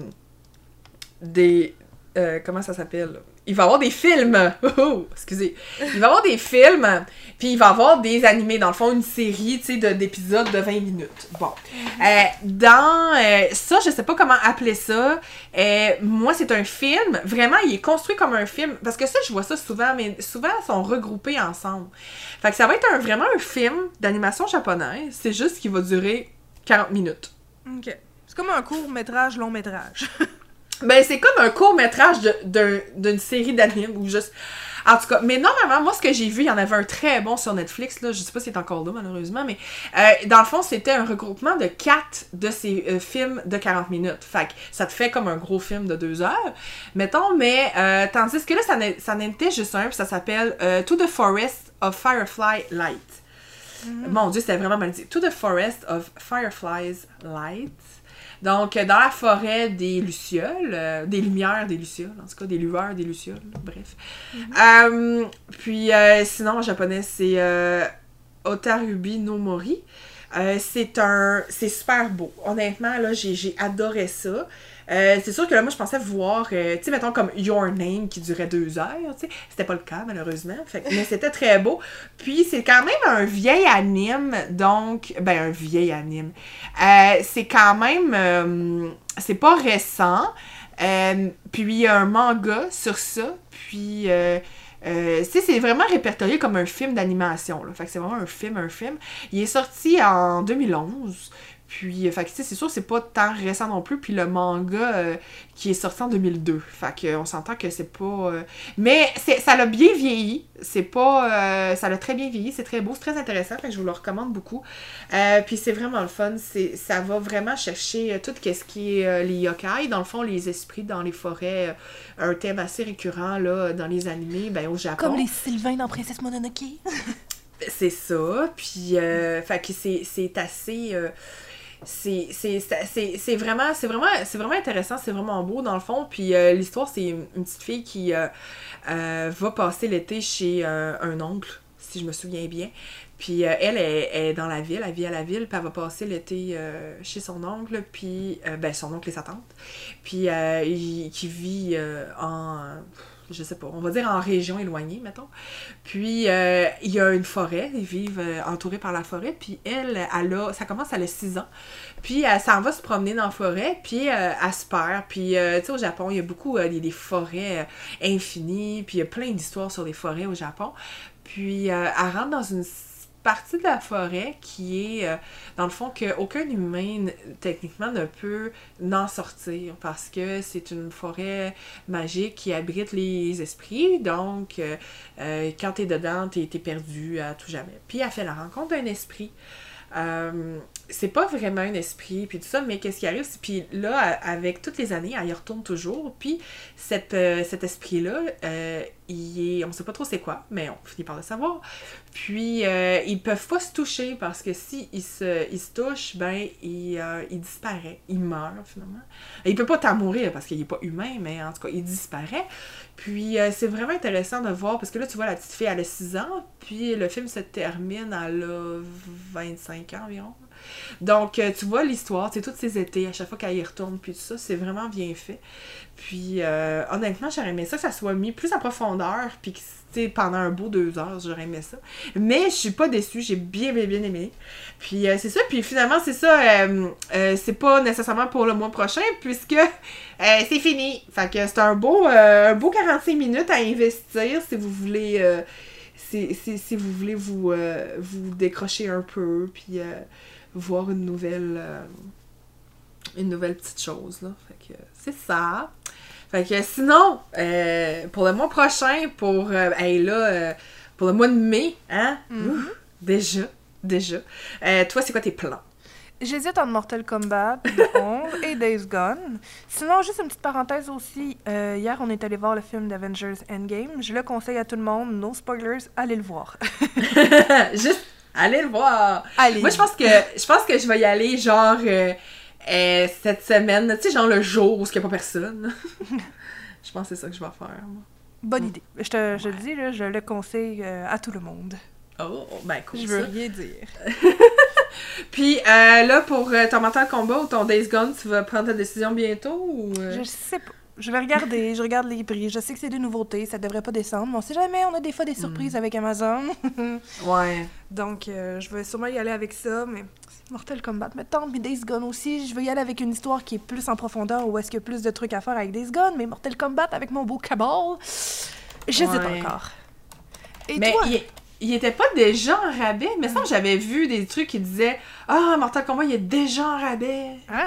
des, euh, comment ça s'appelle? Il va y avoir des films. Oh, excusez. Il va y avoir des films, puis il va y avoir des animés. Dans le fond, une série, tu sais, de, d'épisodes de vingt minutes. Bon. Euh, dans euh, ça, je sais pas comment appeler ça. Euh, moi, c'est un film. Vraiment, il est construit comme un film. Parce que ça, je vois ça souvent, mais souvent, ils sont regroupés ensemble. Fait que ça va être un, vraiment un film d'animation japonaise. C'est juste qu'il va durer quarante minutes. OK. C'est comme un court-métrage, long-métrage. Ben, c'est comme un court-métrage de, d'un, d'une série d'animes ou juste... En tout cas, mais normalement, moi, ce que j'ai vu, il y en avait un très bon sur Netflix, là, je sais pas si c'est encore là, malheureusement, mais euh, dans le fond, c'était un regroupement de quatre de ces euh, films de quarante minutes. Fait que ça te fait comme un gros film de deux heures, mettons, mais euh, tandis que là, ça, n'est, ça n'était juste un, puis ça s'appelle euh, To the Forest of Firefly Light. Mm-hmm. Mon Dieu, c'était vraiment mal dit. To the Forest of Fireflies Light. Donc, dans la forêt des Lucioles, euh, des lumières des Lucioles, en tout cas, des lueurs des Lucioles, bref. Mm-hmm. Euh, puis, euh, sinon, en japonais, c'est euh, Otarubi no Mori. Euh, c'est un... C'est super beau. Honnêtement, là, j'ai, j'ai adoré ça. Euh, c'est sûr que là, moi, je pensais voir, euh, tu sais, mettons, comme Your Name, qui durait deux heures, tu sais. C'était pas le cas, malheureusement. Fait, mais c'était très beau. Puis, c'est quand même un vieil anime, donc... Ben, un vieil anime. Euh, c'est quand même... Euh, c'est pas récent. Euh, puis, il y a un manga sur ça. Puis... Euh, Euh, tu sais, c'est vraiment répertorié comme un film d'animation, là. Fait que c'est vraiment un film, un film. Il est sorti en deux mille onze. Puis, fait que, tu sais, c'est sûr, c'est pas tant récent non plus. Puis le manga euh, qui est sorti en deux mille deux. Fait que, on s'entend que c'est pas... Euh... Mais c'est, ça l'a bien vieilli. C'est pas... Euh... Ça l'a très bien vieilli. C'est très beau, c'est très intéressant. Fait que je vous le recommande beaucoup. Euh, puis c'est vraiment le fun. C'est... Ça va vraiment chercher euh, tout ce qui est euh, les yokai. Dans le fond, les esprits dans les forêts. Euh, un thème assez récurrent, là, dans les animés, ben, au Japon. Comme les Sylvains dans Princesse Mononoke. C'est ça. Puis, euh, fait que c'est, c'est assez... Euh, C'est, c'est, c'est, c'est, vraiment, c'est, vraiment, c'est vraiment intéressant, c'est vraiment beau dans le fond. Puis euh, l'histoire, c'est une, une petite fille qui euh, euh, va passer l'été chez euh, un oncle, si je me souviens bien. Puis euh, elle est, est dans la ville, elle vit à la ville, puis elle va passer l'été euh, chez son oncle, puis euh, ben son oncle et sa tante. Puis euh, il, qui vit euh, en... je sais pas, on va dire en région éloignée, mettons. Puis, euh, il y a une forêt, ils vivent euh, entourés par la forêt, puis elle, elle a, ça commence, elle a six ans, puis elle s'en va se promener dans la forêt, puis euh, elle se perd, puis, euh, tu sais, au Japon, il y a beaucoup, euh, des, des forêts euh, infinies, puis il y a plein d'histoires sur les forêts au Japon, puis euh, elle rentre dans une partie de la forêt qui est, euh, dans le fond, qu'aucun humain, techniquement, ne peut n'en sortir parce que c'est une forêt magique qui abrite les esprits. Donc, euh, euh, quand t'es dedans, t'es, t'es perdu à tout jamais. Puis, elle fait la rencontre d'un esprit. Euh, c'est pas vraiment un esprit, puis tout ça, mais qu'est-ce qui arrive? Puis là, avec toutes les années, elle y retourne toujours. Puis, cette, euh, cet esprit-là, euh, il est, on sait pas trop c'est quoi, mais on finit par le savoir. Puis, euh, ils peuvent pas se toucher parce que si ils se, ils se touchent, ben, il, euh, il disparaît. Il meurt, finalement. Et il peut pas t'en mourir parce qu'il est pas humain, mais en tout cas, il disparaît. Puis, euh, c'est vraiment intéressant de voir parce que là, tu vois, la petite fille, elle a six ans, puis le film se termine, elle a vingt-cinq ans environ. Donc, euh, tu vois l'histoire, c'est tous ces étés, à chaque fois qu'elle y retourne, puis tout ça, c'est vraiment bien fait. Puis, euh, honnêtement, j'aurais aimé ça que ça soit mis plus en profondeur, puis que, tu sais, pendant un beau deux heures, j'aurais aimé ça. Mais je suis pas déçue, j'ai bien, bien, bien aimé. Puis, euh, c'est ça, puis finalement, c'est ça, euh, euh, c'est pas nécessairement pour le mois prochain, puisque euh, c'est fini. Fait que c'est un beau, euh, un beau quarante-cinq minutes à investir si vous voulez... Euh, si, si, si vous voulez vous, euh, vous décrocher un peu, puis... Euh, voir une nouvelle euh, une nouvelle petite chose là. Fait que c'est ça. Fait que sinon euh, pour le mois prochain, pour euh, hey, là euh, pour le mois de mai, hein? Mm-hmm. Ouf, déjà, déjà. Euh, toi, c'est quoi tes plans? J'hésite entre Mortal Kombat le onze et Days Gone. Sinon, juste une petite parenthèse aussi. Euh, hier, on est allé voir le film d'Avengers Endgame. Je le conseille à tout le monde. No spoilers, allez le voir. Juste allez le voir! Allez. Moi, je pense que je pense que je vais y aller, genre, euh, euh, cette semaine, tu sais, genre le jour où il n'y a pas personne. Je pense que c'est ça que je vais faire, moi. Bonne idée. Je te je ouais. le dis, là, je le conseille euh, à tout le monde. Oh, ben cool. Je veux ça. Rien dire. Puis euh, là, pour euh, ton Mortal Kombat ou ton Days Gone, tu vas prendre ta décision bientôt, ou... Euh... Je sais pas. Je vais regarder, je regarde les prix. Je sais que c'est des nouveautés, ça devrait pas descendre. Mais on sait jamais, on a des fois des surprises mm. avec Amazon. Ouais. Donc, euh, je vais sûrement y aller avec ça, mais Mortal Kombat, mais tant, mais Days Gone aussi, je vais y aller avec une histoire qui est plus en profondeur, ou est-ce qu'il y a plus de trucs à faire avec Days Gone, mais Mortal Kombat avec mon beau Cabal, j'hésite ouais. encore. Et mais toi? Il... Il était pas déjà en rabais? Mais ça, j'avais vu des trucs qui disaient « Ah, Mortal Kombat, il est déjà en rabais! » Hein?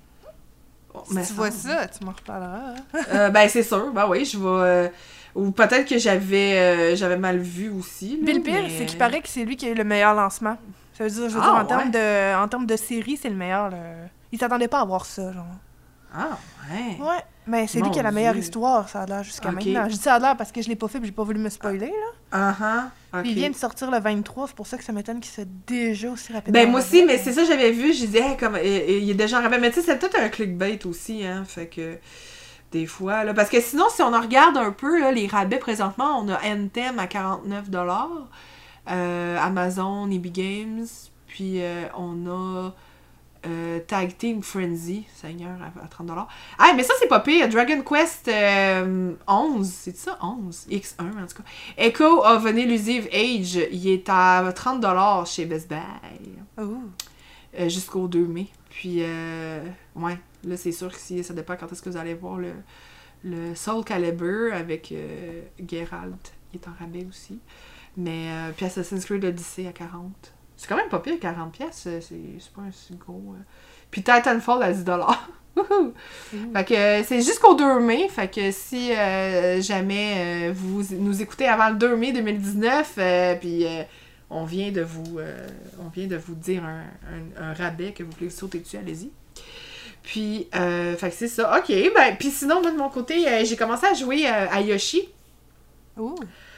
Bon, si tu ça, vois ça, tu m'en reparleras. euh, ben, c'est sûr. Ben oui, je vais... Euh, ou peut-être que j'avais euh, j'avais mal vu aussi. Puis le pire, mais... c'est qu'il paraît que c'est lui qui a eu le meilleur lancement. Ça veut dire, je veux ah, dire, en, ouais. termes de, en termes de série, c'est le meilleur. Là. Il s'attendait pas à voir ça, genre. Ah, ouais. Ouais, mais c'est Mon lui qui a la meilleure Dieu. histoire, ça a l'air, jusqu'à okay. maintenant. Je dis ça a l'air parce que je l'ai pas fait et j'ai pas voulu me spoiler, là. Uh-huh. Okay. Puis il vient de sortir le vingt-trois, c'est pour ça que ça m'étonne qu'il soit déjà aussi rapidement. Ben moi aussi, mais c'est ça j'avais vu, je disais, hey, comme, il, il est déjà en rabais. Mais tu sais, c'est peut-être un clickbait aussi, hein, fait que... Des fois, là, parce que sinon, si on en regarde un peu, là, les rabais présentement, on a Anthem à quarante-neuf dollars, euh, Amazon, E B Games, puis euh, on a... Euh, Tag Team Frenzy, Seigneur, à trente dollars. Ah, mais ça, c'est pas pire. Dragon Quest euh, onze, c'est ça? onze? X un, en tout cas. Echo of an Elusive Age, il est à trente dollars chez Best Buy. Oh. Euh, jusqu'au deux mai. Puis, euh, ouais, là, c'est sûr que si, ça dépend quand est-ce que vous allez voir le, le Soul Calibur avec euh, Geralt. Il est en rabais aussi. Mais, euh, puis Assassin's Creed Odyssey à quarante. C'est quand même pas pire, quarante pièces, c'est, c'est pas un si gros... Euh... Puis Titanfall à dix dollars. Mmh. Fait que euh, c'est jusqu'au deux mai, fait que si euh, jamais euh, vous nous écoutez avant le deux mai deux mille dix-neuf, euh, puis euh, on vient de vous euh, on vient de vous dire un, un, un rabais que vous voulez sauter dessus, allez-y. Puis, euh, fait que c'est ça. Ok, ben, puis sinon, moi de mon côté, euh, j'ai commencé à jouer euh, à Yoshi. Ouh!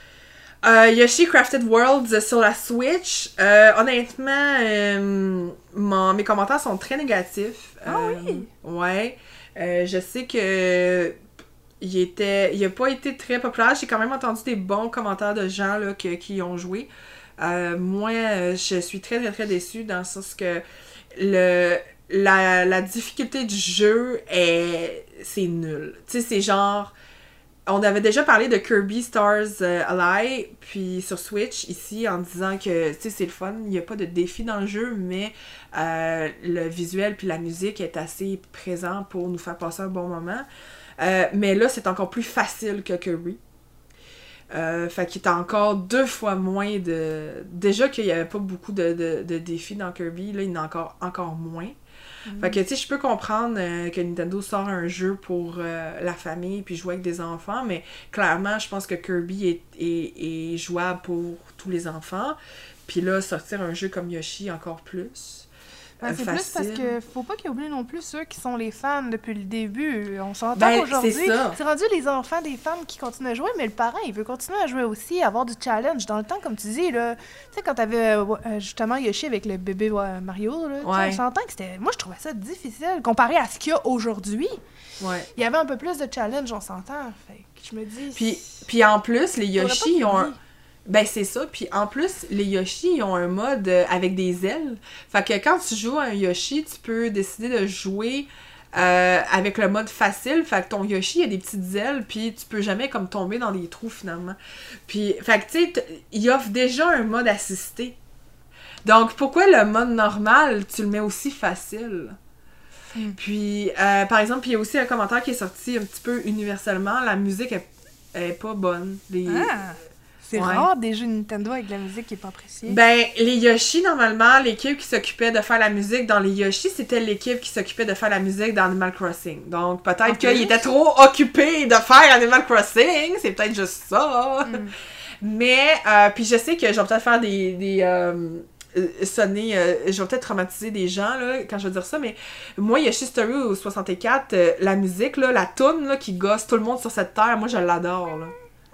Euh, Yoshi Crafted Worlds sur la Switch. Euh, honnêtement, euh, mon, mes commentaires sont très négatifs. Ah euh, oui? Ouais. Euh, je sais que il était, il a pas été très populaire. J'ai quand même entendu des bons commentaires de gens là, que, qui ont joué. Euh, moi, je suis très très très déçue dans le sens que le la, la difficulté du jeu est c'est nul. Tu sais, c'est genre on avait déjà parlé de Kirby Stars euh, Ally, puis sur Switch, ici, en disant que, tu sais, c'est le fun, il n'y a pas de défi dans le jeu, mais euh, le visuel puis la musique est assez présent pour nous faire passer un bon moment. Euh, mais là, c'est encore plus facile que Kirby. Euh, fait qu'il y a encore deux fois moins de... Déjà qu'il n'y avait pas beaucoup de, de, de défis dans Kirby, là, il y en a encore, encore moins. Mm. Fait que, tu sais, je peux comprendre euh, que Nintendo sort un jeu pour euh, la famille puis jouer avec des enfants, mais clairement, je pense que Kirby est, est, est jouable pour tous les enfants. Puis là, sortir un jeu comme Yoshi, encore plus. Ben, c'est facile. plus parce que faut pas qu'ils oublient non plus ceux qui sont les fans depuis le début. On s'entend Ben, aujourd'hui. c'est ça. C'est rendu les enfants des fans qui continuent à jouer, mais le parent, il veut continuer à jouer aussi, avoir du challenge. Dans le temps, comme tu dis, là, tu sais, quand t'avais euh, justement Yoshi avec le bébé euh, Mario, là, Ouais. on s'entend que c'était. Moi, je trouvais ça difficile comparé à ce qu'il y a aujourd'hui. Ouais. Il y avait un peu plus de challenge, on s'entend. Fait que je me dis. Puis, puis en plus, les Faudrait pas Yoshi, ils ont un... qu'ils Ben, c'est ça. Puis en plus, les Yoshi, ils ont un mode euh, avec des ailes. Fait que quand tu joues à un Yoshi, tu peux décider de jouer euh, avec le mode facile. Fait que ton Yoshi a des petites ailes, puis tu peux jamais comme tomber dans des trous finalement. Puis, fait que tu sais, t- il offre déjà un mode assisté. Donc, pourquoi le mode normal, tu le mets aussi facile? Mm. Puis, euh, par exemple, il y a aussi un commentaire qui est sorti un petit peu universellement. La musique est, est pas bonne. Les... Ah! C'est Ouais. rare des jeux Nintendo avec de la musique qui est pas appréciée. Ben, les Yoshi, normalement, l'équipe qui s'occupait de faire la musique dans les Yoshi, c'était l'équipe qui s'occupait de faire la musique dans Animal Crossing. Donc, peut-être En qu'ils plus. étaient trop occupés de faire Animal Crossing. C'est peut-être juste ça. Mm. Mais, euh, puis je sais que je vais peut-être faire des... des euh, euh, sonner... euh, je vais peut-être traumatiser des gens, là, quand je vais dire ça, mais moi, Yoshi Story au soixante-quatre, euh, la musique, là, la toune, là, qui gosse tout le monde sur cette terre, moi, je l'adore, là.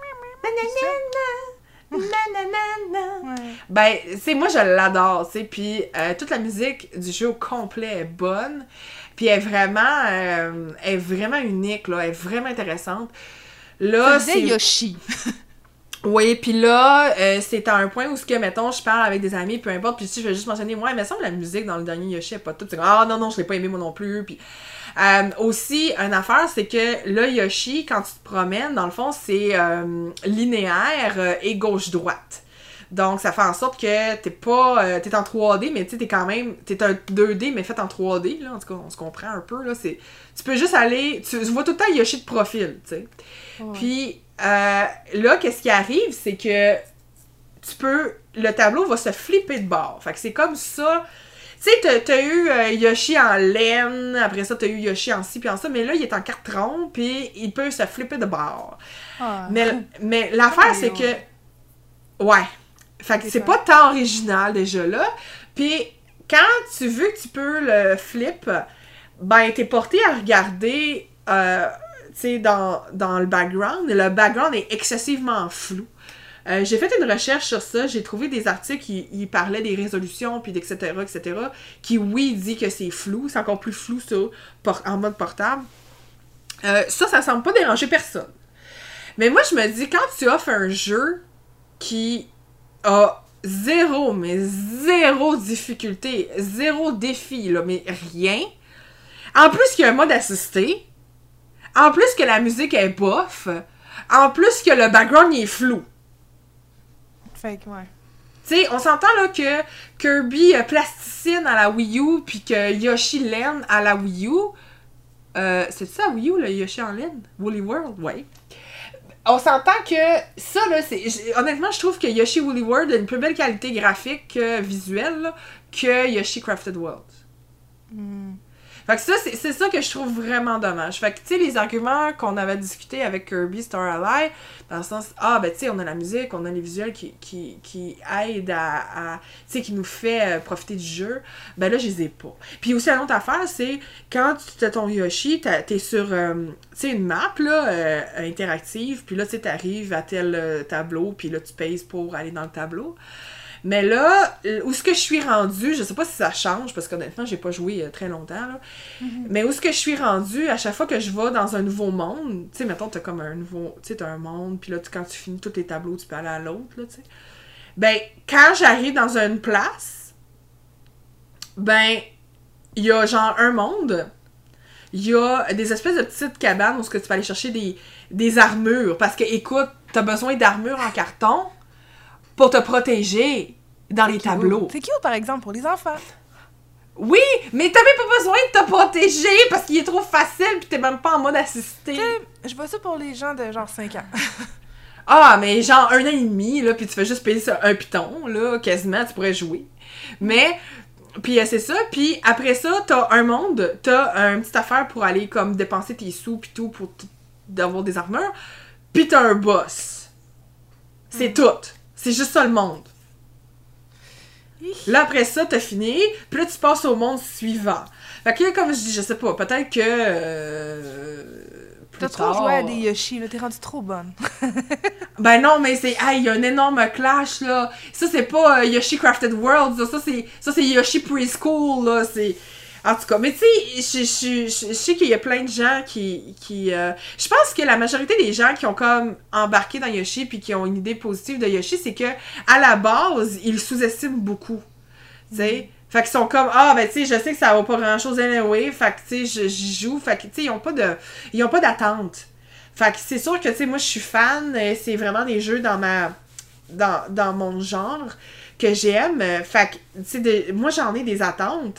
Nanana. Ouais. Ben, tu sais, moi, je l'adore, tu sais, puis euh, toute la musique du jeu au complet est bonne, puis elle est vraiment, euh, elle est vraiment unique, là, elle est vraiment intéressante. Là, Ça c'est... disait Yoshi. Oui, puis là, euh, c'est à un point où, ce que, mettons, je parle avec des amis, peu importe, puis si je vais juste mentionner, ouais, mais ça me semble la musique dans le dernier Yoshi est pas toute, c'est comme, ah non, non, je l'ai pas aimé moi non plus, puis... Euh, aussi, une affaire, c'est que le Yoshi, quand tu te promènes, dans le fond, c'est euh, linéaire euh, et gauche-droite. Donc, ça fait en sorte que t'es pas... Euh, t'es en trois D, mais tu sais, t'es quand même... T'es un deux D, mais fait en trois D, là. En tout cas, on se comprend un peu, là. C'est, tu peux juste aller... Tu vois tout le temps Yoshi de profil, tu sais. Ouais. Puis, euh, là, qu'est-ce qui arrive, c'est que tu peux... Le tableau va se flipper de bord. Fait que c'est comme ça... Tu sais, t'as, t'as eu euh, Yoshi en laine, après ça, t'as eu Yoshi en ci puis en ça, mais là, il est en carton, puis il peut se flipper de bord. Ah. Mais, mais l'affaire, Ah, c'est mais que... Ouais. Fait que C'est c'est quoi? pas tant original, déjà, là. Puis, quand tu veux que tu peux le flip, ben, t'es porté à regarder, euh, tu sais, dans, dans le background, et le background est excessivement flou. Euh, j'ai fait une recherche sur ça, j'ai trouvé des articles qui ils parlaient des résolutions, puis d'et cetera, et cetera, qui, oui, dit que c'est flou, c'est encore plus flou, ça, por- en mode portable. Euh, ça, ça semble pas déranger personne. Mais moi, je me dis, quand tu offres un jeu qui a zéro, mais zéro difficulté, zéro défi, là, mais rien, en plus qu'il y a un mode assisté, en plus que la musique est bof, en plus que le background il est flou. Fait que, ouais. Tu sais, on s'entend là que Kirby euh, plasticine à la Wii U, puis que Yoshi laine à la Wii U. Euh, c'est ça, Wii U, le Yoshi en laine? Woolly World, ouais. On s'entend que ça, là, c'est... j- Honnêtement, je trouve que Yoshi Woolly World a une plus belle qualité graphique euh, visuelle là, que Yoshi Crafted World. Mm. Fait que ça, c'est, c'est ça que je trouve vraiment dommage. Fait que, tu sais, les arguments qu'on avait discutés avec Kirby Star Allies, dans le sens, ah, ben, tu sais, on a la musique, on a les visuels qui, qui, qui aident à, à tu sais, qui nous fait euh, profiter du jeu, ben là, je les ai pas. Puis aussi, une autre affaire, c'est, quand tu as ton Yoshi, t'as- t'es sur, euh, tu sais, une map, là, euh, interactive, puis là, tu sais, t'arrives à tel euh, tableau, puis là, tu pèses pour aller dans le tableau. Mais là, où est-ce que je suis rendue, je sais pas si ça change, parce qu'honnêtement, j'ai pas joué euh, très longtemps, là. Mm-hmm. Mais où est-ce que je suis rendue, à chaque fois que je vais dans un nouveau monde, tu sais, mettons, t'as comme un nouveau, tu sais, t'as un monde, puis là, tu- quand tu finis tous tes tableaux, tu peux aller à l'autre, là, tu sais. Ben, quand j'arrive dans une place, ben, il y a genre un monde, il y a des espèces de petites cabanes où est-ce que tu peux aller chercher des, des armures, parce que, écoute, t'as besoin d'armures en carton pour te protéger dans les tableaux. C'est cute, par exemple, pour les enfants. Oui, mais t'avais pas besoin de te protéger parce qu'il est trop facile pis t'es même pas en mode assisté. Tu sais, je vois ça pour les gens de genre cinq ans. Ah, mais genre un an et demi, là, pis tu fais juste payer ça un piton, là, quasiment, tu pourrais jouer. Mais, pis euh, c'est ça, pis après ça, t'as un monde, t'as une petite affaire pour aller comme dépenser tes sous pis tout pour t- d'avoir des armures, pis t'as un boss. C'est Mm. tout. C'est juste ça le monde. Là, après ça, t'as fini, puis là, tu passes au monde suivant. Fait que là, comme je dis, je sais pas, peut-être que... Euh, T'as trop joué à des Yoshi, là, t'es rendu trop bonne. Ben non, mais c'est... Hey, il y a un énorme clash, là. Ça, c'est pas euh, Yoshi Crafted World, ça, c'est, ça, c'est Yoshi Preschool, là, c'est... En tout cas, mais tu sais, je, je, je, je sais qu'il y a plein de gens qui... qui euh, je pense que la majorité des gens qui ont comme embarqué dans Yoshi puis qui ont une idée positive de Yoshi, c'est que à la base, ils sous-estiment beaucoup. Tu sais? Mm. Fait qu'ils sont comme, ah, ben tu sais, je sais que ça vaut pas grand-chose anyway, fait que tu sais, j'y joue, fait que tu sais, ils ont pas de... Ils ont pas d'attente. Fait que c'est sûr que, tu sais, moi, je suis fan, c'est vraiment des jeux dans ma... Dans, dans mon genre que j'aime. Fait que, tu sais, moi, j'en ai des attentes.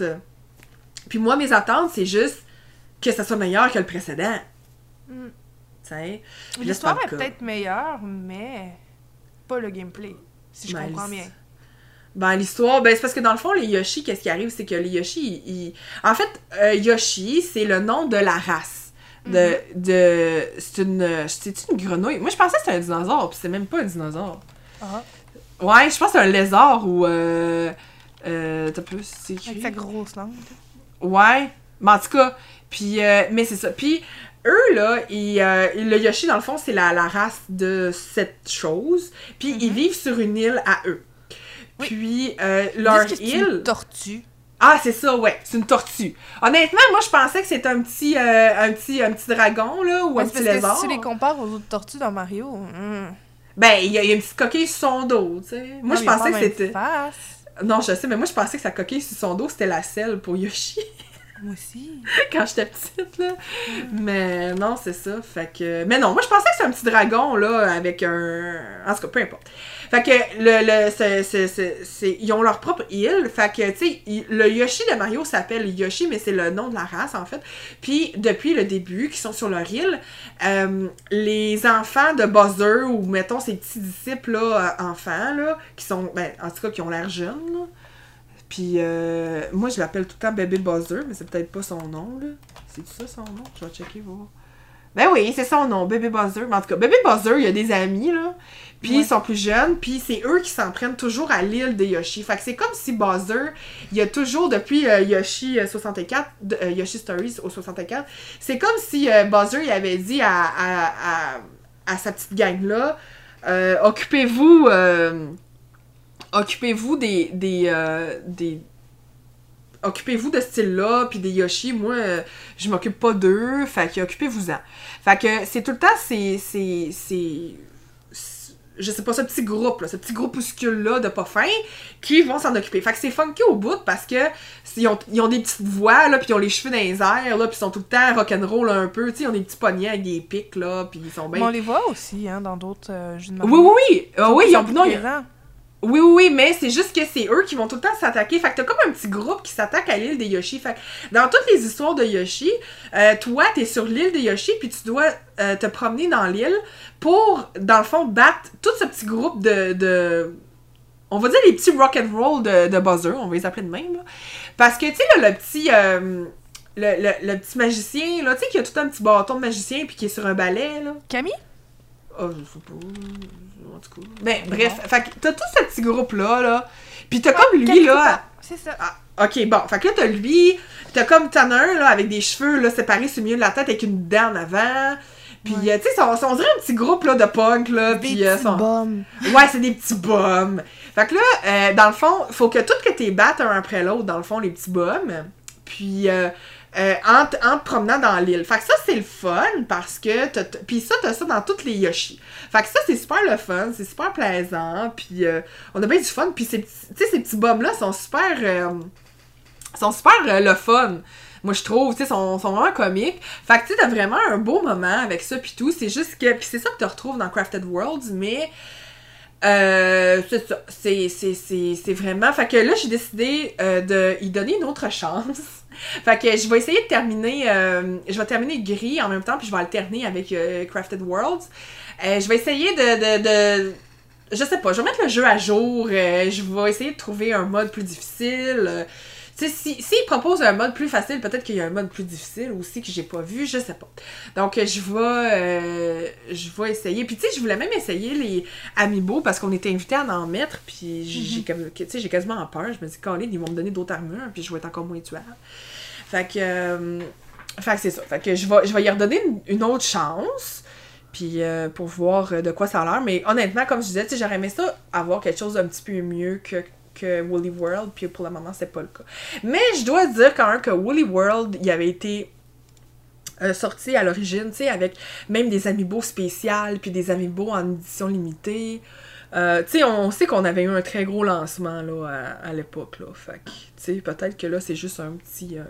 Puis moi, mes attentes, c'est juste que ça soit meilleur que le précédent. Mm. Tu sais? L'histoire est peut-être meilleure, mais pas le gameplay, si je ben, comprends bien. Ben, l'histoire, ben, c'est parce que dans le fond, les Yoshi, qu'est-ce qui arrive, c'est que les Yoshi, ils... ils... En fait, euh, Yoshi, c'est le nom de la race. De... Mm-hmm. de... C'est une... C'est une grenouille? Moi, je pensais que c'était un dinosaure, puis c'est même pas un dinosaure. Ah. Ouais, je pense que c'est un lézard ou... Euh... Euh... T'as peu... C'est écrit. Avec sa grosse langue. Ouais, mais en tout cas, puis, euh, mais c'est ça. Puis, eux, là, ils, euh, le Yoshi, dans le fond, c'est la, la race de cette chose. Puis, mm-hmm. ils vivent sur une île à eux. Oui. Puis, euh, leur île... C'est une tortue. Ah, c'est ça, ouais, c'est une tortue. Honnêtement, moi, je pensais que c'était un petit, euh, un petit, un petit dragon, là, ou ouais, un petit lézard. Parce que si tu les compares aux autres tortues dans Mario... Mm. Ben, il y, y a une petite coquille sur son dos, tu sais. Moi, non, je pensais que c'était... Face. Non, je sais, mais moi, je pensais que sa coquille sur son dos, c'était la selle pour Yoshi. Moi aussi. Quand j'étais petite, là. Mm. Mais non, c'est ça. Fait que... Mais non, moi, je pensais que c'était un petit dragon, là, avec un... En tout cas, peu importe. Fait que le... le c'est, c'est, c'est, c'est... Ils ont leur propre île. Fait que, tu sais, le Yoshi de Mario s'appelle Yoshi, mais c'est le nom de la race, en fait. Puis, depuis le début, qui sont sur leur île, euh, les enfants de Bowser, ou mettons ses petits disciples, là, enfants, là, qui sont... Ben, en tout cas, qui ont l'air jeunes, là. Puis, euh, moi, je l'appelle tout le temps Bébé Bowser, mais c'est peut-être pas son nom, là. C'est ça, son nom? Je vais checker, voir. Ben oui, c'est son nom, Bébé Bowser. Mais en tout cas, Bébé Bowser, il a des amis, là. Puis, ouais. Ils sont plus jeunes, puis c'est eux qui s'en prennent toujours à l'île de Yoshi. Fait que c'est comme si Bowser, il y a toujours, depuis euh, Yoshi soixante-quatre, euh, Yoshi Stories au soixante-quatre, c'est comme si euh, Bowser, il avait dit à, à, à, à sa petite gang-là, euh, occupez-vous... Euh, Occupez-vous des... des, euh, des... Occupez-vous de ce style-là, puis des Yoshi, moi, euh, je m'occupe pas d'eux, fait que occupez-vous-en. Fait que c'est tout le temps ces... ces, ces je sais pas, ce petit groupe, là, ce petit groupuscule-là de pas fins, qui vont s'en occuper. Fait que c'est funky au bout, parce que ils ont, ils ont des petites voix, là, pis ils ont les cheveux dans les airs, là, pis ils sont tout le temps rock'n'roll un peu, tu sais, ils ont des petits poignets avec des pics, là, pis ils sont bien... On les voit aussi, hein, dans d'autres euh, jeux de Mario. Oui, oui, oui! Euh, oui, ils ont... Non, ils... Oui, oui, oui, mais c'est juste que c'est eux qui vont tout le temps s'attaquer. Fait que t'as comme un petit groupe qui s'attaque à l'île des Yoshi. Fait que dans toutes les histoires de Yoshi, euh, toi, t'es sur l'île des Yoshi, puis tu dois euh, te promener dans l'île pour, dans le fond, battre tout ce petit groupe de... de... On va dire les petits rock'n'roll de, de Bowser, on va les appeler de même, là. Parce que, tu sais, là, le petit... Euh, le, le, le petit magicien, là, tu sais, qui a tout un petit bâton de magicien, puis qui est sur un balai, là. Camille? Oh, je sais pas... En tout cas. Ben, bref, fait que t'as tout ce petit groupe-là, là. Pis t'as ouais, comme lui, là... C'est ça. Ah, ok, bon. Fait que là, t'as lui, t'as comme t'en as un, là, avec des cheveux, là, séparés sur le milieu de la tête, avec une dent en avant. Pis, ouais. euh, tu sais, on, on dirait un petit groupe, là, de punk, là. Des pis, petits euh, son... bums. Ouais, c'est des petits bums. Fait que là, euh, dans le fond, faut que tout que t'es battes un après l'autre, dans le fond, les petits bums. Puis... Euh, Euh, en, te, en te promenant dans l'île. Fait que ça, c'est le fun parce que... T'as, t'as, pis ça, t'as ça dans toutes les Yoshi. Fait que ça, c'est super le fun, c'est super plaisant, pis euh, on a bien du fun, pis ces, ces petits bums-là sont super... Euh, sont super euh, le fun. Moi, je trouve, tu sais, sont, sont vraiment comiques. Fait que, tu sais, t'as vraiment un beau moment avec ça pis tout. C'est juste que... Pis c'est ça que tu retrouves dans Crafted Worlds, mais... Euh, c'est ça. C'est, c'est, c'est, c'est vraiment... Fait que là, j'ai décidé euh, de y donner une autre chance. Fait que je vais essayer de terminer... Euh, je vais terminer gris en même temps, puis je vais alterner avec euh, Crafted Worlds. Euh, je vais essayer de, de, de... Je sais pas, je vais mettre le jeu à jour. Euh, je vais essayer de trouver un mode plus difficile. Euh, Tu sais, si, s'ils proposent un mode plus facile, peut-être qu'il y a un mode plus difficile aussi que j'ai pas vu, je sais pas. Donc, je vais, euh, je vais essayer. Puis, tu sais, je voulais même essayer les Amiibo parce qu'on était invités à en mettre. Puis, j'ai, mm-hmm. tu sais, j'ai quasiment peur. Je me dis, Colin, ils vont me donner d'autres armures. Puis, je vais être encore moins tuable. Fait que, euh, fait que c'est ça. Fait que je vais, je vais y redonner une, une autre chance. Puis, euh, pour voir de quoi ça a l'air. Mais honnêtement, comme je disais, tu sais, j'aurais aimé ça avoir quelque chose d'un petit peu mieux que. que Woolly World, puis pour le moment, c'est pas le cas. Mais je dois dire quand même que Woolly World, il avait été euh, sorti à l'origine, tu sais, avec même des amiibo spéciales, puis des amiibo en édition limitée. Euh, tu sais, on sait qu'on avait eu un très gros lancement, là, à, à l'époque, là. Fait que, tu sais, peut-être que là, c'est juste un petit... Euh...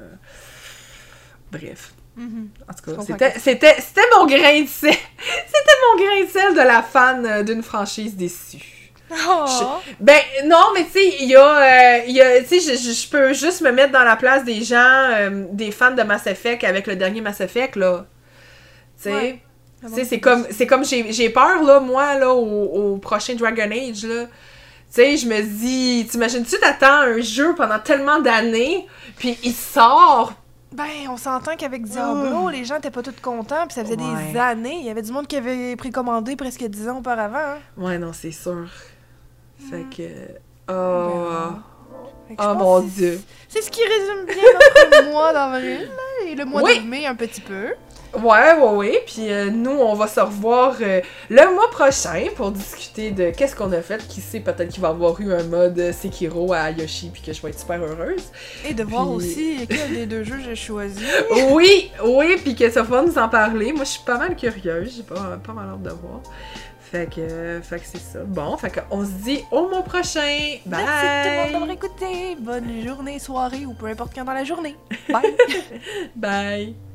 Bref. Mm-hmm. En tout cas, c'était, que... c'était, c'était mon grain de sel. C'était mon grain de sel de la fan d'une franchise déçue. Oh. Je, ben non, mais tu sais, il y a, euh, tu sais, je, je peux juste me mettre dans la place des gens, euh, des fans de Mass Effect avec le dernier Mass Effect, là. Tu sais, ouais. c'est, c'est comme, c'est comme j'ai, j'ai peur, là, moi, là, au, au prochain Dragon Age, là. Tu sais, je me dis, t'imagines-tu t'attends un jeu pendant tellement d'années, puis il sort. Ben, on s'entend qu'avec Diablo, mmh. les gens étaient pas tous contents, puis ça faisait ouais. des années. Il y avait du monde qui avait précommandé presque dix ans auparavant. Hein. Ouais, non, c'est sûr. Fait que... Oh... Ben, oh mon Dieu! C'est ce qui résume bien notre mois d'avril, et le mois oui. de mai un petit peu. Ouais, ouais, ouais. Puis euh, nous, on va se revoir euh, le mois prochain pour discuter de qu'est-ce qu'on a fait. Qui sait, peut-être qu'il va y avoir eu un mode Sekiro à Yoshi, puis que je vais être super heureuse. Et de voir puis... aussi quel des deux jeux j'ai choisi. Oui, oui, puis que ça va nous en parler. Moi, je suis pas mal curieuse. J'ai pas, pas mal hâte de voir. Fait que, fait que c'est ça. Bon, fait qu'on se dit au mois prochain. Bye! Merci tout le monde d'avoir écouté. Bonne journée, soirée ou peu importe quand dans la journée. Bye! Bye!